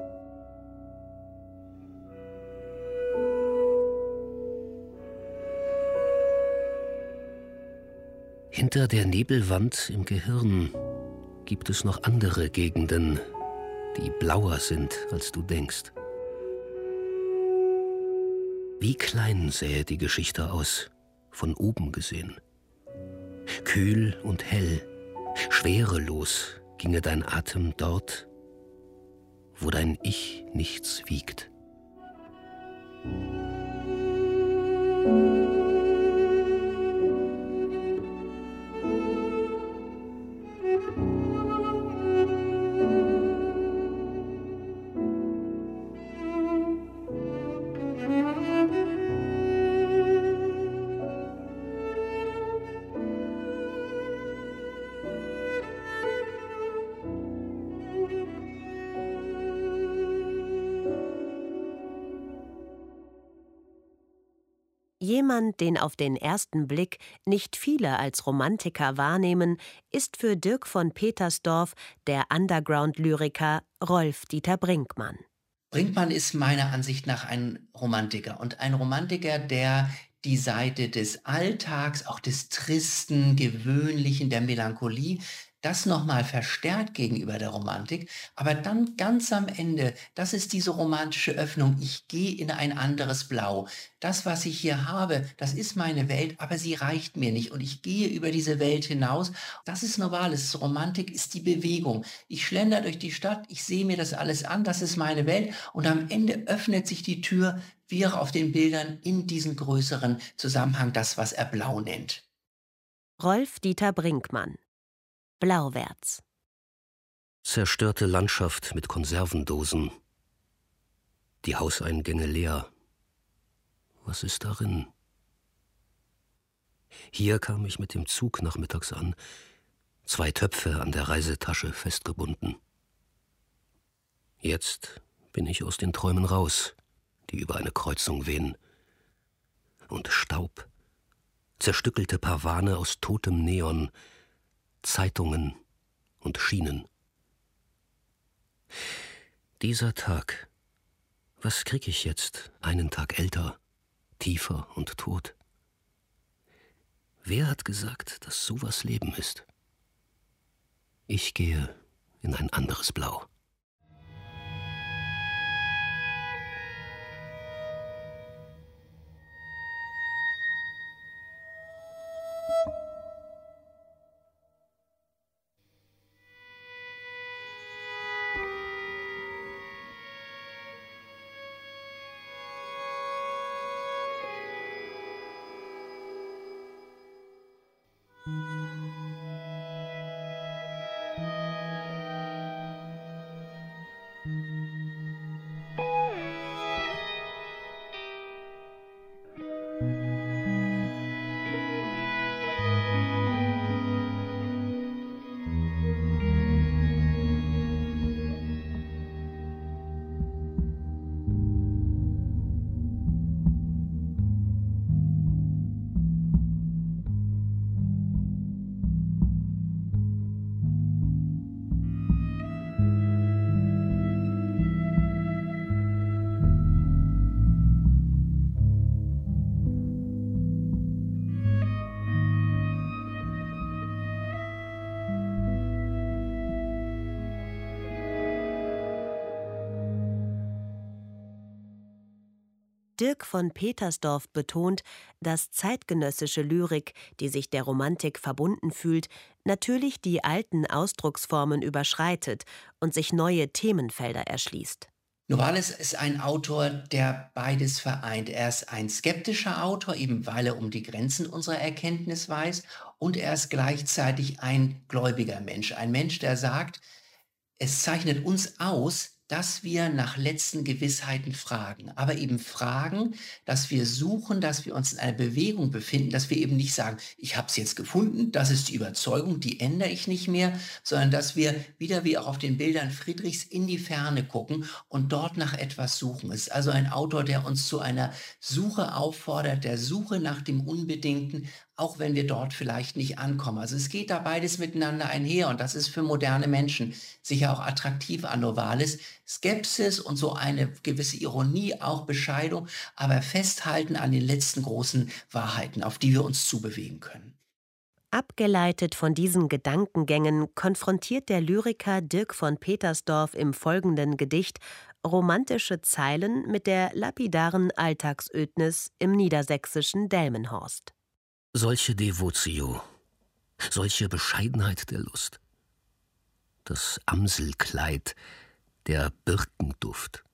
Hinter der Nebelwand im Gehirn gibt es noch andere Gegenden, die blauer sind, als du denkst. Wie klein sähe die Geschichte aus, von oben gesehen. Kühl und hell, schwerelos ginge dein Atem dort, wo dein Ich nichts wiegt. Jemand, den auf den ersten Blick nicht viele als Romantiker wahrnehmen, ist für Dirk von Petersdorf der Underground-Lyriker Rolf-Dieter Brinkmann. Brinkmann ist meiner Ansicht nach ein Romantiker und ein Romantiker, der die Seite des Alltags, auch des Tristen, Gewöhnlichen, der Melancholie, das nochmal verstärkt gegenüber der Romantik, aber dann ganz am Ende, das ist diese romantische Öffnung, ich gehe in ein anderes Blau. Das, was ich hier habe, das ist meine Welt, aber sie reicht mir nicht und ich gehe über diese Welt hinaus. Das ist Novalis. Romantik ist die Bewegung. Ich schlender durch die Stadt, ich sehe mir das alles an, das ist meine Welt und am Ende öffnet sich die Tür, wie auch auf den Bildern, in diesen größeren Zusammenhang, das, was er Blau nennt. Rolf-Dieter Brinkmann. Blauwärts. Zerstörte Landschaft mit Konservendosen. Die Hauseingänge leer. Was ist darin? Hier kam ich mit dem Zug nachmittags an, 2 Töpfe an der Reisetasche festgebunden. Jetzt bin ich aus den Träumen raus, die über eine Kreuzung wehen. Und Staub, zerstückelte Pavane aus totem Neon, Zeitungen und Schienen. Dieser Tag, was krieg ich jetzt, einen Tag älter, tiefer und tot? Wer hat gesagt, dass sowas Leben ist? Ich gehe in ein anderes Blau. Dirk von Petersdorf betont, dass zeitgenössische Lyrik, die sich der Romantik verbunden fühlt, natürlich die alten Ausdrucksformen überschreitet und sich neue Themenfelder erschließt. Novalis ist ein Autor, der beides vereint. Er ist ein skeptischer Autor, eben weil er um die Grenzen unserer Erkenntnis weiß, und er ist gleichzeitig ein gläubiger Mensch. Ein Mensch, der sagt, es zeichnet uns aus, dass wir nach letzten Gewissheiten fragen, aber eben fragen, dass wir suchen, dass wir uns in einer Bewegung befinden, dass wir eben nicht sagen, ich habe es jetzt gefunden, das ist die Überzeugung, die ändere ich nicht mehr, sondern dass wir wieder wie auch auf den Bildern Friedrichs in die Ferne gucken und dort nach etwas suchen. Es ist also ein Autor, der uns zu einer Suche auffordert, der Suche nach dem Unbedingten, auch wenn wir dort vielleicht nicht ankommen. Also es geht da beides miteinander einher und das ist für moderne Menschen sicher auch attraktiv an Novalis. Skepsis und so eine gewisse Ironie, auch Bescheidung, aber festhalten an den letzten großen Wahrheiten, auf die wir uns zubewegen können. Abgeleitet von diesen Gedankengängen konfrontiert der Lyriker Dirk von Petersdorf im folgenden Gedicht romantische Zeilen mit der lapidaren Alltagsödnis im niedersächsischen Delmenhorst. Solche Devotio, solche Bescheidenheit der Lust, das Amselkleid, der Birkenduft.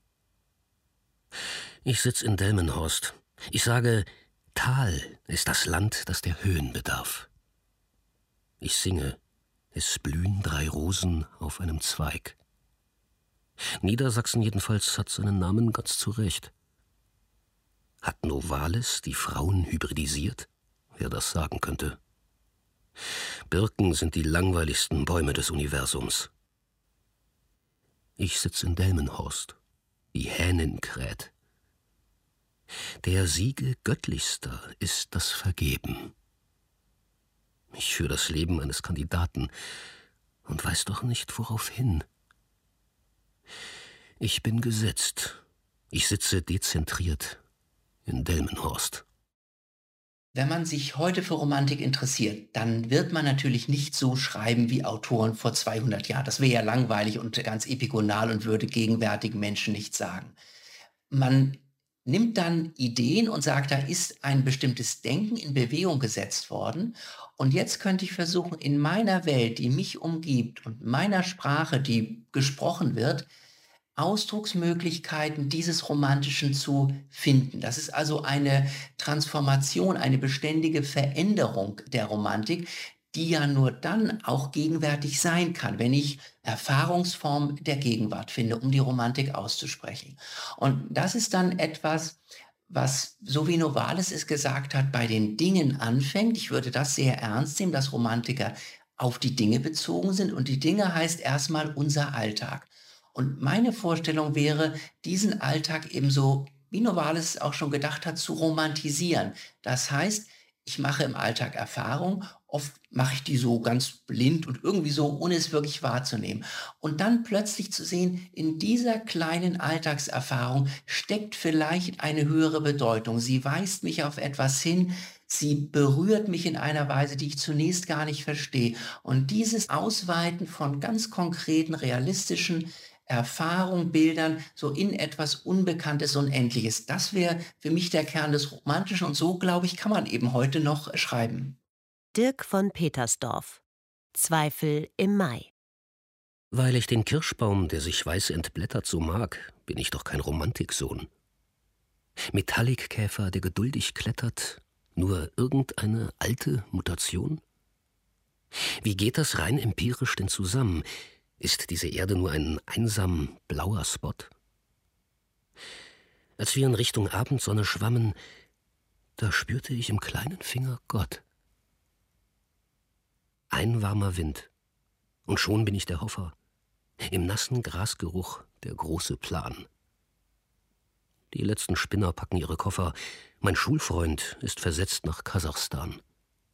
Ich sitz in Delmenhorst. Ich sage, Tal ist das Land, das der Höhen bedarf. Ich singe, es blühen 3 Rosen auf einem Zweig. Niedersachsen jedenfalls hat seinen Namen ganz zu Recht. Hat Novalis die Frauen hybridisiert? Wer das sagen könnte. Birken sind die langweiligsten Bäume des Universums. Ich sitz in Delmenhorst, die Hänin kräht. Der Siege göttlichster ist das Vergeben. Ich führ das Leben eines Kandidaten und weiß doch nicht, worauf hin. Ich bin gesetzt. Ich sitze dezentriert in Delmenhorst. Wenn man sich heute für Romantik interessiert, dann wird man natürlich nicht so schreiben wie Autoren vor 200 Jahren. Das wäre ja langweilig und ganz epigonal und würde gegenwärtigen Menschen nichts sagen. Man nimmt dann Ideen und sagt, da ist ein bestimmtes Denken in Bewegung gesetzt worden. Und jetzt könnte ich versuchen, in meiner Welt, die mich umgibt und meiner Sprache, die gesprochen wird, Ausdrucksmöglichkeiten dieses Romantischen zu finden. Das ist also eine Transformation, eine beständige Veränderung der Romantik, die ja nur dann auch gegenwärtig sein kann, wenn ich Erfahrungsform der Gegenwart finde, um die Romantik auszusprechen. Und das ist dann etwas, was, so wie Novalis es gesagt hat, bei den Dingen anfängt. Ich würde das sehr ernst nehmen, dass Romantiker auf die Dinge bezogen sind. Und die Dinge heißt erstmal unser Alltag. Und meine Vorstellung wäre, diesen Alltag ebenso, wie Novalis auch schon gedacht hat, zu romantisieren. Das heißt, ich mache im Alltag Erfahrung, oft mache ich die so ganz blind und irgendwie so, ohne es wirklich wahrzunehmen. Und dann plötzlich zu sehen, in dieser kleinen Alltagserfahrung steckt vielleicht eine höhere Bedeutung. Sie weist mich auf etwas hin, sie berührt mich in einer Weise, die ich zunächst gar nicht verstehe. Und dieses Ausweiten von ganz konkreten, realistischen Erfahrungen, Bildern, so in etwas Unbekanntes, Unendliches. Das wäre für mich der Kern des Romantischen und so, glaube ich, kann man eben heute noch schreiben. Dirk von Petersdorf. Zweifel im Mai. Weil ich den Kirschbaum, der sich weiß entblättert, so mag, bin ich doch kein Romantiksohn. Metallikkäfer, der geduldig klettert, nur irgendeine alte Mutation? Wie geht das rein empirisch denn zusammen? Ist diese Erde nur ein einsam blauer Spot? Als wir in Richtung Abendsonne schwammen, da spürte ich im kleinen Finger Gott. Ein warmer Wind, und schon bin ich der Hoffer, im nassen Grasgeruch der große Plan. Die letzten Spinner packen ihre Koffer, mein Schulfreund ist versetzt nach Kasachstan.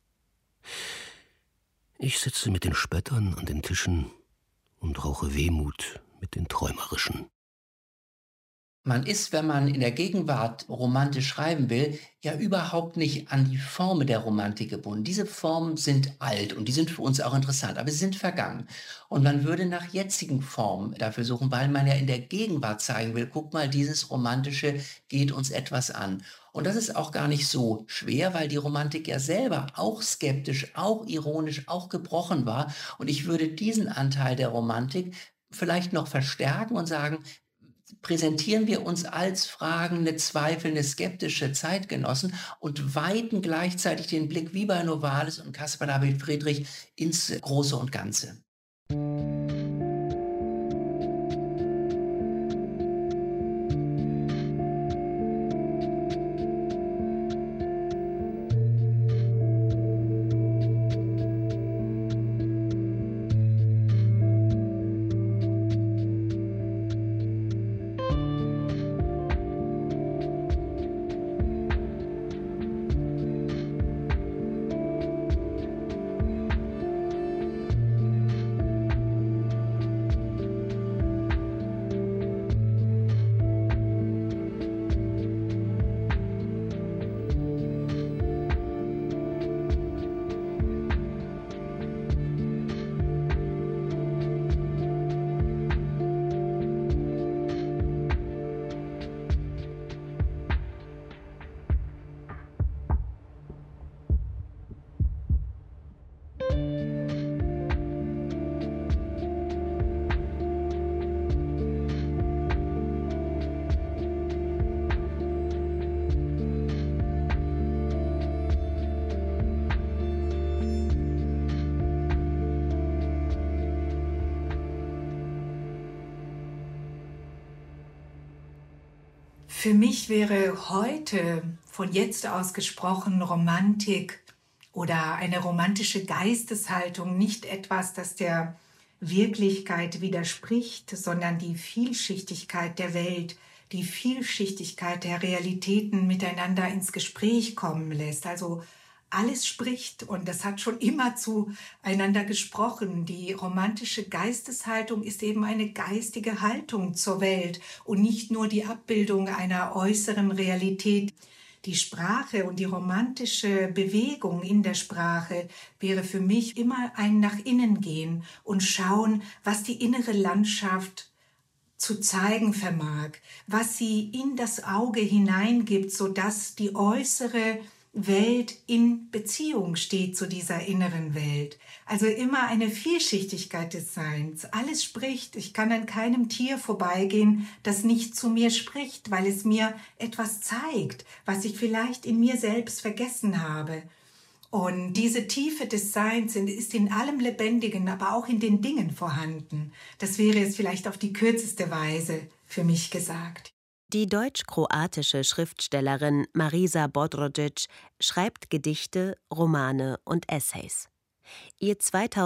Ich sitze mit den Spöttern an den Tischen und rauche Wehmut mit den Träumerischen. Man ist, wenn man in der Gegenwart romantisch schreiben will, ja überhaupt nicht an die Formen der Romantik gebunden. Diese Formen sind alt und die sind für uns auch interessant, aber sie sind vergangen. Und man würde nach jetzigen Formen dafür suchen, weil man ja in der Gegenwart zeigen will, guck mal, dieses Romantische geht uns etwas an. Und das ist auch gar nicht so schwer, weil die Romantik ja selber auch skeptisch, auch ironisch, auch gebrochen war. Und ich würde diesen Anteil der Romantik vielleicht noch verstärken und sagen, präsentieren wir uns als fragende, zweifelnde, skeptische Zeitgenossen und weiten gleichzeitig den Blick wie bei Novalis und Caspar David Friedrich ins Große und Ganze. Für mich wäre heute, von jetzt aus gesprochen, Romantik oder eine romantische Geisteshaltung nicht etwas, das der Wirklichkeit widerspricht, sondern die Vielschichtigkeit der Welt, die Vielschichtigkeit der Realitäten miteinander ins Gespräch kommen lässt. Also alles spricht und das hat schon immer zueinander gesprochen. Die romantische Geisteshaltung ist eben eine geistige Haltung zur Welt und nicht nur die Abbildung einer äußeren Realität. Die Sprache und die romantische Bewegung in der Sprache wäre für mich immer ein nach innen gehen und schauen, was die innere Landschaft zu zeigen vermag, was sie in das Auge hineingibt, sodass die äußere Welt in Beziehung steht zu dieser inneren Welt. Also immer eine Vielschichtigkeit des Seins. Alles spricht. Ich kann an keinem Tier vorbeigehen, das nicht zu mir spricht, weil es mir etwas zeigt, was ich vielleicht in mir selbst vergessen habe. Und diese Tiefe des Seins ist in allem Lebendigen, aber auch in den Dingen vorhanden. Das wäre es vielleicht auf die kürzeste Weise für mich gesagt. Die deutsch-kroatische Schriftstellerin Marisa Bodrogic schreibt Gedichte, Romane und Essays. Ihr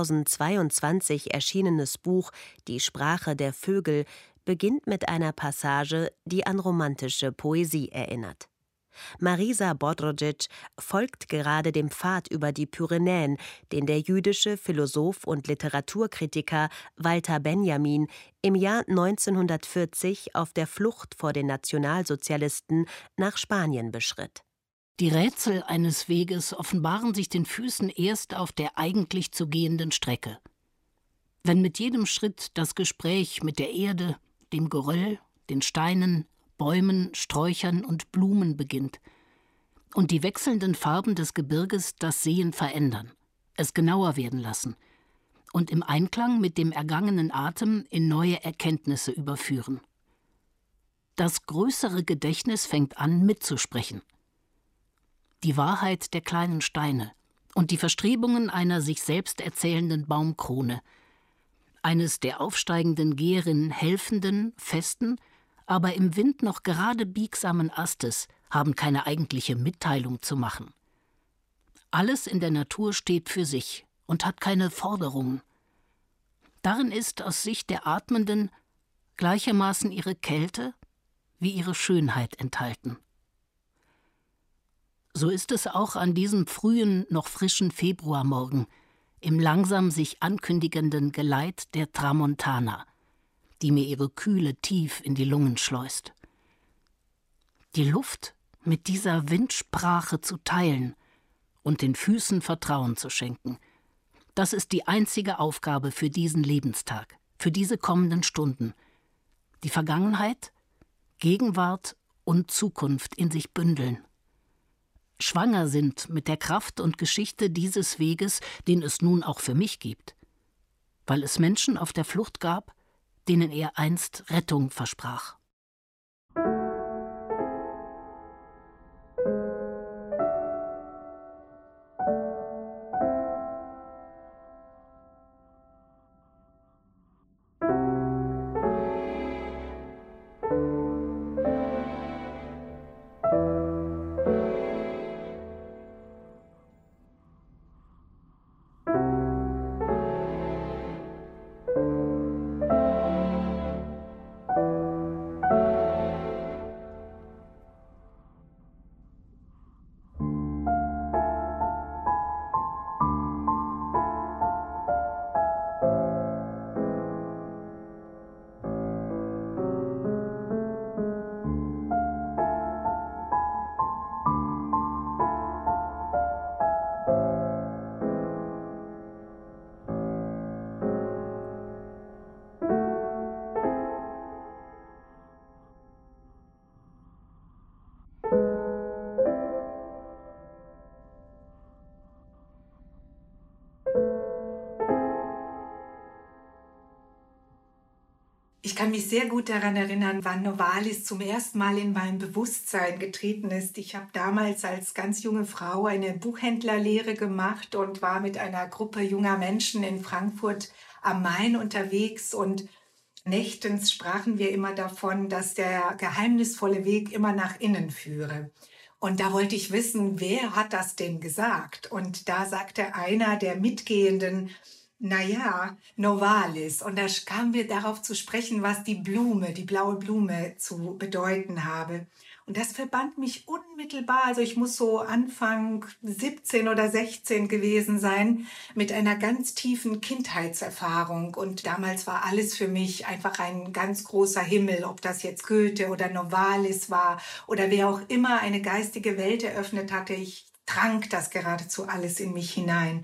2022 erschienenes Buch »Die Sprache der Vögel« beginnt mit einer Passage, die an romantische Poesie erinnert. Marisa Bodrogic folgt gerade dem Pfad über die Pyrenäen, den der jüdische Philosoph und Literaturkritiker Walter Benjamin im Jahr 1940 auf der Flucht vor den Nationalsozialisten nach Spanien beschritt. Die Rätsel eines Weges offenbaren sich den Füßen erst auf der eigentlich zu gehenden Strecke. Wenn mit jedem Schritt das Gespräch mit der Erde, dem Geröll, den Steinen, Bäumen, Sträuchern und Blumen beginnt und die wechselnden Farben des Gebirges das Sehen verändern, es genauer werden lassen und im Einklang mit dem ergangenen Atem in neue Erkenntnisse überführen. Das größere Gedächtnis fängt an, mitzusprechen. Die Wahrheit der kleinen Steine und die Verstrebungen einer sich selbst erzählenden Baumkrone, eines der aufsteigenden Gäherinnen helfenden, festen, aber im Wind noch gerade biegsamen Astes haben keine eigentliche Mitteilung zu machen. Alles in der Natur steht für sich und hat keine Forderungen. Darin ist aus Sicht der Atmenden gleichermaßen ihre Kälte wie ihre Schönheit enthalten. So ist es auch an diesem frühen, noch frischen Februarmorgen im langsam sich ankündigenden Geleit der Tramontana, die mir ihre Kühle tief in die Lungen schleust. Die Luft mit dieser Windsprache zu teilen und den Füßen Vertrauen zu schenken, das ist die einzige Aufgabe für diesen Lebenstag, für diese kommenden Stunden. Die Vergangenheit, Gegenwart und Zukunft in sich bündeln. Schwanger sind mit der Kraft und Geschichte dieses Weges, den es nun auch für mich gibt, weil es Menschen auf der Flucht gab, denen er einst Rettung versprach. Ich kann mich sehr gut daran erinnern, wann Novalis zum ersten Mal in mein Bewusstsein getreten ist. Ich habe damals als ganz junge Frau eine Buchhändlerlehre gemacht und war mit einer Gruppe junger Menschen in Frankfurt am Main unterwegs. Und nächtens sprachen wir immer davon, dass der geheimnisvolle Weg immer nach innen führe. Und da wollte ich wissen, wer hat das denn gesagt? Und da sagte einer der Mitgehenden, naja, Novalis. Und da kamen wir darauf zu sprechen, was die Blume, die blaue Blume zu bedeuten habe. Und das verband mich unmittelbar, also ich muss so Anfang 17 oder 16 gewesen sein, mit einer ganz tiefen Kindheitserfahrung. Und damals war alles für mich einfach ein ganz großer Himmel, ob das jetzt Goethe oder Novalis war oder wer auch immer eine geistige Welt eröffnet hatte. Ich trank das geradezu alles in mich hinein.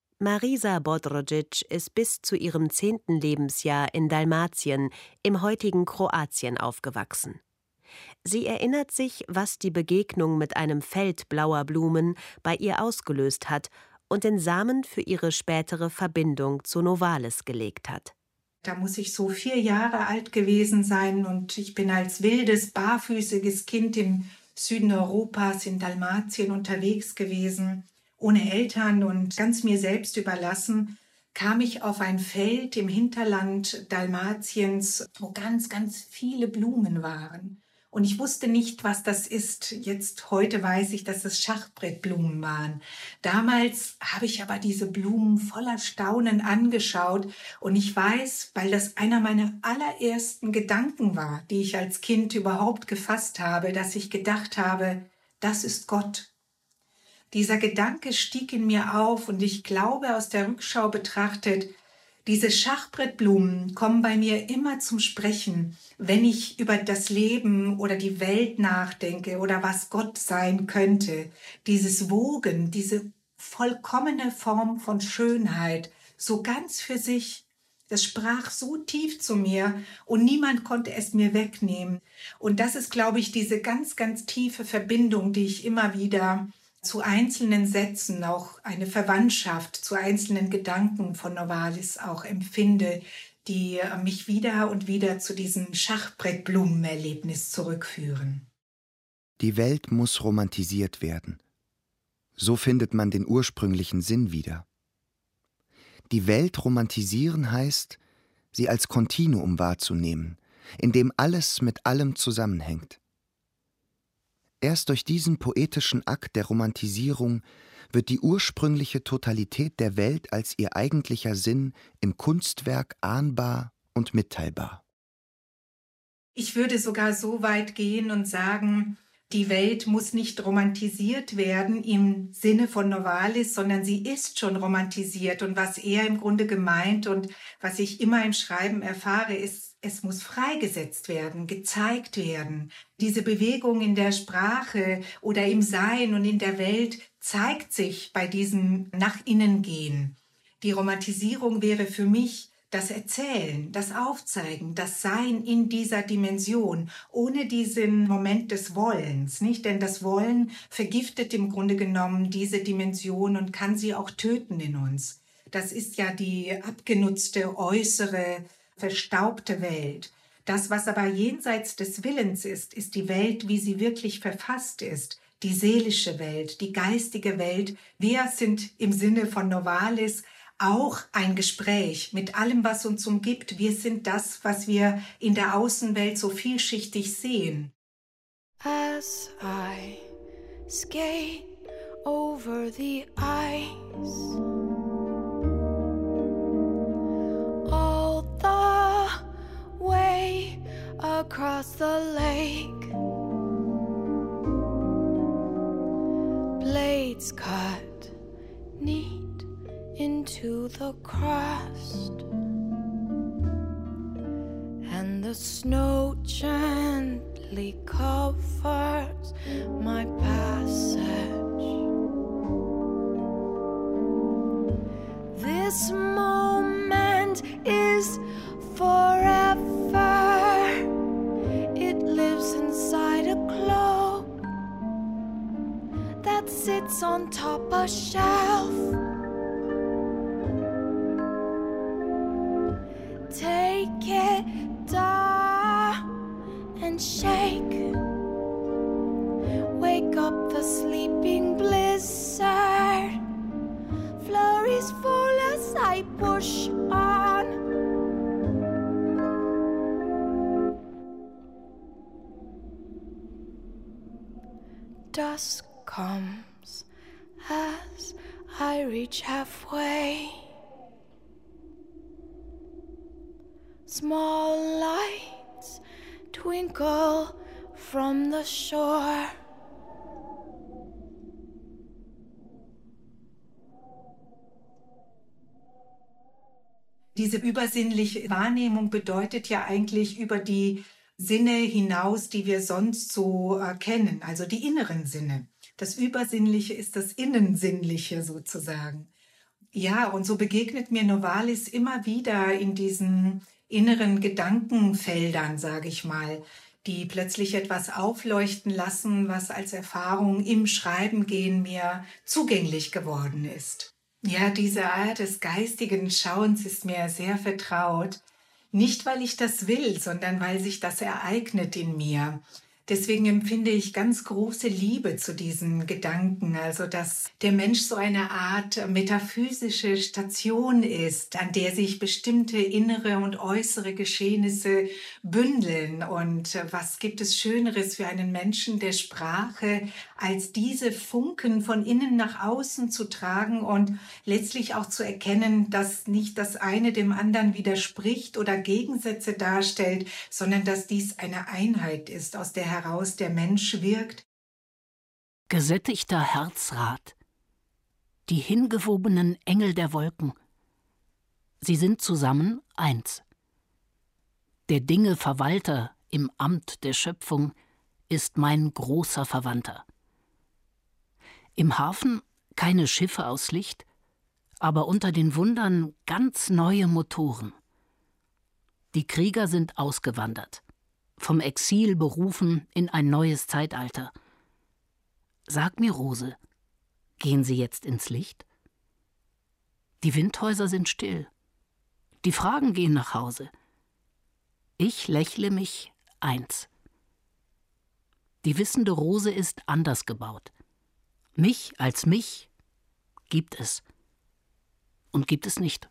Marisa Bodrogic ist bis zu ihrem 10. Lebensjahr in Dalmatien, im heutigen Kroatien, aufgewachsen. Sie erinnert sich, was die Begegnung mit einem Feld blauer Blumen bei ihr ausgelöst hat und den Samen für ihre spätere Verbindung zu Novalis gelegt hat. Da muss ich so 4 Jahre alt gewesen sein und ich bin als wildes, barfüßiges Kind im Süden Europas in Dalmatien unterwegs gewesen, ohne Eltern und ganz mir selbst überlassen, kam ich auf ein Feld im Hinterland Dalmatiens, wo ganz, ganz viele Blumen waren. Und ich wusste nicht, was das ist. Heute weiß ich, dass es Schachbrettblumen waren. Damals habe ich aber diese Blumen voller Staunen angeschaut. Und ich weiß, weil das einer meiner allerersten Gedanken war, die ich als Kind überhaupt gefasst habe, dass ich gedacht habe, das ist Gott. Dieser Gedanke stieg in mir auf und ich glaube, aus der Rückschau betrachtet, diese Schachbrettblumen kommen bei mir immer zum Sprechen, wenn ich über das Leben oder die Welt nachdenke oder was Gott sein könnte. Dieses Wogen, diese vollkommene Form von Schönheit, so ganz für sich, das sprach so tief zu mir und niemand konnte es mir wegnehmen. Und das ist, glaube ich, diese ganz, ganz tiefe Verbindung, die ich immer wieder zu einzelnen Sätzen, auch eine Verwandtschaft zu einzelnen Gedanken von Novalis auch empfinde, die mich wieder und wieder zu diesem Schachbrettblumenerlebnis zurückführen. Die Welt muss romantisiert werden. So findet man den ursprünglichen Sinn wieder. Die Welt romantisieren heißt, sie als Kontinuum wahrzunehmen, in dem alles mit allem zusammenhängt. Erst durch diesen poetischen Akt der Romantisierung wird die ursprüngliche Totalität der Welt als ihr eigentlicher Sinn im Kunstwerk ahnbar und mitteilbar. Ich würde sogar so weit gehen und sagen, die Welt muss nicht romantisiert werden im Sinne von Novalis, sondern sie ist schon romantisiert. Und was er im Grunde gemeint und was ich immer im Schreiben erfahre, ist, es muss freigesetzt werden, gezeigt werden. Diese Bewegung in der Sprache oder im Sein und in der Welt zeigt sich bei diesem Nach innen gehen. Die Romantisierung wäre für mich das Erzählen, das Aufzeigen, das Sein in dieser Dimension, ohne diesen Moment des Wollens, nicht? Denn das Wollen vergiftet im Grunde genommen diese Dimension und kann sie auch töten in uns. Das ist ja die abgenutzte, äußere, verstaubte Welt. Das, was aber jenseits des Willens ist, ist die Welt, wie sie wirklich verfasst ist. Die seelische Welt, die geistige Welt. Wir sind im Sinne von Novalis auch ein Gespräch mit allem, was uns umgibt. Wir sind das, was wir in der Außenwelt so vielschichtig sehen. As I skate over the ice, all the way across the lake, blades cut neat into the crust, and the snow gently covers my passage. This moment is forever. It lives inside a cloak that sits on top a shelf. Take it down and shake. Wake up the sleeping blizzard. Flurries full as I push on. dusk comes as I reach halfway. Small lights twinkle from the shore. Diese übersinnliche Wahrnehmung bedeutet ja eigentlich über die Sinne hinaus, die wir sonst so kennen, also die inneren Sinne. Das Übersinnliche ist das Innensinnliche sozusagen. Ja, und so begegnet mir Novalis immer wieder in diesen inneren Gedankenfeldern, sage ich mal, die plötzlich etwas aufleuchten lassen, was als Erfahrung im Schreiben gehen mir zugänglich geworden ist. Ja, diese Art des geistigen Schauens ist mir sehr vertraut. Nicht, weil ich das will, sondern weil sich das ereignet in mir. Deswegen empfinde ich ganz große Liebe zu diesen Gedanken, also dass der Mensch so eine Art metaphysische Station ist, an der sich bestimmte innere und äußere Geschehnisse bündeln. Und was gibt es Schöneres für einen Menschen der Sprache, als diese Funken von innen nach außen zu tragen und letztlich auch zu erkennen, dass nicht das eine dem anderen widerspricht oder Gegensätze darstellt, sondern dass dies eine Einheit ist, aus der heraus der Mensch wirkt. Gesättigter Herzrat, die hingewobenen Engel der Wolken, sie sind zusammen eins. Der Dinge Verwalter im Amt der Schöpfung ist mein großer Verwandter. Im Hafen keine Schiffe aus Licht, aber unter den Wundern ganz neue Motoren. Die Krieger sind ausgewandert, vom Exil berufen in ein neues Zeitalter. Sag mir, Rose, gehen sie jetzt ins Licht? Die Windhäuser sind still, die Fragen gehen nach Hause. Ich lächle mich eins. Die wissende Rose ist anders gebaut. Mich als mich gibt es und gibt es nicht.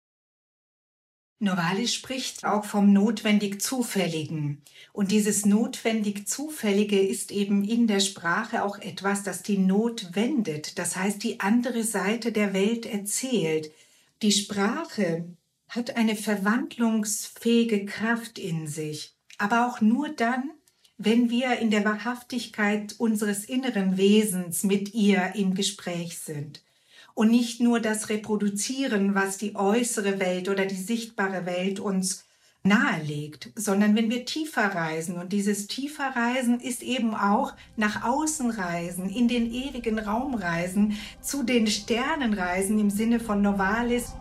Novalis spricht auch vom notwendig Zufälligen. Und dieses notwendig Zufällige ist eben in der Sprache auch etwas, das die Not wendet. Das heißt, die andere Seite der Welt erzählt. Die Sprache hat eine verwandlungsfähige Kraft in sich. Aber auch nur dann, wenn wir in der Wahrhaftigkeit unseres inneren Wesens mit ihr im Gespräch sind. Und nicht nur das reproduzieren, was die äußere Welt oder die sichtbare Welt uns nahelegt, sondern wenn wir tiefer reisen. Und dieses tiefer Reisen ist eben auch nach außen reisen, in den ewigen Raum reisen, zu den Sternen reisen im Sinne von Novalis.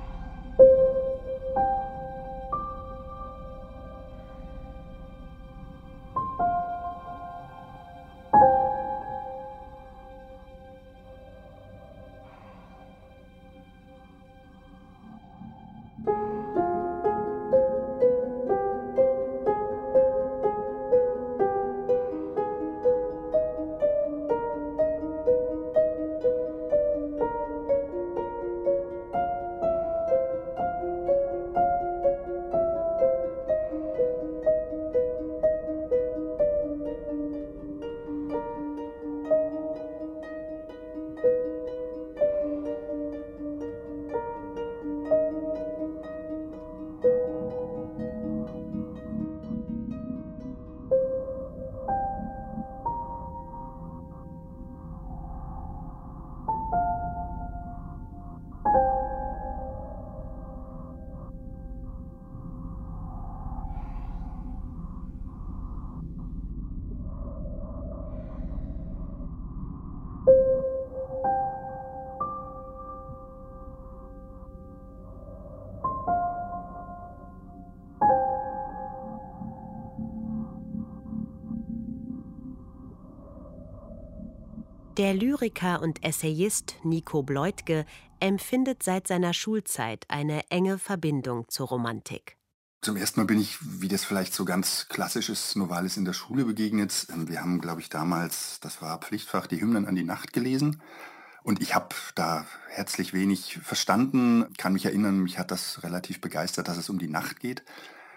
Der Lyriker und Essayist Nico Bleutge empfindet seit seiner Schulzeit eine enge Verbindung zur Romantik. Zum ersten Mal bin ich, wie das vielleicht so ganz klassisch ist, Novalis in der Schule begegnet. Wir haben, glaube ich, damals, das war Pflichtfach, die Hymnen an die Nacht gelesen. Und ich habe da herzlich wenig verstanden, kann mich erinnern, mich hat das relativ begeistert, dass es um die Nacht geht.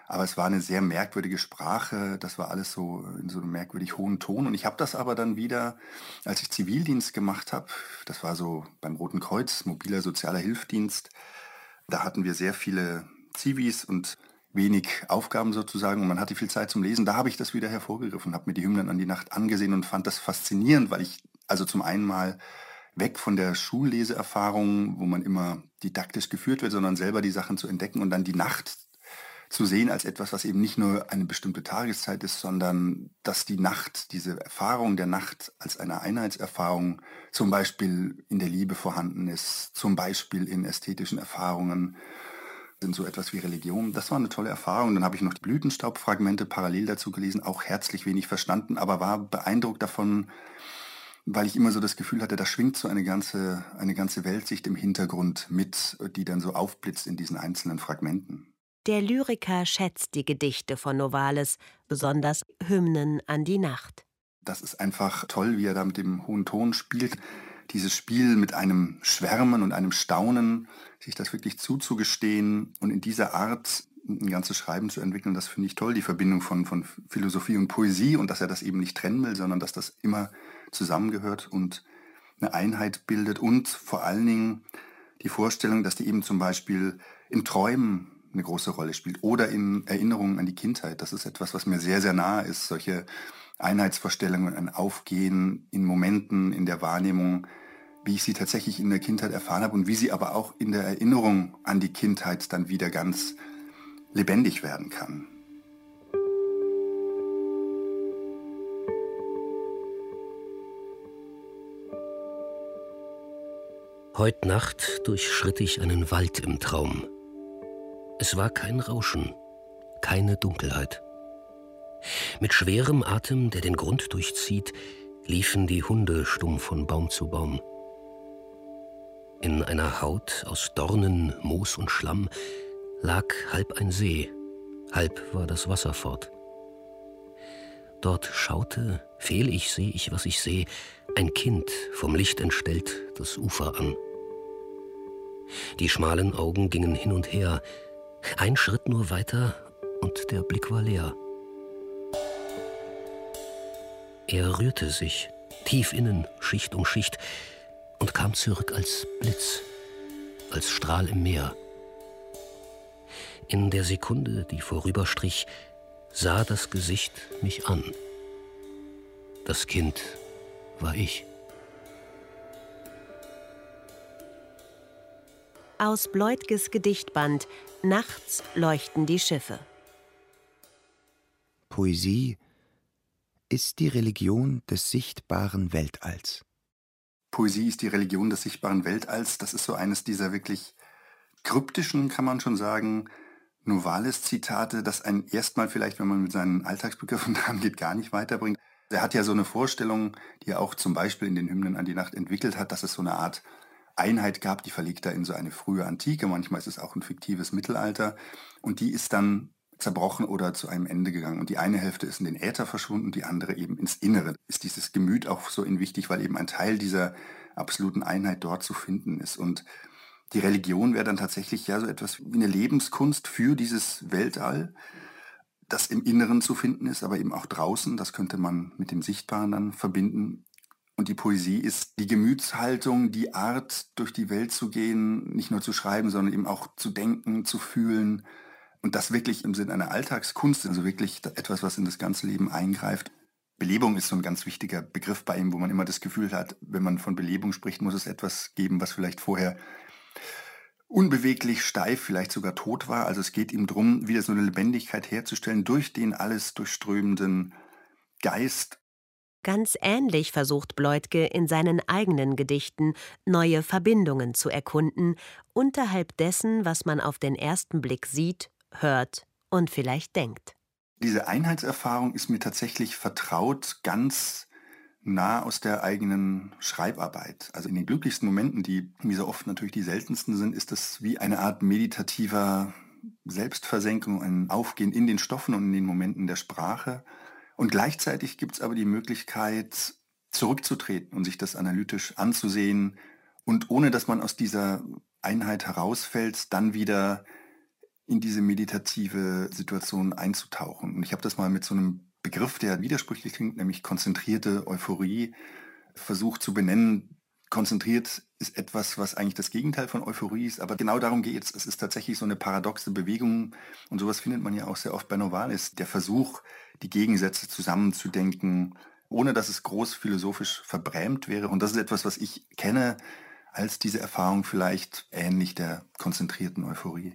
Aber es war eine sehr merkwürdige Sprache, das war alles so in so einem merkwürdig hohen Ton. Und ich habe das aber dann wieder, als ich Zivildienst gemacht habe, das war so beim Roten Kreuz, mobiler sozialer Hilfsdienst, da hatten wir sehr viele Zivis und wenig Aufgaben sozusagen und man hatte viel Zeit zum Lesen. Da habe ich das wieder hervorgegriffen, habe mir die Hymnen an die Nacht angesehen und fand das faszinierend, weil ich also zum einen mal weg von der Schulleseerfahrung, wo man immer didaktisch geführt wird, sondern selber die Sachen zu entdecken und dann die Nacht zu sehen als etwas, was eben nicht nur eine bestimmte Tageszeit ist, sondern dass die Nacht, diese Erfahrung der Nacht als eine Einheitserfahrung zum Beispiel in der Liebe vorhanden ist, zum Beispiel in ästhetischen Erfahrungen, in so etwas wie Religion. Das war eine tolle Erfahrung. Dann habe ich noch die Blütenstaubfragmente parallel dazu gelesen, auch herzlich wenig verstanden, aber war beeindruckt davon, weil ich immer so das Gefühl hatte, da schwingt so eine ganze Weltsicht im Hintergrund mit, die dann so aufblitzt in diesen einzelnen Fragmenten. Der Lyriker schätzt die Gedichte von Novalis, besonders Hymnen an die Nacht. Das ist einfach toll, wie er da mit dem hohen Ton spielt. Dieses Spiel mit einem Schwärmen und einem Staunen, sich das wirklich zuzugestehen und in dieser Art ein ganzes Schreiben zu entwickeln, das finde ich toll. Die Verbindung von Philosophie und Poesie und dass er das eben nicht trennen will, sondern dass das immer zusammengehört und eine Einheit bildet und vor allen Dingen die Vorstellung, dass die eben zum Beispiel in Träumen eine große Rolle spielt oder in Erinnerungen an die Kindheit. Das ist etwas, was mir sehr, sehr nahe ist. Solche Einheitsvorstellungen, ein Aufgehen in Momenten, in der Wahrnehmung, wie ich sie tatsächlich in der Kindheit erfahren habe und wie sie aber auch in der Erinnerung an die Kindheit dann wieder ganz lebendig werden kann. Heut Nacht durchschritt ich einen Wald im Traum. Es war kein Rauschen, keine Dunkelheit. Mit schwerem Atem, der den Grund durchzieht, liefen die Hunde stumm von Baum zu Baum. In einer Haut aus Dornen, Moos und Schlamm lag halb ein See, halb war das Wasser fort. Dort schaute, fehl ich, seh ich, was ich seh, ein Kind vom Licht entstellt das Ufer an. Die schmalen Augen gingen hin und her, ein Schritt nur weiter und der Blick war leer. Er rührte sich, tief innen, Schicht um Schicht, und kam zurück als Blitz, als Strahl im Meer. In der Sekunde, die vorüberstrich, sah das Gesicht mich an. Das Kind war ich. Aus Bleutges Gedichtband »Nachts leuchten die Schiffe«. Poesie ist die Religion des sichtbaren Weltalls. Poesie ist die Religion des sichtbaren Weltalls. Das ist so eines dieser wirklich kryptischen, kann man schon sagen, Novalis-Zitate, das einen erstmal vielleicht, wenn man mit seinen Alltagsbegriffen rangeht, gar nicht weiterbringt. Er hat ja so eine Vorstellung, die er auch zum Beispiel in den Hymnen an die Nacht entwickelt hat, dass es so eine Art Einheit gab, die verlegt er in so eine frühe Antike, manchmal ist es auch ein fiktives Mittelalter und die ist dann zerbrochen oder zu einem Ende gegangen und die eine Hälfte ist in den Äther verschwunden, die andere eben ins Innere. Ist dieses Gemüt auch so wichtig, weil eben ein Teil dieser absoluten Einheit dort zu finden ist und die Religion wäre dann tatsächlich ja so etwas wie eine Lebenskunst für dieses Weltall, das im Inneren zu finden ist, aber eben auch draußen, das könnte man mit dem Sichtbaren dann verbinden. Und die Poesie ist die Gemütshaltung, die Art, durch die Welt zu gehen, nicht nur zu schreiben, sondern eben auch zu denken, zu fühlen. Und das wirklich im Sinne einer Alltagskunst, also wirklich etwas, was in das ganze Leben eingreift. Belebung ist so ein ganz wichtiger Begriff bei ihm, wo man immer das Gefühl hat, wenn man von Belebung spricht, muss es etwas geben, was vielleicht vorher unbeweglich, steif, vielleicht sogar tot war. Also es geht ihm darum, wieder so eine Lebendigkeit herzustellen durch den alles durchströmenden Geist. Ganz ähnlich versucht Bleutge in seinen eigenen Gedichten neue Verbindungen zu erkunden, unterhalb dessen, was man auf den ersten Blick sieht, hört und vielleicht denkt. Diese Einheitserfahrung ist mir tatsächlich vertraut, ganz nah aus der eigenen Schreibarbeit. Also in den glücklichsten Momenten, die wie so oft natürlich die seltensten sind, ist das wie eine Art meditativer Selbstversenkung, ein Aufgehen in den Stoffen und in den Momenten der Sprache. Und gleichzeitig gibt es aber die Möglichkeit, zurückzutreten und sich das analytisch anzusehen und ohne dass man aus dieser Einheit herausfällt, dann wieder in diese meditative Situation einzutauchen. Und ich habe das mal mit so einem Begriff, der widersprüchlich klingt, nämlich konzentrierte Euphorie, versucht zu benennen. Konzentriert ist etwas, was eigentlich das Gegenteil von Euphorie ist, aber genau darum geht es. Es ist tatsächlich so eine paradoxe Bewegung und sowas findet man ja auch sehr oft bei Novalis. Der Versuch, die Gegensätze zusammenzudenken, ohne dass es groß philosophisch verbrämt wäre. Und das ist etwas, was ich kenne als diese Erfahrung vielleicht ähnlich der konzentrierten Euphorie.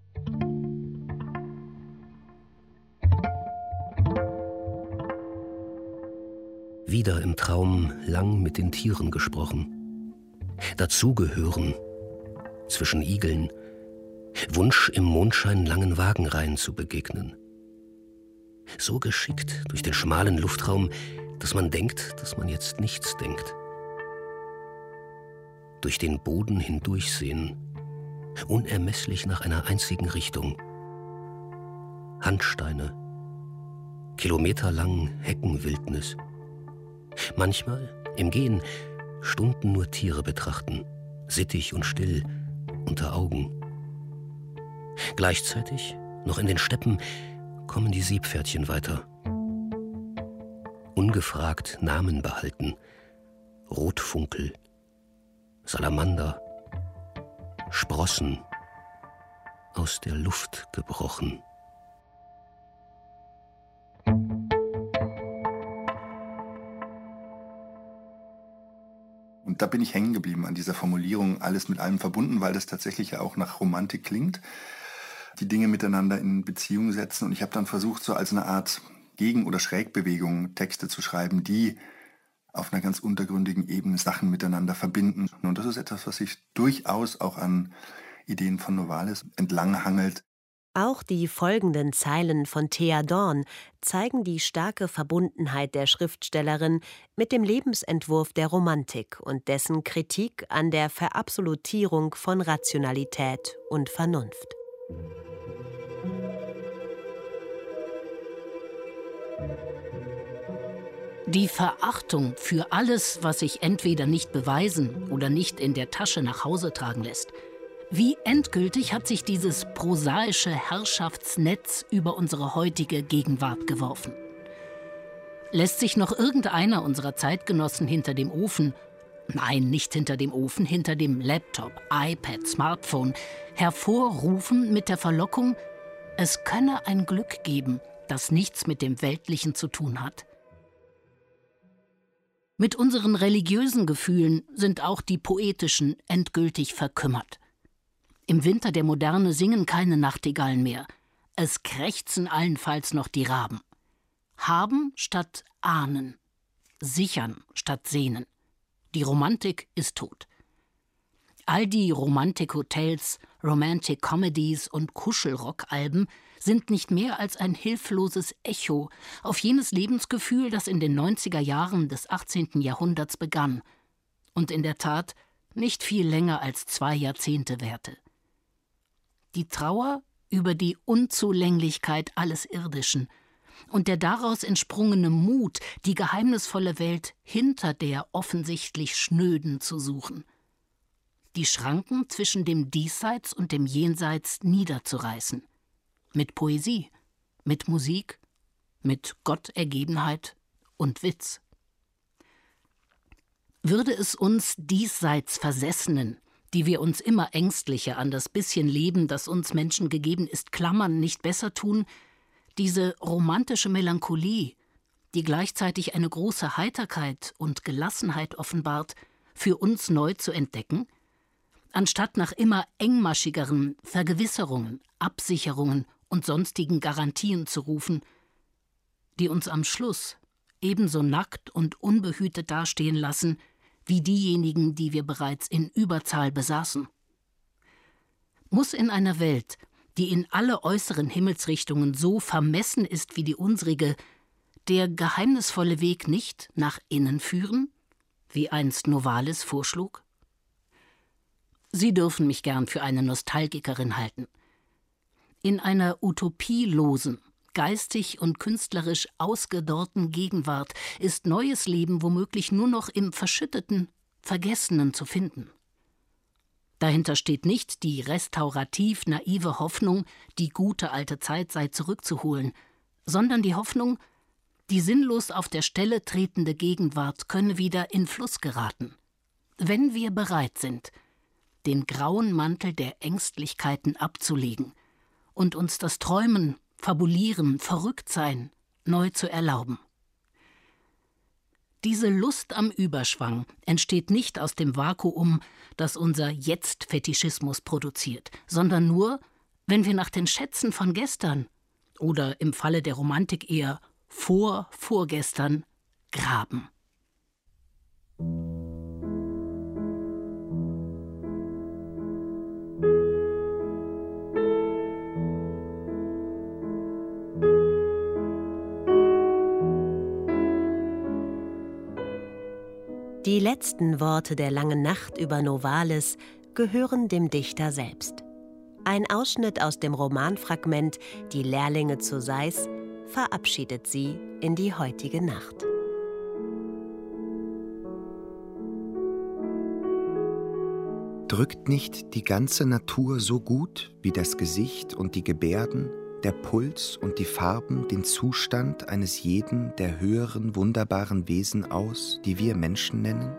Wieder im Traum lang mit den Tieren gesprochen. Dazugehören, zwischen Igeln, Wunsch im Mondschein langen Wagenreihen zu begegnen. So geschickt durch den schmalen Luftraum, dass man denkt, dass man jetzt nichts denkt. Durch den Boden hindurchsehen, unermesslich nach einer einzigen Richtung. Handsteine, kilometerlang Heckenwildnis. Manchmal im Gehen Stunden nur Tiere betrachten, sittig und still, unter Augen. Gleichzeitig, noch in den Steppen, kommen die Seepferdchen weiter. Ungefragt Namen behalten. Rotfunkel, Salamander, Sprossen, aus der Luft gebrochen. Und da bin ich hängen geblieben an dieser Formulierung, alles mit allem verbunden, weil das tatsächlich ja auch nach Romantik klingt. Die Dinge miteinander in Beziehung setzen. Und ich habe dann versucht, so als eine Art Gegen- oder Schrägbewegung Texte zu schreiben, die auf einer ganz untergründigen Ebene Sachen miteinander verbinden. Und das ist etwas, was sich durchaus auch an Ideen von Novalis entlanghangelt. Auch die folgenden Zeilen von Thea Dorn zeigen die starke Verbundenheit der Schriftstellerin mit dem Lebensentwurf der Romantik und dessen Kritik an der Verabsolutierung von Rationalität und Vernunft. Die Verachtung für alles, was sich entweder nicht beweisen oder nicht in der Tasche nach Hause tragen lässt. Wie endgültig hat sich dieses prosaische Herrschaftsnetz über unsere heutige Gegenwart geworfen? Lässt sich noch irgendeiner unserer Zeitgenossen hinter dem Ofen, nein, nicht hinter dem Ofen, hinter dem Laptop, iPad, Smartphone, hervorrufen mit der Verlockung, es könne ein Glück geben, das nichts mit dem Weltlichen zu tun hat? Mit unseren religiösen Gefühlen sind auch die poetischen endgültig verkümmert. Im Winter der Moderne singen keine Nachtigallen mehr. Es krächzen allenfalls noch die Raben. Haben statt ahnen. Sichern statt sehnen. Die Romantik ist tot. All die Romantik-Hotels, Romantic-Comedies und Kuschelrock-Alben sind nicht mehr als ein hilfloses Echo auf jenes Lebensgefühl, das in den 90er Jahren des 18. Jahrhunderts begann und in der Tat nicht viel länger als 2 Jahrzehnte währte. Die Trauer über die Unzulänglichkeit alles Irdischen und der daraus entsprungene Mut, die geheimnisvolle Welt hinter der offensichtlich Schnöden zu suchen. Die Schranken zwischen dem Diesseits und dem Jenseits niederzureißen. Mit Poesie, mit Musik, mit Gottergebenheit und Witz. Würde es uns diesseits Versessenen, die wir uns immer ängstlicher an das bisschen Leben, das uns Menschen gegeben ist, klammern, nicht besser tun, diese romantische Melancholie, die gleichzeitig eine große Heiterkeit und Gelassenheit offenbart, für uns neu zu entdecken, anstatt nach immer engmaschigeren Vergewisserungen, Absicherungen und sonstigen Garantien zu rufen, die uns am Schluss ebenso nackt und unbehütet dastehen lassen, wie diejenigen, die wir bereits in Überzahl besaßen. Muss in einer Welt, die in alle äußeren Himmelsrichtungen so vermessen ist wie die unsrige, der geheimnisvolle Weg nicht nach innen führen, wie einst Novalis vorschlug? Sie dürfen mich gern für eine Nostalgikerin halten. In einer utopielosen, geistig und künstlerisch ausgedorrten Gegenwart ist neues Leben womöglich nur noch im verschütteten, Vergessenen zu finden. Dahinter steht nicht die restaurativ naive Hoffnung, die gute alte Zeit sei zurückzuholen, sondern die Hoffnung, die sinnlos auf der Stelle tretende Gegenwart könne wieder in Fluss geraten, wenn wir bereit sind, den grauen Mantel der Ängstlichkeiten abzulegen und uns das Träumen, Fabulieren, Verrücktsein neu zu erlauben. Diese Lust am Überschwang entsteht nicht aus dem Vakuum, das unser Jetzt-Fetischismus produziert, sondern nur, wenn wir nach den Schätzen von gestern oder im Falle der Romantik eher vorgestern graben. Die letzten Worte der langen Nacht über Novalis gehören dem Dichter selbst. Ein Ausschnitt aus dem Romanfragment »Die Lehrlinge zu Sais« verabschiedet sie in die heutige Nacht. Drückt nicht die ganze Natur so gut wie das Gesicht und die Gebärden, der Puls und die Farben den Zustand eines jeden der höheren, wunderbaren Wesen aus, die wir Menschen nennen?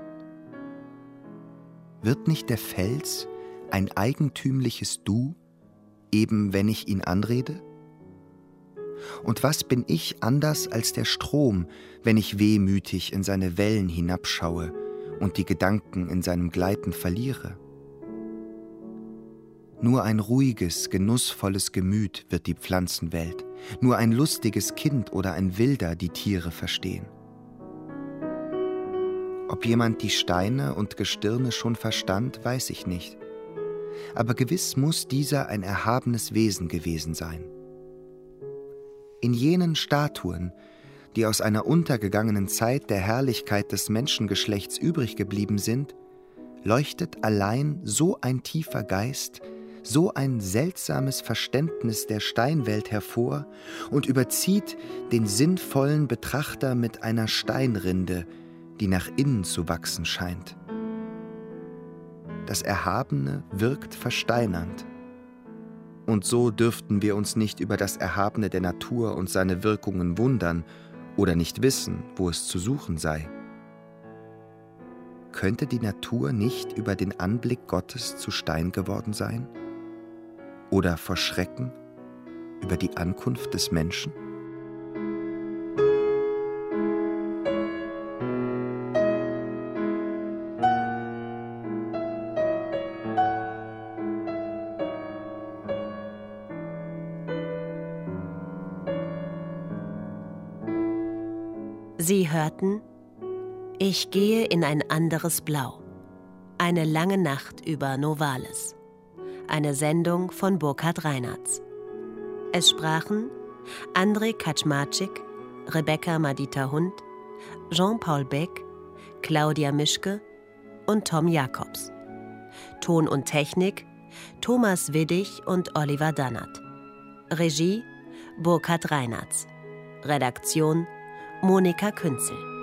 Wird nicht der Fels ein eigentümliches Du, eben wenn ich ihn anrede? Und was bin ich anders als der Strom, wenn ich wehmütig in seine Wellen hinabschaue und die Gedanken in seinem Gleiten verliere? Nur ein ruhiges, genussvolles Gemüt wird die Pflanzenwelt, nur ein lustiges Kind oder ein Wilder die Tiere verstehen. Ob jemand die Steine und Gestirne schon verstand, weiß ich nicht. Aber gewiss muss dieser ein erhabenes Wesen gewesen sein. In jenen Statuen, die aus einer untergegangenen Zeit der Herrlichkeit des Menschengeschlechts übrig geblieben sind, leuchtet allein so ein tiefer Geist, so ein seltsames Verständnis der Steinwelt hervor und überzieht den sinnvollen Betrachter mit einer Steinrinde, die nach innen zu wachsen scheint. Das Erhabene wirkt versteinernd. Und so dürften wir uns nicht über das Erhabene der Natur und seine Wirkungen wundern oder nicht wissen, wo es zu suchen sei. Könnte die Natur nicht über den Anblick Gottes zu Stein geworden sein? Oder vor Schrecken über die Ankunft des Menschen? Sie hörten »Ich gehe in ein anderes Blau«. Eine lange Nacht über Novalis. Eine Sendung von Burkhard Reinertz. Es sprachen André Kaczmarczyk, Rebecca Madita Hund, Jean-Paul Beck, Claudia Mischke und Tom Jacobs. Ton und Technik Thomas Widdig und Oliver Dannert. Regie Burkhard Reinertz. Redaktion Monika Künzel.